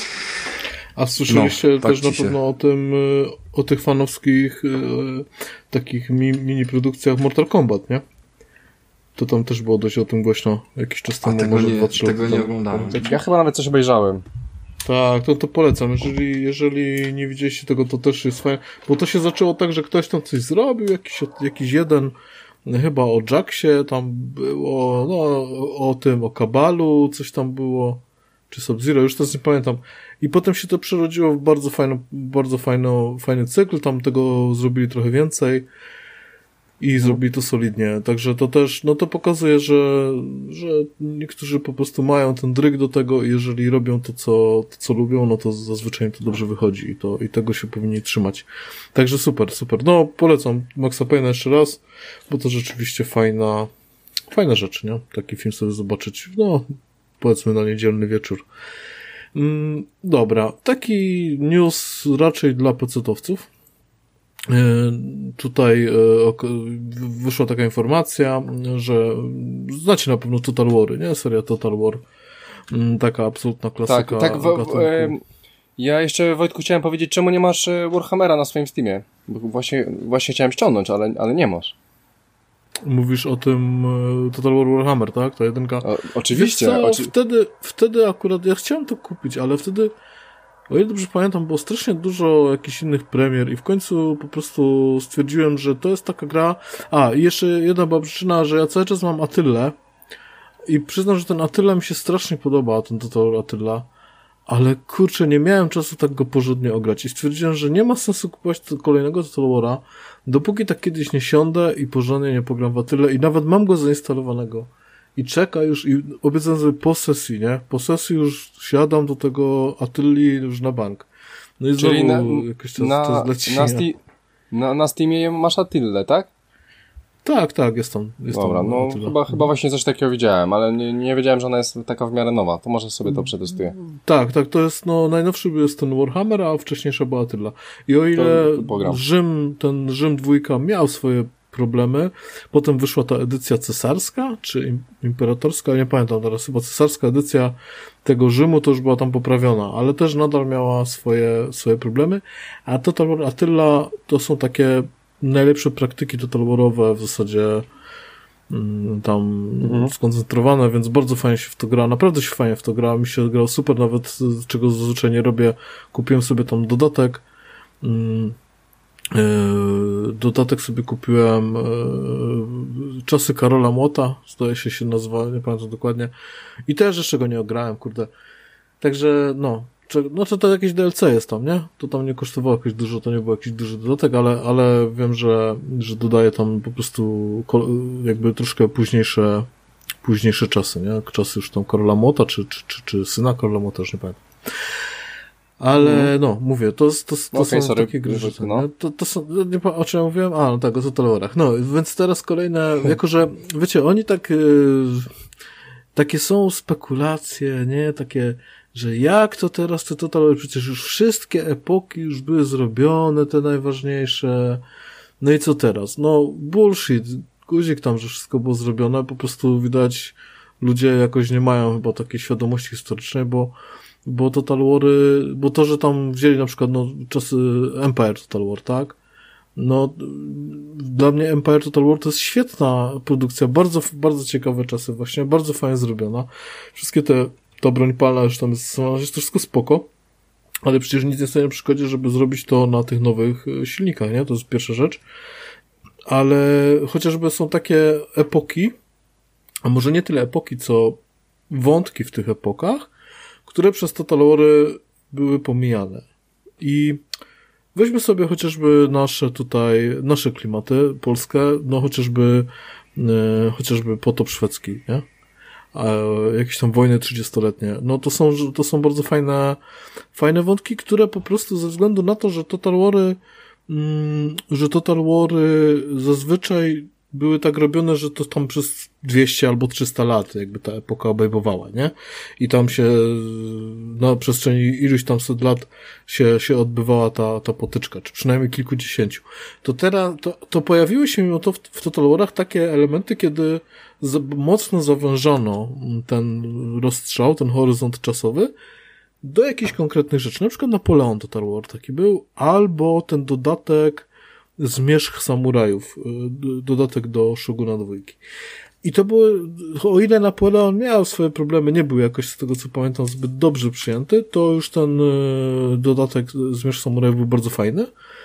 A słyszeliście no, tak też na pewno się... o tym, o tych fanowskich takich mini produkcjach Mortal Kombat, nie? To tam też było dość o tym głośno jakiś czas temu, tego może nie, dwa, trzy tego lata nie temu. oglądałem. Ja chyba nawet coś obejrzałem. Tak, to, to polecam. Jeżeli, jeżeli nie widzieliście tego, to też jest fajne. Bo to się zaczęło tak, że ktoś tam coś zrobił, jakiś, jakiś jeden, chyba o Jacksie tam było, no o tym, o Kabalu coś tam było, czy Sub-Zero, już teraz nie pamiętam. I potem się to przerodziło w bardzo fajną, bardzo fajną, fajny cykl, tam tego zrobili trochę więcej i zrobili to solidnie. Także to też, no to pokazuje, że, że niektórzy po prostu mają ten dryg do tego i jeżeli robią to, co, to, co lubią, no to zazwyczaj im to dobrze wychodzi i to, i tego się powinni trzymać. Także super, super. No, polecam Maxa Payne'a jeszcze raz, bo to rzeczywiście fajna, fajna rzecz, nie? Taki film sobie zobaczyć, no, powiedzmy na niedzielny wieczór. Mm, dobra, taki news raczej dla pecetowców. Yy, tutaj yy, wyszła taka informacja, że znacie na pewno Total War, nie? Seria Total War. Yy, taka absolutna klasyka. Tak, tak. W, w, yy, ja jeszcze, Wojtku, chciałem powiedzieć, czemu nie masz Warhammera na swoim Steamie? Bo właśnie, właśnie chciałem ściągnąć, ale, ale nie masz. Mówisz o tym Total War Warhammer, tak? Ta jedynka. O, oczywiście. Co, oczy... wtedy, wtedy akurat, ja chciałem to kupić, ale wtedy, o ile dobrze pamiętam, było strasznie dużo jakichś innych premier i w końcu po prostu stwierdziłem, że to jest taka gra. A, i jeszcze jedna była przyczyna, że ja cały czas mam Attylę i przyznam, że ten Attila mi się strasznie podoba, ten Total Attila, ale kurczę, nie miałem czasu tak go porządnie ograć i stwierdziłem, że nie ma sensu kupować kolejnego Total War'a, dopóki tak kiedyś nie siądę i porządnie nie pogram w Attylę i nawet mam go zainstalowanego i czeka już i obiecam sobie po sesji, nie? Po sesji już siadam do tego Attyli już na bank. No i Czyli znowu na, jakoś czas, na, czas leci. na, sti- na, na Steamie masz Attillę, tak? Tak, tak, jest tam. Jest Dobra, tam no Attila. chyba, chyba właśnie coś takiego widziałem, ale nie, nie wiedziałem, że ona jest taka w miarę nowa. To może sobie to przetestuję. Tak, tak, to jest, no, najnowszy jest ten Warhammer, a wcześniejsza była Attila. I o ile To- to Rzym, ten Rzym dwójka miał swoje problemy, potem wyszła ta edycja cesarska, czy im- imperatorska, nie pamiętam teraz, chyba cesarska edycja tego Rzymu to już była tam poprawiona, ale też nadal miała swoje, swoje problemy, a Total War Attila to są takie najlepsze praktyki Total Warowe w zasadzie mm, tam Mhm. skoncentrowane, więc bardzo fajnie się w to gra, naprawdę się fajnie w to gra, mi się grało super, nawet z czego zazwyczaj nie robię, kupiłem sobie tam dodatek, mm, Yy, dodatek sobie kupiłem yy, Czasy Karola Młota, zdaje się się nazywa, nie pamiętam dokładnie i też jeszcze go nie ograłem, kurde, także no czy, no to, to jakieś D L C jest tam, nie? To tam nie kosztowało jakoś dużo, to nie był jakiś duży dodatek, ale, ale wiem, że, że dodaje tam po prostu kol, jakby troszkę późniejsze późniejsze czasy, nie? Czasy już tam Karola Młota, czy, czy, czy, czy syna Karola Młota, już nie pamiętam. Ale no, mówię, to, to, to Okay, są sorry, takie gry, że no. no. to, to są, nie, pa- o czym ja mówiłem? A, no tak, o Total War'ach. No, więc teraz kolejne, jako że, wiecie, oni tak, yy, takie są spekulacje, nie, takie, że jak to teraz te Total War, przecież już wszystkie epoki już były zrobione, te najważniejsze, no i co teraz? No, bullshit, guzik tam, że wszystko było zrobione, po prostu widać, ludzie jakoś nie mają chyba takiej świadomości historycznej, bo bo Total War'y, bo to, że tam wzięli na przykład, no, czasy Empire Total War, tak? No, dla mnie Empire Total War to jest świetna produkcja, bardzo, bardzo ciekawe czasy właśnie, bardzo fajnie zrobiona. Wszystkie te, ta broń palna już tam jest, jest to wszystko spoko, ale przecież nic nie stoi na przeszkodzie, żeby zrobić to na tych nowych silnikach, nie? To jest pierwsza rzecz. Ale chociażby są takie epoki, a może nie tyle epoki, co wątki w tych epokach, które przez Total War'y były pomijane. I weźmy sobie chociażby nasze tutaj, nasze klimaty polskie, no chociażby e, chociażby potop szwedzki, nie? E, jakieś tam wojny trzydziestoletnie. No to są, to są bardzo fajne, fajne wątki, które po prostu ze względu na to, że Total War'y, mm, że Total War'y zazwyczaj były tak robione, że to tam przez dwieście albo trzysta lat jakby ta epoka obejmowała, nie? I tam się na przestrzeni iluś tam set lat się, się odbywała ta, ta potyczka, czy przynajmniej kilkudziesięciu. To teraz, to, to pojawiły się mimo to w, w Total War'ach takie elementy, kiedy za, mocno zawężono ten rozstrzał, ten horyzont czasowy do jakichś konkretnych rzeczy. Na przykład Napoleon Total War taki był, albo ten dodatek Zmierzch Samurajów, dodatek do Shoguna dwójki. I to były, o ile Napoleon miał swoje problemy, nie był jakoś z tego co pamiętam zbyt dobrze przyjęty, to już ten dodatek Zmierzch Samurajów był bardzo fajny.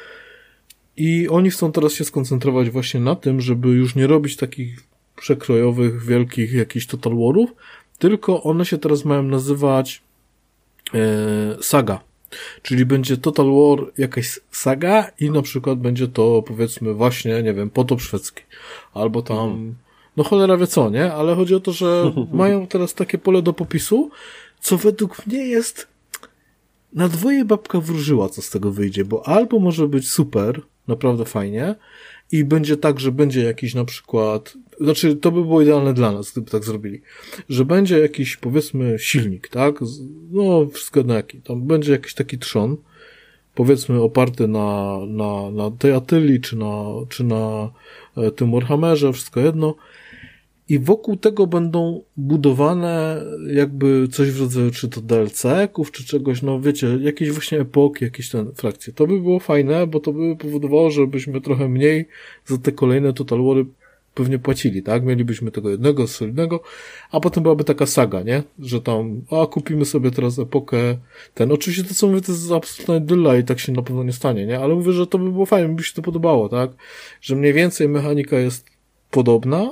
I oni chcą teraz się skoncentrować właśnie na tym, żeby już nie robić takich przekrojowych, wielkich jakichś Total Warów, tylko one się teraz mają nazywać e, saga. Czyli będzie Total War jakaś saga i na przykład będzie to, powiedzmy, właśnie, nie wiem, potop szwedzki. Albo tam, mhm. no cholera wie co, nie? Ale chodzi o to, że mają teraz takie pole do popisu, co według mnie jest na dwoje babka wróżyła, co z tego wyjdzie, bo albo może być super, naprawdę fajnie, i będzie tak, że będzie jakiś na przykład, znaczy to by było idealne dla nas, gdyby tak zrobili, że będzie jakiś, powiedzmy, silnik, tak? No, wszystko na jaki. Tam będzie jakiś taki trzon, powiedzmy, oparty na, na, na tej Attylii, czy na, czy na tym Warhammerze, wszystko jedno. I wokół tego będą budowane jakby coś w rodzaju, czy to D L C-ków, czy czegoś, no wiecie, jakieś właśnie epoki, jakieś ten frakcje. To by było fajne, bo to by powodowało, żebyśmy trochę mniej za te kolejne Total Wary pewnie płacili, tak? Mielibyśmy tego jednego, solidnego, a potem byłaby taka saga, nie? Że tam, a kupimy sobie teraz epokę, ten, oczywiście to co mówię, to jest absolutna idylla i tak się na pewno nie stanie, nie? Ale mówię, że to by było fajne, mi by się to podobało, tak? Że mniej więcej mechanika jest podobna,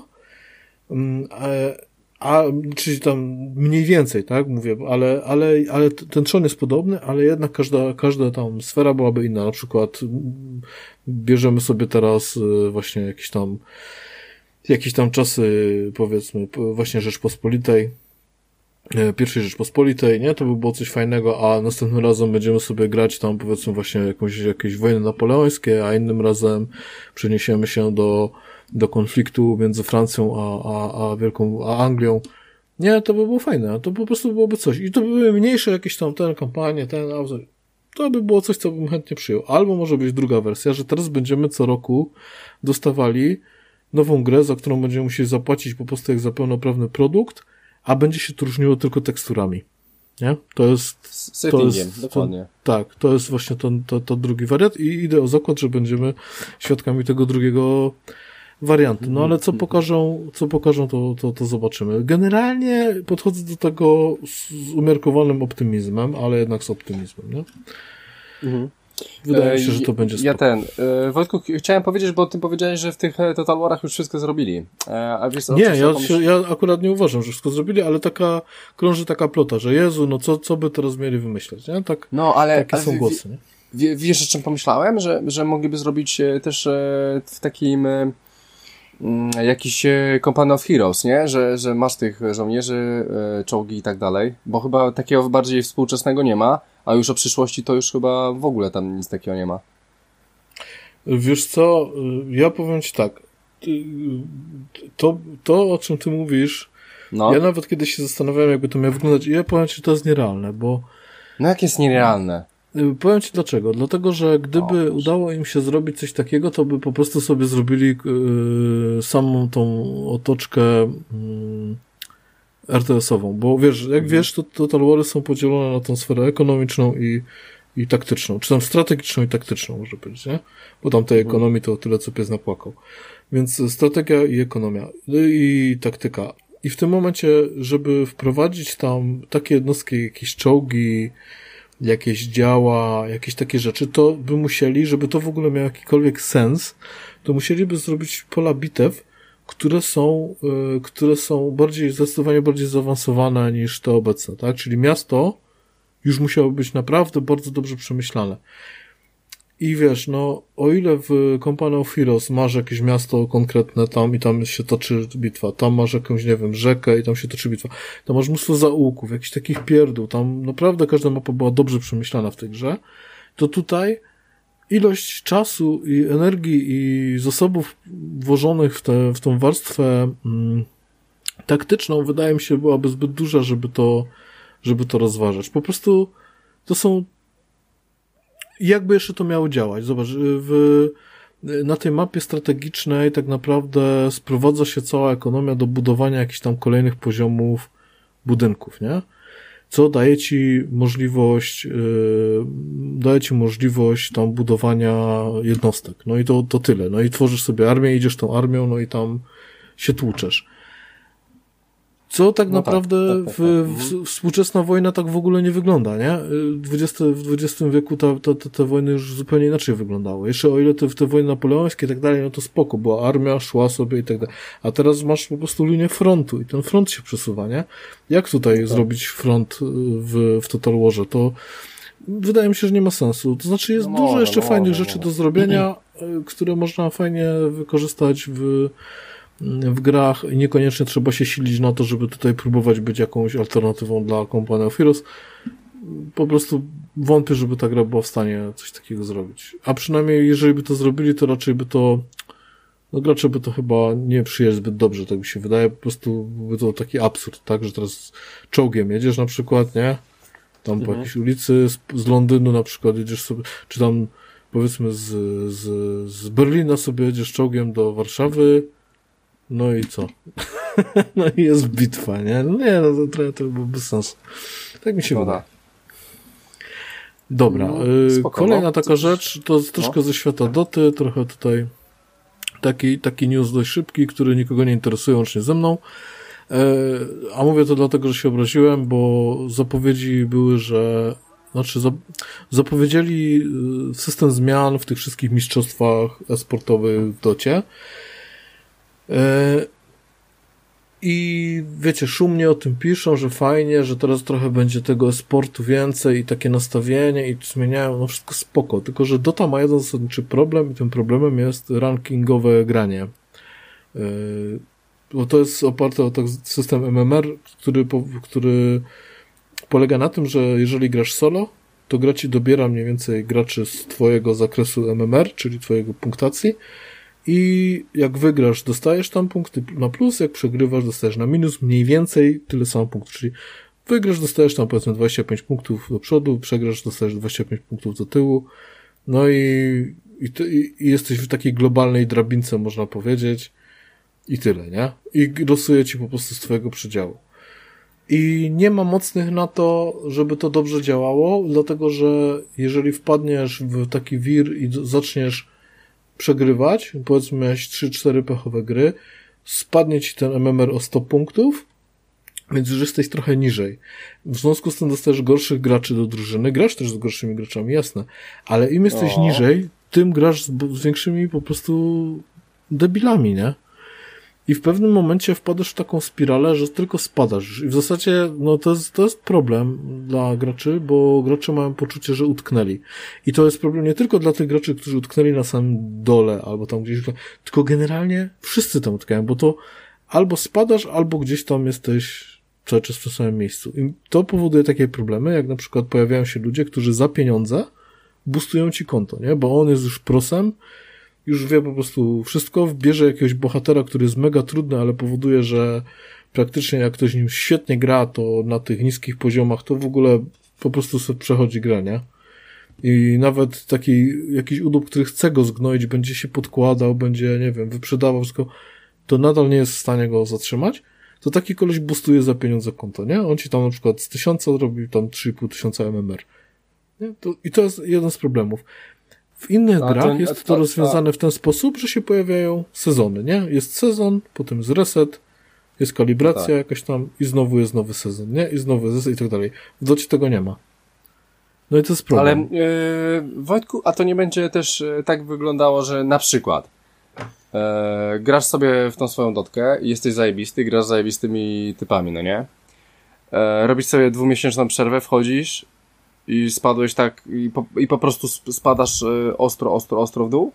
A, a, czyli tam mniej więcej, tak, mówię, ale, ale, ale ten trzon jest podobny, ale jednak każda, każda tam sfera byłaby inna. Na przykład bierzemy sobie teraz właśnie jakieś tam jakieś tam czasy, powiedzmy, właśnie Rzeczpospolitej, pierwszej Rzeczpospolitej, nie? To by było coś fajnego, a następnym razem będziemy sobie grać tam, powiedzmy, właśnie jakąś, jakieś wojny napoleońskie, a innym razem przeniesiemy się do do konfliktu między Francją a, a, a Wielką, a Anglią. Nie, to by było fajne, to po prostu byłoby coś. I to by były mniejsze jakieś tam ten kampanie, ten, to by było coś, co bym chętnie przyjął. Albo może być druga wersja, że teraz będziemy co roku dostawali nową grę, za którą będziemy musieli zapłacić po prostu jak za pełnoprawny produkt, a będzie się to różniło tylko teksturami. Nie? To jest... Z to jest dokładnie. To, tak, to jest właśnie to, to, to drugi wariant i idę o zakład, że będziemy świadkami tego drugiego warianty. No ale co pokażą, co pokażą, to, to, to zobaczymy. Generalnie podchodzę do tego z, z umiarkowanym optymizmem, ale jednak z optymizmem, nie? Mhm. Wydaje mi się, że to będzie spoko. Ja ten, e, Wojtku, chciałem powiedzieć, bo ty powiedziałeś, że w tych Total Warach już wszystko zrobili. E, a wiesz, nie, ja, się, ja akurat nie uważam, że wszystko zrobili, ale taka, krąży taka plota, że Jezu, no co, co by teraz mieli wymyśleć, nie? Tak, no, ale, takie ale są głosy, nie? W, wiesz, o czym pomyślałem? Że, że mogliby zrobić też w takim jakiś Company of Heroes, nie? Że, że masz tych żołnierzy, czołgi i tak dalej, bo chyba takiego bardziej współczesnego nie ma, a już o przyszłości to już chyba w ogóle tam nic takiego nie ma. Wiesz co, ja powiem ci tak, to, to o czym ty mówisz, no. Ja nawet kiedyś się zastanawiałem, jakby to miało wyglądać i ja powiem ci, że to jest nierealne, bo... No jak jest nierealne? Powiem ci dlaczego. Dlatego, że gdyby o, udało im się zrobić coś takiego, to by po prostu sobie zrobili yy, samą tą otoczkę yy, er te esową. Bo wiesz, jak mhm. wiesz, to Total Wary są podzielone na tą sferę ekonomiczną i, i taktyczną. Czy tam strategiczną i taktyczną, może być, nie? Bo tam tej mhm. ekonomii to tyle, co pies napłakał. Więc strategia i ekonomia. I taktyka. I w tym momencie, żeby wprowadzić tam takie jednostki, jakieś czołgi, jakieś działa, jakieś takie rzeczy, to by musieli, żeby to w ogóle miało jakikolwiek sens, to musieliby zrobić pola bitew, które są, y, które są bardziej, zdecydowanie bardziej zaawansowane niż te obecne, tak? Czyli miasto już musiało być naprawdę bardzo dobrze przemyślane. I wiesz, no, o ile w Company of Heroes masz jakieś miasto konkretne tam i tam się toczy bitwa, tam masz jakąś, nie wiem, rzekę i tam się toczy bitwa, tam masz mnóstwo zaułków, jakichś takich pierdół, tam naprawdę każda mapa była dobrze przemyślana w tej grze, to tutaj ilość czasu i energii i zasobów włożonych w tę w tą warstwę mm, taktyczną, wydaje mi się, byłaby zbyt duża, żeby to, żeby to rozważać. Po prostu to są jakby jeszcze to miało działać? Zobacz, w, na tej mapie strategicznej tak naprawdę sprowadza się cała ekonomia do budowania jakichś tam kolejnych poziomów budynków, nie? Co daje ci możliwość, yy, daje ci możliwość tam budowania jednostek. No i to, to tyle. No i tworzysz sobie armię, idziesz tą armią, no i tam się tłuczesz. Co tak no naprawdę tak, tak, tak, w, tak. w, współczesna wojna tak w ogóle nie wygląda, nie? W dwudziestym wieku ta, ta, ta, te wojny już zupełnie inaczej wyglądały. Jeszcze o ile te, te wojny napoleońskie i tak dalej, no to spoko, bo armia szła sobie i tak dalej. A teraz masz po prostu linię frontu i ten front się przesuwa, nie? Jak tutaj tak. zrobić front w, w Total Warze? To wydaje mi się, że nie ma sensu. To znaczy jest no dużo może, jeszcze no fajnych może, rzeczy może. do zrobienia, które można fajnie wykorzystać w w grach i niekoniecznie trzeba się silić na to, żeby tutaj próbować być jakąś alternatywą dla Company of Heroes. Po prostu wątpię, żeby ta gra była w stanie coś takiego zrobić. A przynajmniej jeżeli by to zrobili, to raczej by to no gracze by to chyba nie przyjęli zbyt dobrze, tak mi się wydaje. Po prostu byłby to taki absurd, tak, że teraz czołgiem jedziesz na przykład, nie? Tam mhm. po jakiejś ulicy z, z Londynu na przykład jedziesz sobie, czy tam powiedzmy z, z, z Berlina sobie jedziesz czołgiem do Warszawy. No i co? No i jest bitwa, nie? No nie, no to trochę to było bez sensu. Tak mi się wydaje. Dobra, no, spoko, kolejna no. taka rzecz, to troszkę no. ze świata Doty, trochę tutaj taki, taki news dość szybki, który nikogo nie interesuje, łącznie ze mną. A mówię to dlatego, że się obraziłem, bo zapowiedzi były, że znaczy zapowiedzieli system zmian w tych wszystkich mistrzostwach e-sportowych w Docie. I wiecie, szumnie o tym piszą, że fajnie, że teraz trochę będzie tego e-sportu więcej i takie nastawienie i zmieniają, no wszystko spoko, tylko że Dota ma jeden zasadniczy problem i tym problemem jest rankingowe granie. Bo to jest oparte o tak system M M R, który, który polega na tym, że jeżeli grasz solo, to gra ci dobiera mniej więcej graczy z twojego zakresu M M R, czyli twojego punktacji. I jak wygrasz, dostajesz tam punkty na plus, jak przegrywasz, dostajesz na minus, mniej więcej tyle samo punktów, czyli wygrasz, dostajesz tam powiedzmy dwadzieścia pięć punktów do przodu, przegrasz, dostajesz dwadzieścia pięć punktów do tyłu, no i, i, ty, i jesteś w takiej globalnej drabince, można powiedzieć, i tyle, nie? I losuje ci po prostu z twojego przedziału. I nie ma mocnych na to, żeby to dobrze działało, dlatego że jeżeli wpadniesz w taki wir i zaczniesz przegrywać, powiedzmy miałeś trzy cztery pechowe gry, spadnie ci ten M M R o sto punktów, więc już jesteś trochę niżej. W związku z tym dostajesz gorszych graczy do drużyny, grasz też z gorszymi graczami, jasne, ale im jesteś o. niżej, tym grasz z, z większymi po prostu debilami, nie? I w pewnym momencie wpadasz w taką spiralę, że tylko spadasz. I w zasadzie, no to jest, to jest problem dla graczy, bo gracze mają poczucie, że utknęli. I to jest problem nie tylko dla tych graczy, którzy utknęli na samym dole, albo tam gdzieś, tylko generalnie wszyscy tam utkają, bo to albo spadasz, albo gdzieś tam jesteś cały czas w tym samym miejscu. I to powoduje takie problemy, jak na przykład pojawiają się ludzie, którzy za pieniądze boostują ci konto, nie? Bo on jest już prosem, już wie po prostu wszystko, bierze jakiegoś bohatera, który jest mega trudny, ale powoduje, że praktycznie jak ktoś nim świetnie gra, to na tych niskich poziomach to w ogóle po prostu sobie przechodzi grę, nie? I nawet taki jakiś udób, który chce go zgnoić, będzie się podkładał, będzie, nie wiem, wyprzedawał wszystko, to nadal nie jest w stanie go zatrzymać, to taki koleś boostuje za pieniądze konto, nie? On ci tam na przykład z tysiąca zrobił tam trzy i pół tysiąca M M R. Nie? To, I to jest jeden z problemów. W innych a grach to, jest to, to rozwiązane a... w ten sposób, że się pojawiają sezony, nie? Jest sezon, potem jest reset, jest kalibracja tak. jakaś tam i znowu jest nowy sezon, nie? I znowu jest i tak dalej. W Docie tego nie ma. No i to jest problem. Ale yy, Wojtku, a to nie będzie też yy, tak wyglądało, że na przykład yy, grasz sobie w tą swoją Dotkę i jesteś zajebisty, grasz z zajebistymi typami, no nie? Yy, robisz sobie dwumiesięczną przerwę, wchodzisz i spadłeś tak i po, i po prostu spadasz y, ostro, ostro, ostro w dół?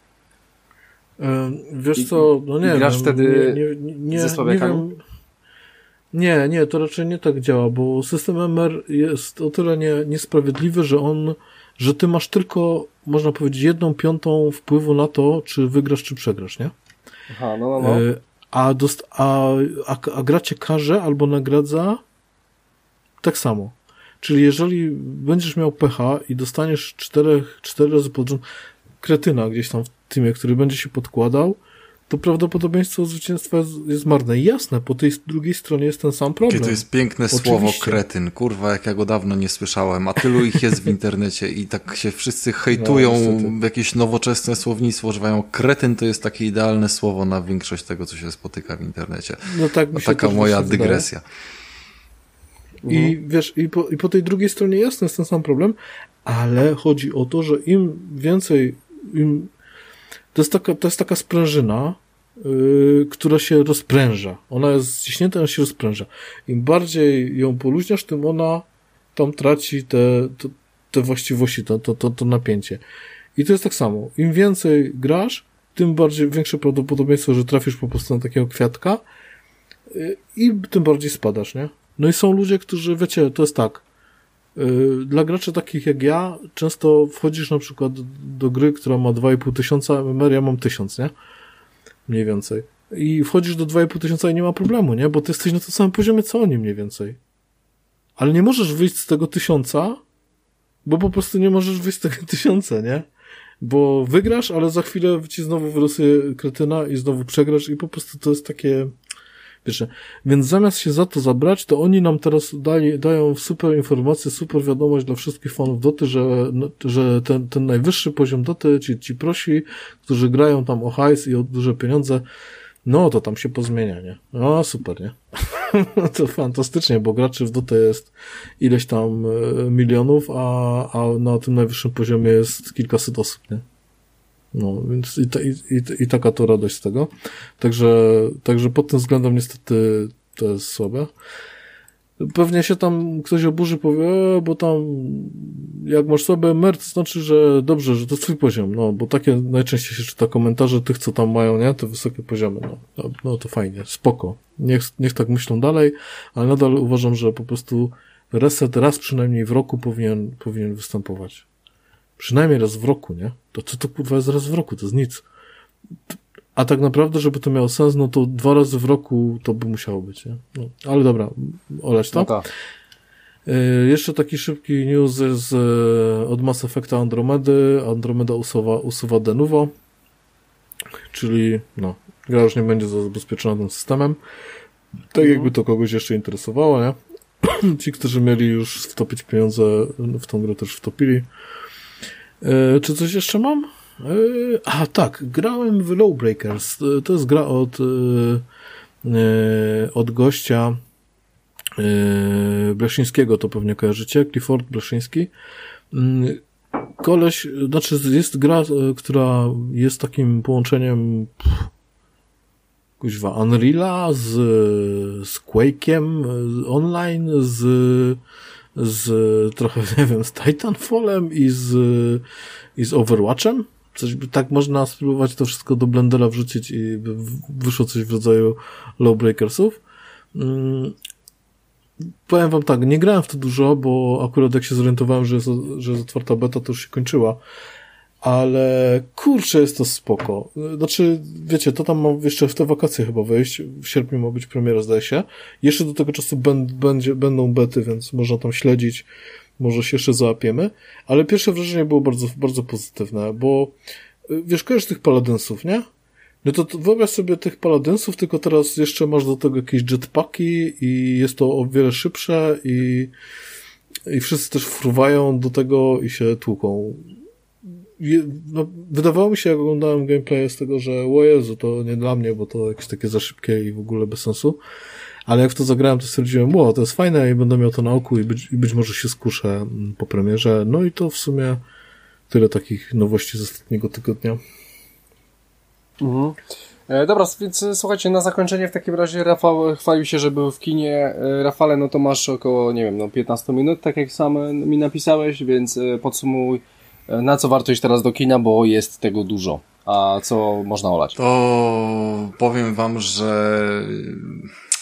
Yy, wiesz co, no nie i grasz wiem. wtedy nie, nie, nie, ze słabiakami? Nie, wiem. nie, nie, to raczej nie tak działa, bo system M M R jest o tyle nie, niesprawiedliwy, że on, że ty masz tylko, można powiedzieć, jedną piątą wpływu na to, czy wygrasz, czy przegrasz, nie? Aha, no, no, no. Yy, a, dost, a, a, a gra cię karze albo nagradza tak samo. Czyli jeżeli będziesz miał pecha i dostaniesz czterech, cztery razy pod rząd kretyna gdzieś tam w teamie, który będzie się podkładał, to prawdopodobieństwo zwycięstwa jest, jest marne. I jasne, po tej drugiej stronie jest ten sam problem. Jakie to jest piękne Oczywiście. słowo kretyn, kurwa, jak ja go dawno nie słyszałem, a tylu ich jest w internecie i tak się wszyscy hejtują, no, jakieś nowoczesne słownictwo używają. Kretyn to jest takie idealne słowo na większość tego, co się spotyka w internecie. No tak mi się Taka moja dygresja. I mhm. wiesz, i po, i po tej drugiej stronie jasne jest ten sam problem, ale chodzi o to, że im więcej, im, to jest taka, to jest taka sprężyna, yy, która się rozpręża. Ona jest ściśnięta, ona się rozpręża. Im bardziej ją poluźniasz, tym ona tam traci te, te, te właściwości, to, to, to, to napięcie. I to jest tak samo. Im więcej grasz, tym bardziej, większe prawdopodobieństwo, że trafisz po prostu na takiego kwiatka yy, i tym bardziej spadasz, nie? No i są ludzie, którzy, wiecie, to jest tak, yy, dla graczy takich jak ja, często wchodzisz na przykład do gry, która ma dwa i pół tysiąca M M R, ja mam tysiąc, nie? Mniej więcej. I wchodzisz do dwa i pół tysiąca i nie ma problemu, nie? Bo ty jesteś na tym samym poziomie, co oni mniej więcej. Ale nie możesz wyjść z tego tysiąca, bo po prostu nie możesz wyjść z tego tysiąca, nie? Bo wygrasz, ale za chwilę ci znowu wyrosuje kretyna i znowu przegrasz i po prostu to jest takie... Wiesz, więc zamiast się za to zabrać, to oni nam teraz dali, dają super informację, super wiadomość dla wszystkich fanów Doty, że, że ten, ten najwyższy poziom Doty, ci, ci prosi, którzy grają tam o hajs i o duże pieniądze, no to tam się pozmienia, nie? No super, nie? To fantastycznie, bo graczy w Dotę jest ileś tam milionów, a, a na tym najwyższym poziomie jest kilkaset osób, nie? No, więc i, ta, i, i, i taka to radość z tego. Także, także pod tym względem niestety to jest słabe. Pewnie się tam ktoś oburzy, powie, e, bo tam jak masz słabe M R, to znaczy, że dobrze, że to jest twój poziom, no, bo takie najczęściej się czyta komentarze tych, co tam mają, nie, te wysokie poziomy, no, no, no to fajnie, spoko. Niech, niech tak myślą dalej, ale nadal uważam, że po prostu reset raz przynajmniej w roku powinien, powinien występować. Przynajmniej raz w roku, nie? To co to kurwa jest raz w roku? To jest nic. A tak naprawdę, żeby to miało sens, no to dwa razy w roku to by musiało być, nie? No, ale dobra, oleć to. No tak. y- jeszcze taki szybki news z, od Mass Effecta Andromedy. Andromeda usuwa, usuwa de novo, czyli no, gra już nie będzie zabezpieczona tym systemem. Tak jakby to kogoś jeszcze interesowało, nie? Ci, którzy mieli już wtopić pieniądze w tą grę, też wtopili. E, czy coś jeszcze mam? E, a tak, grałem w Lawbreakers. To jest gra od e, od gościa e, Bleszyńskiego, to pewnie kojarzycie, Clifford Bleszyński. Koleś, znaczy jest gra, która jest takim połączeniem kuźwa, Unreala z, z Quake'iem online, z z trochę, nie wiem, z Titanfallem i z, i z Overwatchem. Coś, tak można spróbować to wszystko do Blendera wrzucić i by wyszło coś w rodzaju Lawbreakersów. Hmm. Powiem wam tak, nie grałem w to dużo, bo akurat jak się zorientowałem, że jest, że jest otwarta beta, to już się kończyła. Ale kurczę, jest to spoko. Znaczy, wiecie, to tam ma jeszcze w te wakacje chyba wejść. W sierpniu ma być premiera, zdaje się. Jeszcze do tego czasu będzie, będą bety, więc można tam śledzić. Może się jeszcze załapiemy. Ale pierwsze wrażenie było bardzo, bardzo pozytywne, bo wiesz, kojarzysz tych paladensów, nie? No to, to wyobraź sobie tych paladensów, tylko teraz jeszcze masz do tego jakieś jetpacki i jest to o wiele szybsze i, i wszyscy też fruwają do tego i się tłuką. No, wydawało mi się, jak oglądałem gameplay z tego, że o Jezu, to nie dla mnie, bo to jakieś takie za szybkie i w ogóle bez sensu. Ale jak w to zagrałem, to stwierdziłem, wow, to jest fajne i będę miał to na oku i być, i być może się skuszę po premierze. No i to w sumie tyle takich nowości z ostatniego tygodnia. Mhm. E, dobra, więc słuchajcie, na zakończenie w takim razie Rafał chwalił się, że był w kinie. E, Rafale, no to masz około, nie wiem, no piętnaście minut, tak jak sam mi napisałeś, więc e, podsumuj, e, na co warto iść teraz do kina, bo jest tego dużo. A co można olać? To powiem wam, że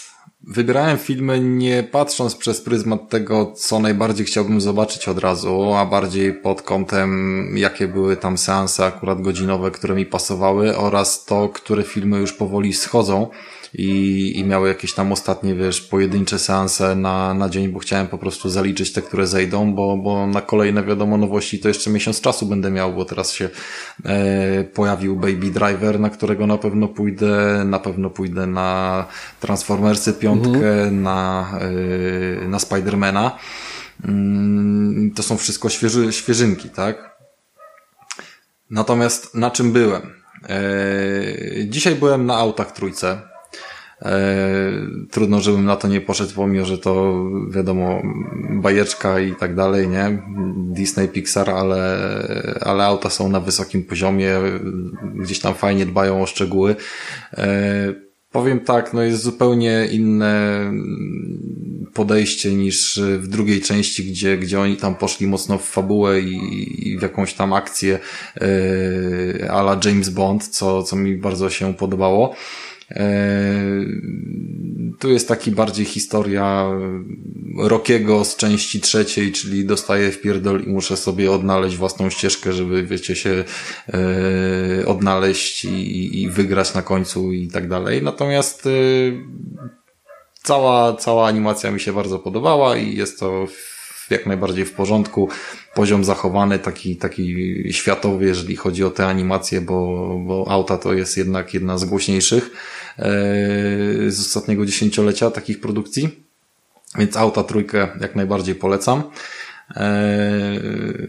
wybierałem filmy nie patrząc przez pryzmat tego, co najbardziej chciałbym zobaczyć od razu, a bardziej pod kątem, jakie były tam seanse akurat godzinowe, które mi pasowały, oraz to, które filmy już powoli schodzą i, i miały jakieś tam ostatnie, wiesz, pojedyncze seanse na, na dzień, bo chciałem po prostu zaliczyć te, które zejdą, bo, bo na kolejne, wiadomo, nowości to jeszcze miesiąc czasu będę miał, bo teraz się e, pojawił Baby Driver, na którego na pewno pójdę, na pewno pójdę na Transformersy piątkę, mhm. na, e, na Spidermana. Mm, to są wszystko świeży, świeżynki, tak? Natomiast na czym byłem? E, dzisiaj byłem na Autach Trójce. Eee, trudno, żebym na to nie poszedł, pomimo, że to wiadomo, bajeczka i tak dalej, nie? Disney, Pixar, ale, ale auta są na wysokim poziomie, gdzieś tam fajnie dbają o szczegóły. Eee, powiem tak, no jest zupełnie inne podejście niż w drugiej części, gdzie, gdzie oni tam poszli mocno w fabułę i, i w jakąś tam akcję eee, a la James Bond, co, co mi bardzo się podobało. Eee, tu jest taki bardziej historia Rockiego z części trzeciej, czyli dostaję w pierdol i muszę sobie odnaleźć własną ścieżkę, żeby, wiecie, się e, odnaleźć i, i wygrać na końcu i tak dalej. Natomiast e, cała, cała animacja mi się bardzo podobała i jest to jak najbardziej w porządku. Poziom zachowany, taki, taki światowy, jeżeli chodzi o te animacje, bo, bo auta to jest jednak jedna z głośniejszych e, z ostatniego dziesięciolecia takich produkcji. Więc Auta Trójkę jak najbardziej polecam. E,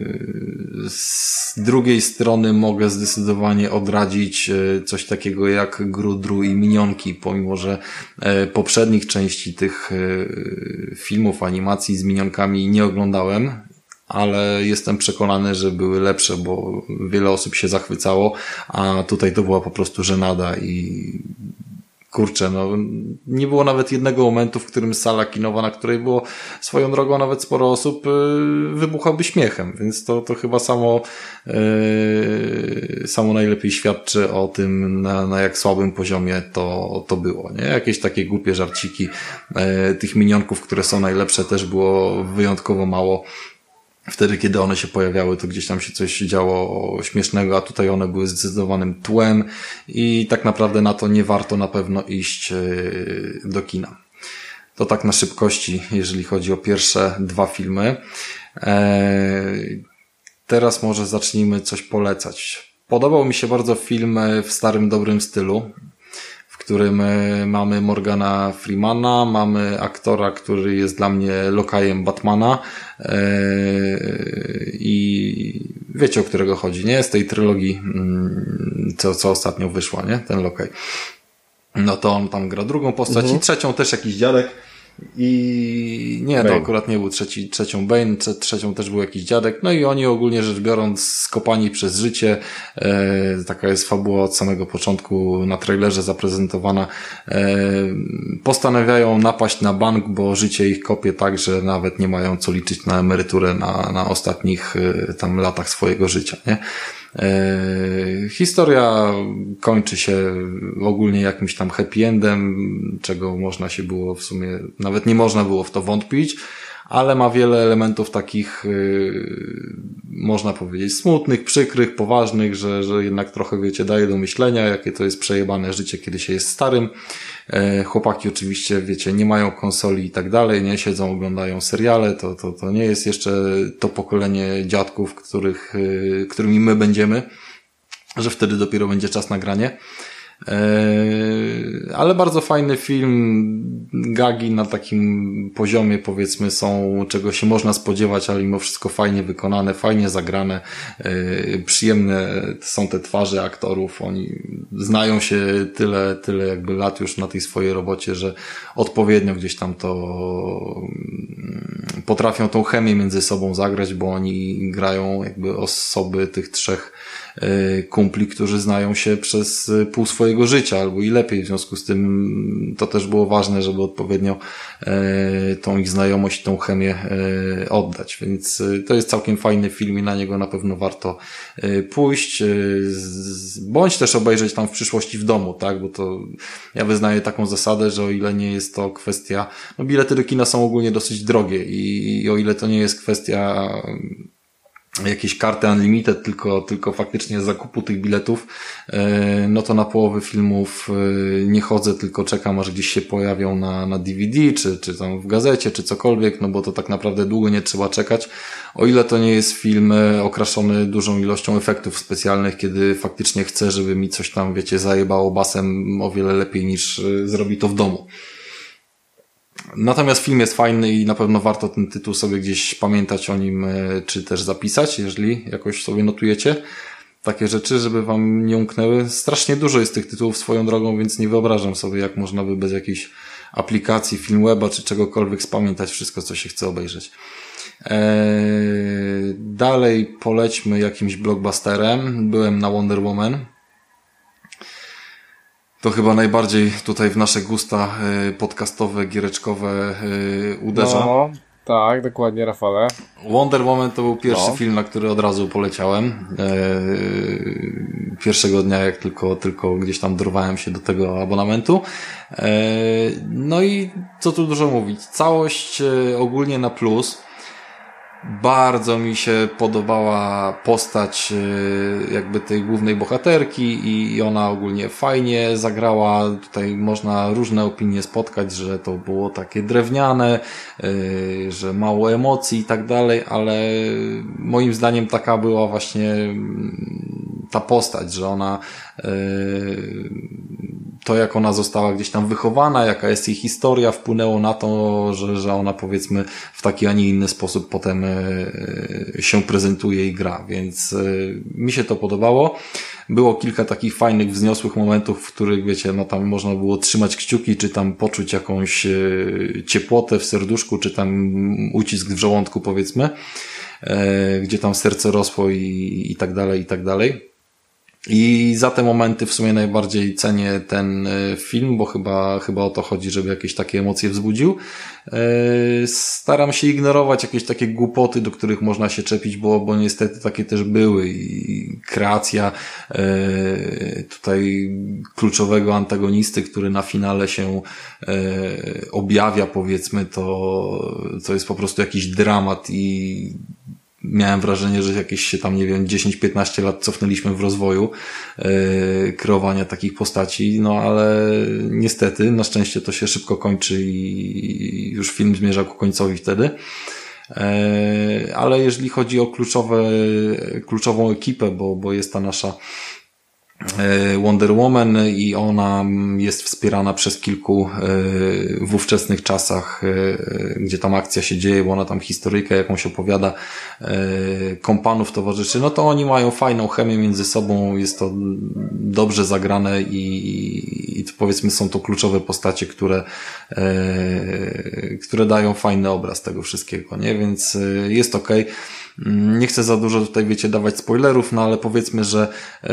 z drugiej strony mogę zdecydowanie odradzić coś takiego jak Grudru i Minionki, pomimo że poprzednich części tych filmów, animacji z Minionkami nie oglądałem, ale jestem przekonany, że były lepsze, bo wiele osób się zachwycało, a tutaj to była po prostu żenada i kurczę, no nie było nawet jednego momentu, w którym sala kinowa, na której było swoją drogą nawet sporo osób, yy, wybuchałaby śmiechem, więc to, to chyba samo yy, samo najlepiej świadczy o tym, na, na jak słabym poziomie to, to było, nie? Jakieś takie głupie żarciki, yy, tych minionków, które są najlepsze, też było wyjątkowo mało. Wtedy, kiedy one się pojawiały, to gdzieś tam się coś działo śmiesznego, a tutaj one były zdecydowanym tłem i tak naprawdę na to nie warto na pewno iść do kina. To tak na szybkości, jeżeli chodzi o pierwsze dwa filmy. Teraz może zacznijmy coś polecać. Podobał mi się bardzo film w starym, dobrym stylu, w którym mamy Morgana Freemana, mamy aktora, który jest dla mnie lokajem Batmana i wiecie, o którego chodzi, nie? Z tej trylogii, co, co ostatnio wyszła, nie? Ten lokaj. No to on tam gra drugą postać mhm. i trzecią też jakiś dziadek. I nie, Bane. To akurat nie był trzeci, trzecią Bane, trzecią też był jakiś dziadek. No i oni ogólnie rzecz biorąc skopani przez życie, e, taka jest fabuła od samego początku na trailerze zaprezentowana, e, postanawiają napaść na bank, bo życie ich kopie tak, że nawet nie mają co liczyć na emeryturę na, na ostatnich e, tam latach swojego życia, nie? E, historia kończy się ogólnie jakimś tam happy endem, czego można się było w sumie, nawet nie można było w to wątpić, ale ma wiele elementów takich, yy, można powiedzieć, smutnych, przykrych, poważnych, że, że jednak trochę, wiecie, daje do myślenia, jakie to jest przejebane życie, kiedy się jest starym. E, chłopaki oczywiście, wiecie, nie mają konsoli i tak dalej, nie siedzą, oglądają seriale, to, to, to nie jest jeszcze to pokolenie dziadków, których, yy, którymi my będziemy, że wtedy dopiero będzie czas na granie. Ale bardzo fajny film, gagi na takim poziomie, powiedzmy, są, czego się można spodziewać, ale mimo wszystko fajnie wykonane, fajnie zagrane, przyjemne są te twarze aktorów, oni znają się tyle, tyle jakby lat już na tej swojej robocie, że odpowiednio gdzieś tam to potrafią tą chemię między sobą zagrać, bo oni grają jakby osoby tych trzech kumpli, którzy znają się przez pół swojego życia albo i lepiej. W związku z tym to też było ważne, żeby odpowiednio tą ich znajomość, tą chemię oddać. Więc to jest całkiem fajny film i na niego na pewno warto pójść. Bądź też obejrzeć tam w przyszłości w domu, tak? Bo to ja wyznaję taką zasadę, że o ile nie jest to kwestia, no bilety do kina są ogólnie dosyć drogie i, i o ile to nie jest kwestia jakieś karty unlimited, tylko, tylko faktycznie zakupu tych biletów, no to na połowę filmów nie chodzę, tylko czekam, aż gdzieś się pojawią na, na D V D, czy, czy tam w gazecie, czy cokolwiek, no bo to tak naprawdę długo nie trzeba czekać, o ile to nie jest film okraszony dużą ilością efektów specjalnych, kiedy faktycznie chcę, żeby mi coś tam, wiecie, zajebało basem o wiele lepiej niż zrobi to w domu. Natomiast film jest fajny i na pewno warto ten tytuł sobie gdzieś pamiętać o nim, czy też zapisać, jeżeli jakoś sobie notujecie takie rzeczy, żeby wam nie umknęły. Strasznie dużo jest tych tytułów swoją drogą, więc nie wyobrażam sobie, jak można by bez jakiejś aplikacji, Filmweba czy czegokolwiek spamiętać wszystko, co się chce obejrzeć. Eee, dalej polećmy jakimś blockbusterem. Byłem na Wonder Woman. To chyba najbardziej tutaj w nasze gusta podcastowe, giereczkowe uderza. No, tak, dokładnie, Rafale. Wonder Woman to był pierwszy no. film, na który od razu poleciałem. Pierwszego dnia, jak tylko, tylko gdzieś tam dorwałem się do tego abonamentu. No i co tu dużo mówić. Całość ogólnie na plus. Bardzo mi się podobała postać jakby tej głównej bohaterki i ona ogólnie fajnie zagrała. Tutaj można różne opinie spotkać, że to było takie drewniane, że mało emocji i tak dalej, ale moim zdaniem taka była właśnie ta postać, że ona to, jak ona została gdzieś tam wychowana, jaka jest jej historia, wpłynęło na to, że, że ona powiedzmy w taki, a nie inny sposób potem się prezentuje i gra, więc mi się to podobało. Było kilka takich fajnych, wzniosłych momentów, w których, wiecie, no tam można było trzymać kciuki, czy tam poczuć jakąś ciepłotę w serduszku, czy tam ucisk w żołądku, powiedzmy, gdzie tam serce rosło i, i tak dalej, i tak dalej. I za te momenty w sumie najbardziej cenię ten film, bo chyba, chyba o to chodzi, żeby jakieś takie emocje wzbudził. Staram się ignorować jakieś takie głupoty, do których można się czepić, bo, bo niestety takie też były i kreacja tutaj kluczowego antagonisty, który na finale się objawia, powiedzmy, to, to jest po prostu jakiś dramat i miałem wrażenie, że jakieś się tam, nie wiem, dziesięć piętnaście lat cofnęliśmy w rozwoju yy, kreowania takich postaci, no ale niestety, na szczęście to się szybko kończy i już film zmierza ku końcowi wtedy. Yy, ale jeżeli chodzi o kluczowe, kluczową ekipę, bo, bo jest ta nasza Wonder Woman i ona jest wspierana przez kilku w ówczesnych czasach, gdzie tam akcja się dzieje, bo ona tam historyjkę jakąś opowiada, kompanów towarzyszy, no to oni mają fajną chemię między sobą, jest to dobrze zagrane i, i powiedzmy są to kluczowe postacie, które które dają fajny obraz tego wszystkiego, nie? Więc jest okej. Nie chcę za dużo tutaj, wiecie, dawać spoilerów, no ale powiedzmy, że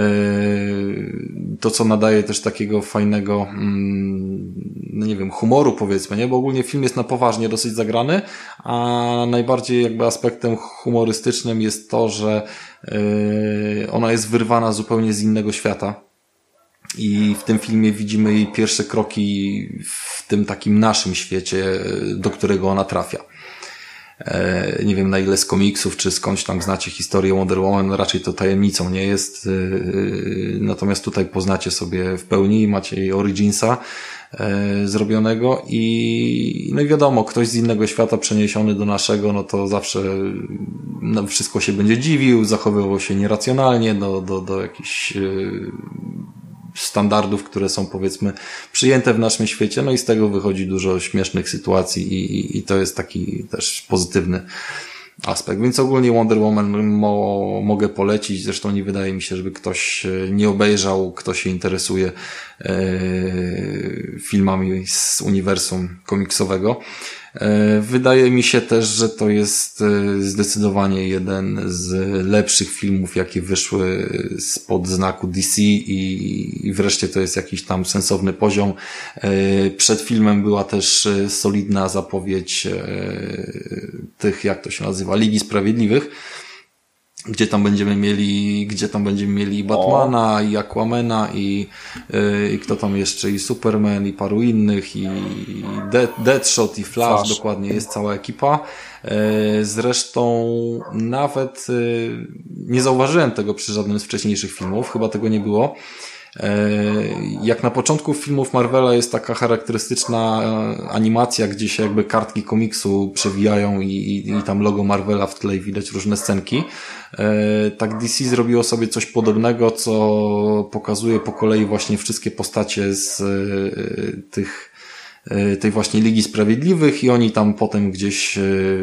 to, co nadaje też takiego fajnego, no nie wiem, humoru, powiedzmy, nie? Bo ogólnie film jest na poważnie dosyć zagrany, a najbardziej jakby aspektem humorystycznym jest to, że ona jest wyrwana zupełnie z innego świata. I w tym filmie widzimy jej pierwsze kroki w tym takim naszym świecie, do którego ona trafia. Nie wiem, na ile z komiksów, czy skądś tam znacie historię Wonder Woman, raczej to tajemnicą nie jest. Natomiast tutaj poznacie sobie w pełni, macie jej originsa zrobionego i no i wiadomo, ktoś z innego świata przeniesiony do naszego, no to zawsze no, wszystko się będzie dziwił, zachowywał się nieracjonalnie do, do, do jakichś standardów, które są powiedzmy przyjęte w naszym świecie, no i z tego wychodzi dużo śmiesznych sytuacji i, i to jest taki też pozytywny aspekt. Więc ogólnie Wonder Woman mo, mogę polecić, zresztą nie wydaje mi się, żeby ktoś nie obejrzał, kto się interesuje e, filmami z uniwersum komiksowego. Wydaje mi się też, że to jest zdecydowanie jeden z lepszych filmów, jakie wyszły spod znaku D C i wreszcie to jest jakiś tam sensowny poziom. Przed filmem była też solidna zapowiedź tych, jak to się nazywa, Ligi Sprawiedliwych, gdzie tam będziemy mieli, gdzie tam będziemy mieli Batmana o. i Aquamana i, yy, i kto tam jeszcze, i Superman i paru innych i De- Deadshot i Flash, Flash, dokładnie, jest cała ekipa. Yy, zresztą nawet yy, nie zauważyłem tego przy żadnym z wcześniejszych filmów, chyba tego nie było. Jak na początku filmów Marvela jest taka charakterystyczna animacja, gdzie się jakby kartki komiksu przewijają i, i, i tam logo Marvela w tle i widać różne scenki. Tak D C zrobiło sobie coś podobnego, co pokazuje po kolei właśnie wszystkie postacie z tych tej właśnie Ligi Sprawiedliwych i oni tam potem gdzieś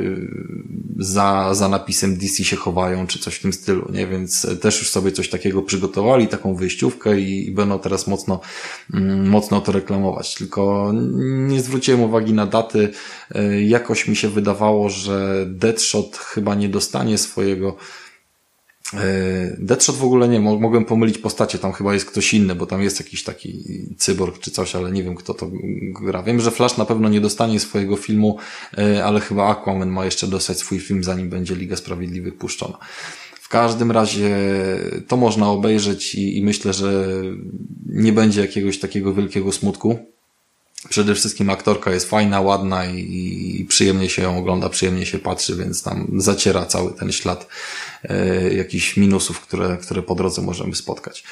za, za napisem D C się chowają, czy coś w tym stylu, nie? Więc też już sobie coś takiego przygotowali, taką wyjściówkę i, i będą teraz mocno, mocno to reklamować. Tylko nie zwróciłem uwagi na daty. Jakoś mi się wydawało, że Deadshot chyba nie dostanie swojego Deadshot w ogóle nie, mogłem pomylić postacie, tam chyba jest ktoś inny, bo tam jest jakiś taki cyborg czy coś, ale nie wiem kto to gra. Wiem, że Flash na pewno nie dostanie swojego filmu, ale chyba Aquaman ma jeszcze dostać swój film, zanim będzie Liga Sprawiedliwych puszczona. W każdym razie to można obejrzeć i, i myślę, że nie będzie jakiegoś takiego wielkiego smutku. Przede wszystkim aktorka jest fajna, ładna i, i przyjemnie się ją ogląda, przyjemnie się patrzy, więc tam zaciera cały ten ślad e, jakichś minusów, które, które po drodze możemy spotkać.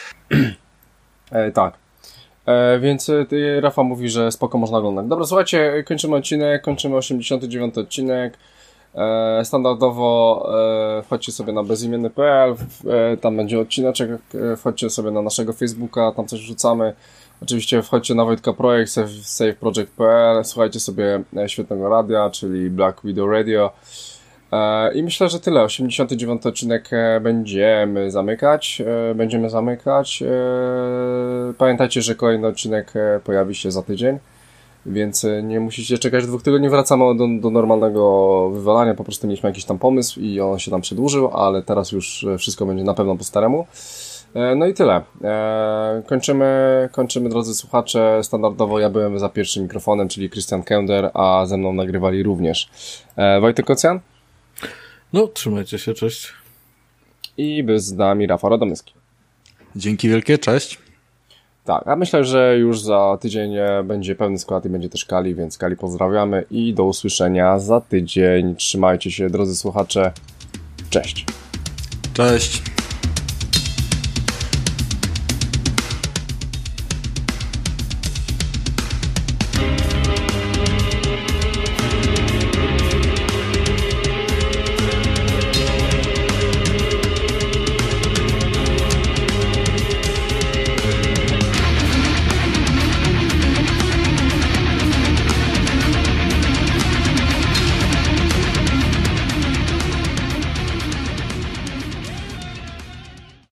E, tak. E, więc ty, Rafa mówi, że spoko można oglądać. Dobra, słuchajcie, kończymy odcinek, kończymy osiemdziesiąty dziewiąty odcinek. E, standardowo e, wchodźcie sobie na bezimienny kropka p l, e, tam będzie odcineczek, e, wchodźcie sobie na naszego Facebooka, tam coś wrzucamy. Oczywiście wchodźcie na Wojtka Projekt, save project kropka p l, słuchajcie sobie świetnego radia, czyli Black Widow Radio. E, I myślę, że tyle. osiemdziesiąty dziewiąty odcinek będziemy zamykać. E, będziemy zamykać. E, pamiętajcie, że kolejny odcinek pojawi się za tydzień, więc nie musicie czekać dwóch tygodni. Wracamy do, do normalnego wywalania. Po prostu mieliśmy jakiś tam pomysł i on się tam przedłużył, ale teraz już wszystko będzie na pewno po staremu. No i tyle. Kończymy, kończymy, drodzy słuchacze. Standardowo ja byłem za pierwszym mikrofonem, czyli Christian Kender, a ze mną nagrywali również Wojtek Kocjan. No, trzymajcie się, cześć. I był z nami Rafał Radomyski. Dzięki wielkie, cześć. Tak, a myślę, że już za tydzień będzie pełny skład i będzie też Kali, więc Kali pozdrawiamy i do usłyszenia za tydzień. Trzymajcie się, drodzy słuchacze. Cześć. Cześć.